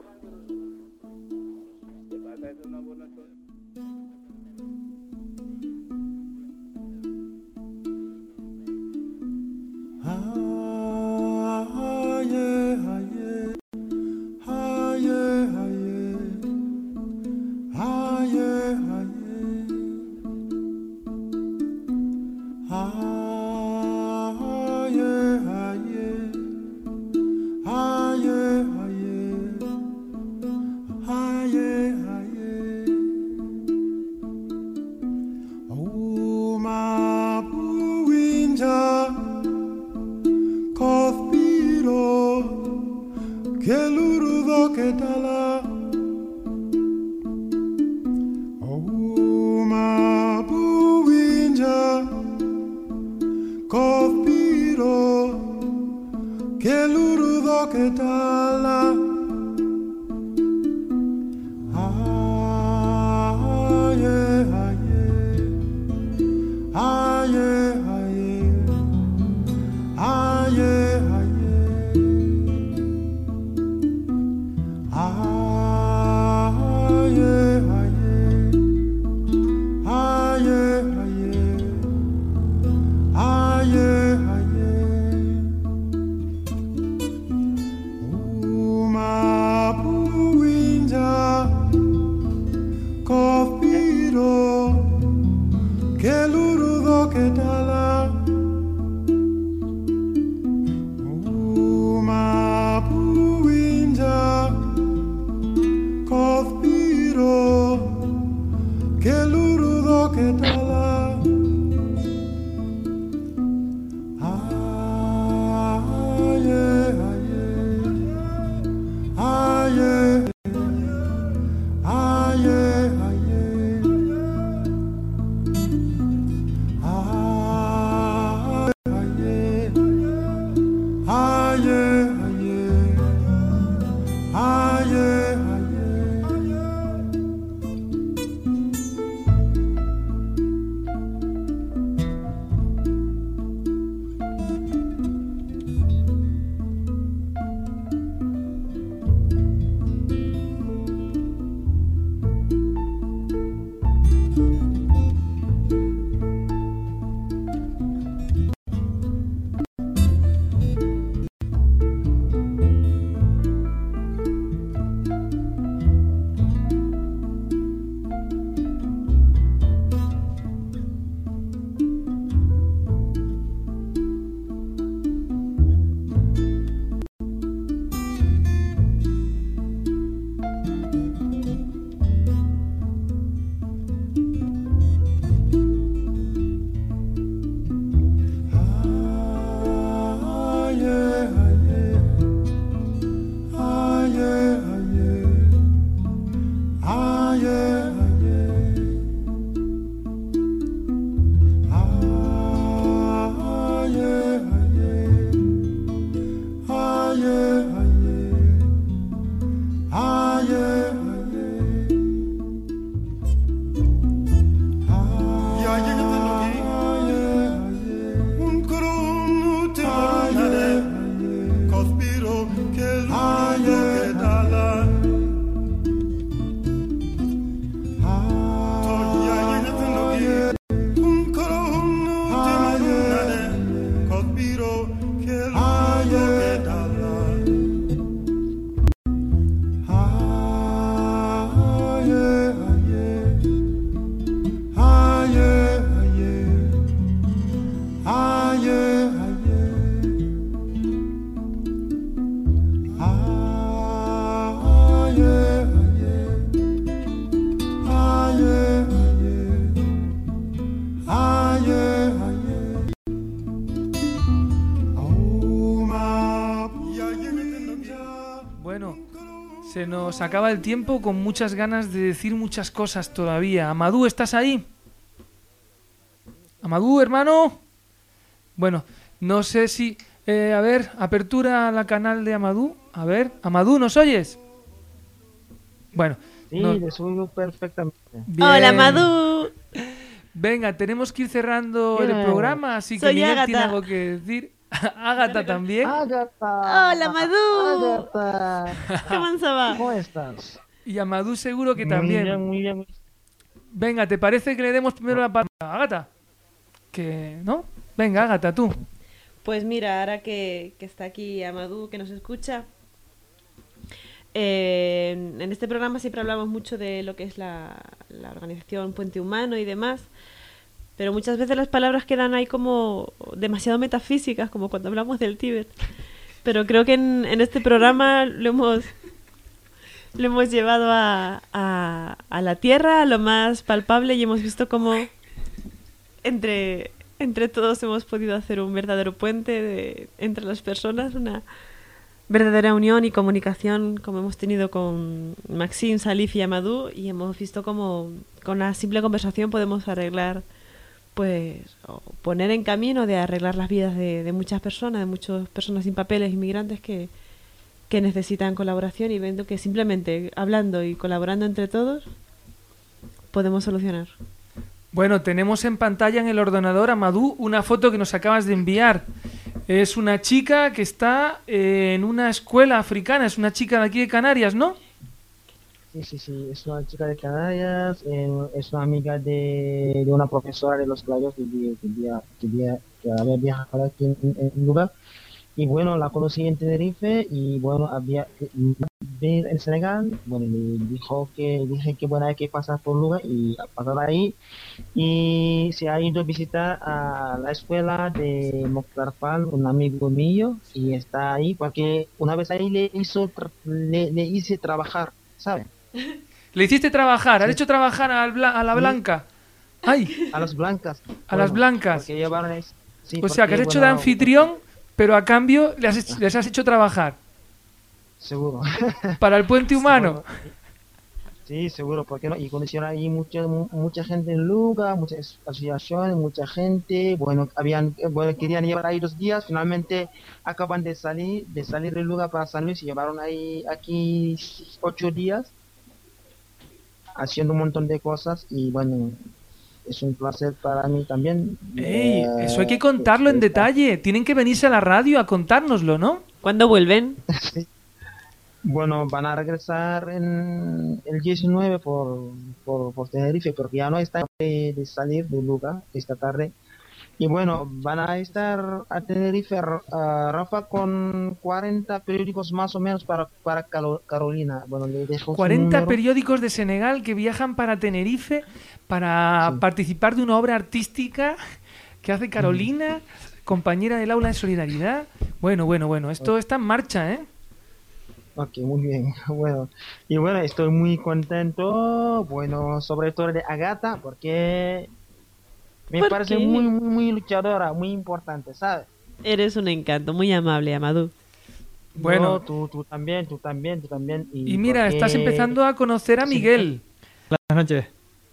Bueno, se nos acaba el tiempo con muchas ganas de decir muchas cosas todavía. Amadou, ¿estás ahí? Amadou, hermano. Bueno, no sé si... a ver, apertura a la canal de Amadou. A ver, Amadou, ¿nos oyes? Bueno. Sí, les oigo perfectamente. Bien. Hola, Amadou. Venga, tenemos que ir cerrando el Bien. programa, así que Soy Miguel Ágata. tiene algo que decir. Ágata también. Hola, Amadou. Ágata. ¿Cómo se va? ¿Cómo estás? Y Amadou seguro que también. Muy bien. Venga, ¿te parece que le demos primero la palabra a Ágata? ¿Que no? Venga, Ágata, tú. Pues mira, ahora que está aquí Amadou, que nos escucha, en este programa siempre hablamos mucho de lo que es la organización Puente Humano y demás, pero muchas veces las palabras quedan ahí como demasiado metafísicas, como cuando hablamos del Tíbet. Pero creo que en este programa lo hemos llevado a la tierra, a lo más palpable, y hemos visto cómo entre todos hemos podido hacer un verdadero puente entre las personas, una verdadera unión y comunicación, como hemos tenido con Maxime, Salif y Amadou, y hemos visto cómo con una simple conversación podemos arreglar, pues, o poner en camino de arreglar las vidas de muchas personas, de muchas personas sin papeles, inmigrantes que necesitan colaboración, y viendo que simplemente hablando y colaborando entre todos podemos solucionar. Bueno, tenemos en pantalla en el ordenador, Amadou, una foto que nos acabas de enviar. Es una chica que está en una escuela africana, es una chica de aquí de Canarias, ¿no? Sí, es una chica de Canarias, es una amiga de una profesora de los playos que había viajado aquí en el lugar. Y bueno, la conocí en Tenerife y bueno, había venir en Senegal. Bueno, dije que bueno, hay que pasar por lugar y pasar ahí. Y se ha ido a visitar a la escuela de Mokhtar Fall, un amigo mío, y está ahí porque una vez ahí le hice trabajar, ¿sabes? Le hiciste trabajar, has hecho trabajar a la blanca. ¡Ay! A las blancas. A las blancas. Porque llevaron O sea, que has hecho de anfitrión, pero a cambio les has hecho trabajar. Seguro. Para el Puente Humano. Sí, seguro, porque no, y conocieron ahí mucha gente en Luga, muchas asociaciones, mucha gente, bueno, querían llevar ahí 2 días, finalmente acaban de salir de Luga para San Luis y llevaron aquí 8 días haciendo un montón de cosas y bueno, es un placer para mí también. ¡Ey! Eso hay que contarlo en detalle, tienen que venirse a la radio a contárnoslo, ¿no? ¿Cuándo vuelven? Sí. Bueno, van a regresar en el 19 por Tenerife, porque ya no está de salir de Luga esta tarde. Y bueno, van a estar a Tenerife, Rafa, con 40 periódicos más o menos para Carolina. Bueno, le dejo 40 periódicos de Senegal que viajan para Tenerife para participar de una obra artística que hace Carolina, compañera del aula de solidaridad. Bueno, esto está en marcha, ¿eh? Ok, muy bien. Bueno, y bueno, estoy muy contento, bueno, sobre todo de Ágata, porque me parece muy luchadora, muy importante, ¿sabes? Eres un encanto, muy amable, Amadou. Bueno, no, tú también. Y mira, estás empezando a conocer a Miguel. Buenas noches.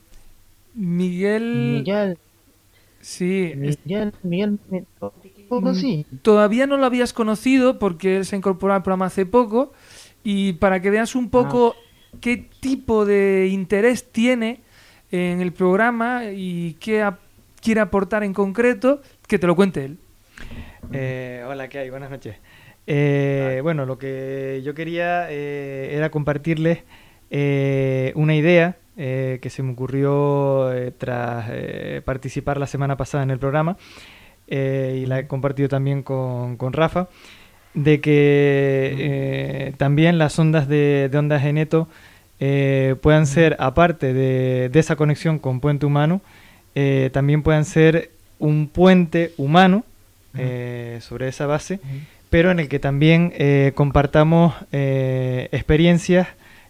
Miguel. Sí. Miguel, sí. Todavía no lo habías conocido porque él se incorporó al programa hace poco, y para que veas un poco qué tipo de interés tiene en el programa y qué quiere aportar en concreto, que te lo cuente él. Hola, ¿qué hay? Buenas noches. Bueno, lo que yo quería era compartirles una idea que se me ocurrió tras participar la semana pasada en el programa. y la he compartido también con Rafa, de que también las ondas de ondas de Neto puedan ser, aparte de esa conexión con puente humano, también puedan ser un puente humano sobre esa base, pero en el que también compartamos experiencias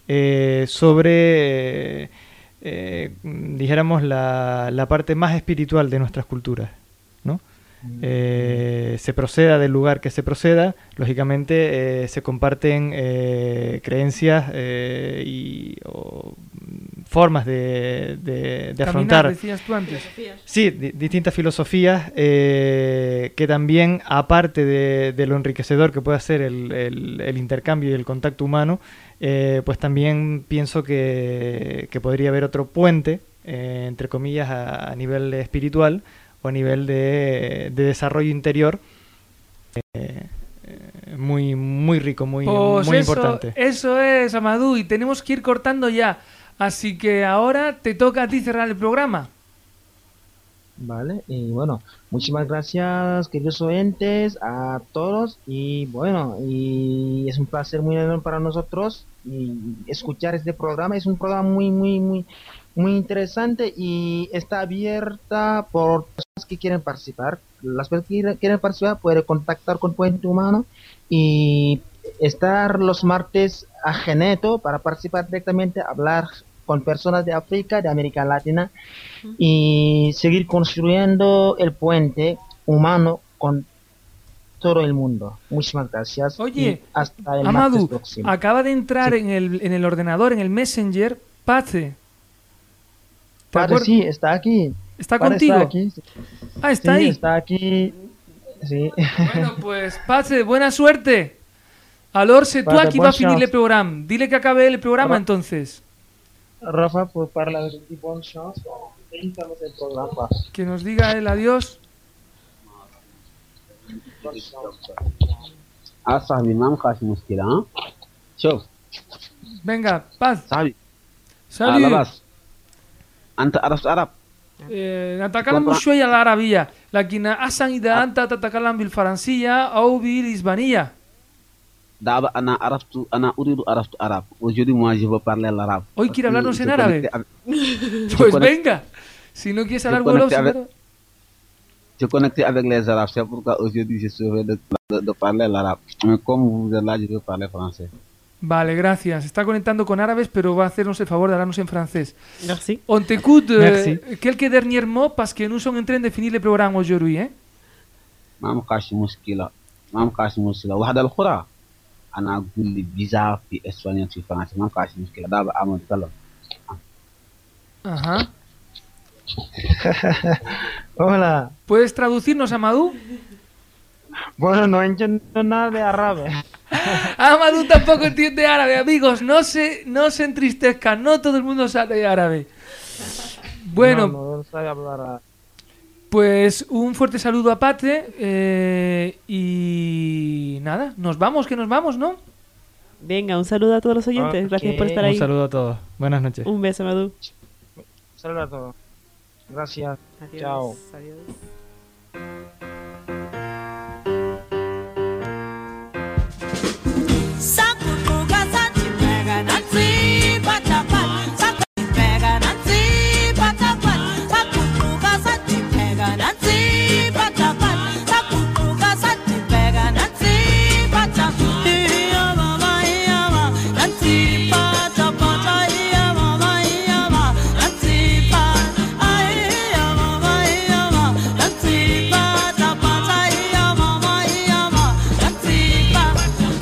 sobre, dijéramos, la parte más espiritual de nuestras culturas, ¿no? Se proceda del lugar que se proceda, lógicamente se comparten creencias o formas de afrontar, decías tú antes. Sí, distintas filosofías que también, aparte de lo enriquecedor que puede ser el intercambio y el contacto humano, pues también pienso que podría haber otro puente, entre comillas, a nivel espiritual o a nivel de desarrollo interior, muy, muy rico, muy importante. Eso es, Amadou, y tenemos que ir cortando ya. Así que ahora te toca a ti cerrar el programa. Vale, y bueno, muchísimas gracias, queridos oyentes, a todos, y bueno, y es un placer muy enorme para nosotros y escuchar este programa. Es un programa muy interesante y está abierta por personas que quieren participar. Las personas que quieren participar pueden contactar con Puente Humano y estar los martes a Geneto para participar directamente, hablar con personas de África, de América Latina, y seguir construyendo el puente humano con todo el mundo. Muchísimas gracias. Oye, y hasta el Amadou, martes próximo. acaba de entrar Sí. en el ordenador, en el Messenger, Pace. Padre, sí, está aquí. ¿Está Padre, contigo? Está aquí. Ah, está Sí, ahí. está aquí. Sí. Bueno, pues, Pace, buena suerte. Alors, c'est toi Padre, qui vas bonne finir chance. le programa. Dile que acabe el programa, Ra- entonces. Rafa, pour parler avec une bonne chance. Finissons el programa. Que nos diga el adiós. صاحبي ما مخاش مشكلة ها شوف Venga, Paz. صاحبي Salut. لاباس أنت عرفت عرب نتكلم شوية العربية لكن أحسن إذا أنت تتكلم بالفرنسية أو بالإسبانية. دابا أنا أريد عرفت عرب aujourd'hui moi je veux parler l'arabe. Hoy quiere hablarnos en árabe. Je Pues connecte- venga. Si no quieres je hablar connecte wolof, avec- pero- Je connecté avec les arabes, c'est pourquoi aujourd'hui je suis de parler l'arabe. Mais comme vous êtes là, je veux parler français. Vale, gracias. Está conectando con árabes, pero va a hacernos el favor de hablarnos en francés. Merci. On t'écoute. Merci. Quelques derniers mots parce que nous sommes en train de finir le programme aujourd'hui. Hein? ما مكاش مشكلة واحدة الأخرى أنا أقول لي فيزا في إسبانيا في فرنسا ما مكاش مشكلة دابا أعمل كلام. Ajá. Hola. ¿Puedes traducirnos, Amadou? Bueno, no entiendo nada de árabe. Amadou tampoco entiende árabe, amigos. No se entristezcan. No todo el mundo sabe árabe. Bueno, No sabe hablar árabe. pues un fuerte saludo a Pate. Y nada, nos vamos, ¿no? Venga, un saludo a todos los oyentes. Gracias por estar ahí. Un saludo a todos. Buenas noches. Un beso, Amadou. Saludos a todos. Gracias. Adiós. Chao. Adiós. Sakutuga sati pega nansi patapat. Sakutuga pega nansi patapat. Sakutuga sati pega nansi patapat. Sakutuga sati pega nansi patapat. Iya mama nansi patapat. Iya mama nansi pat. Iya mama nansi patapat. Iya mama nansi pat.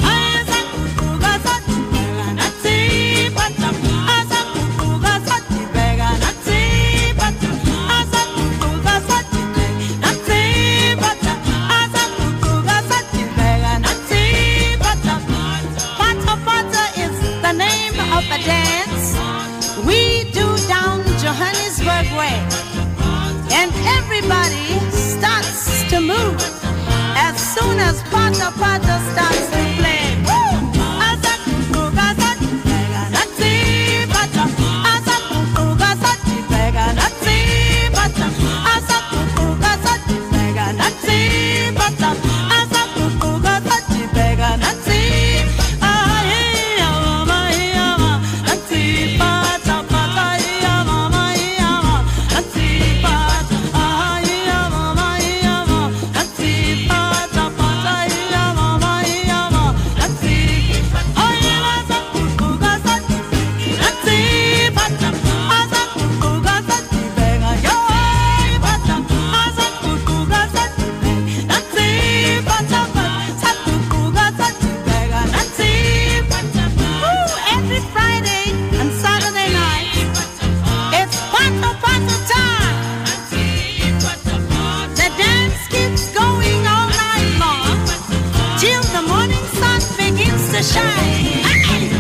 We do down Johannesburg way, and everybody starts to move as soon as Pata Pata starts to play. Nazi morning sun begins to shine.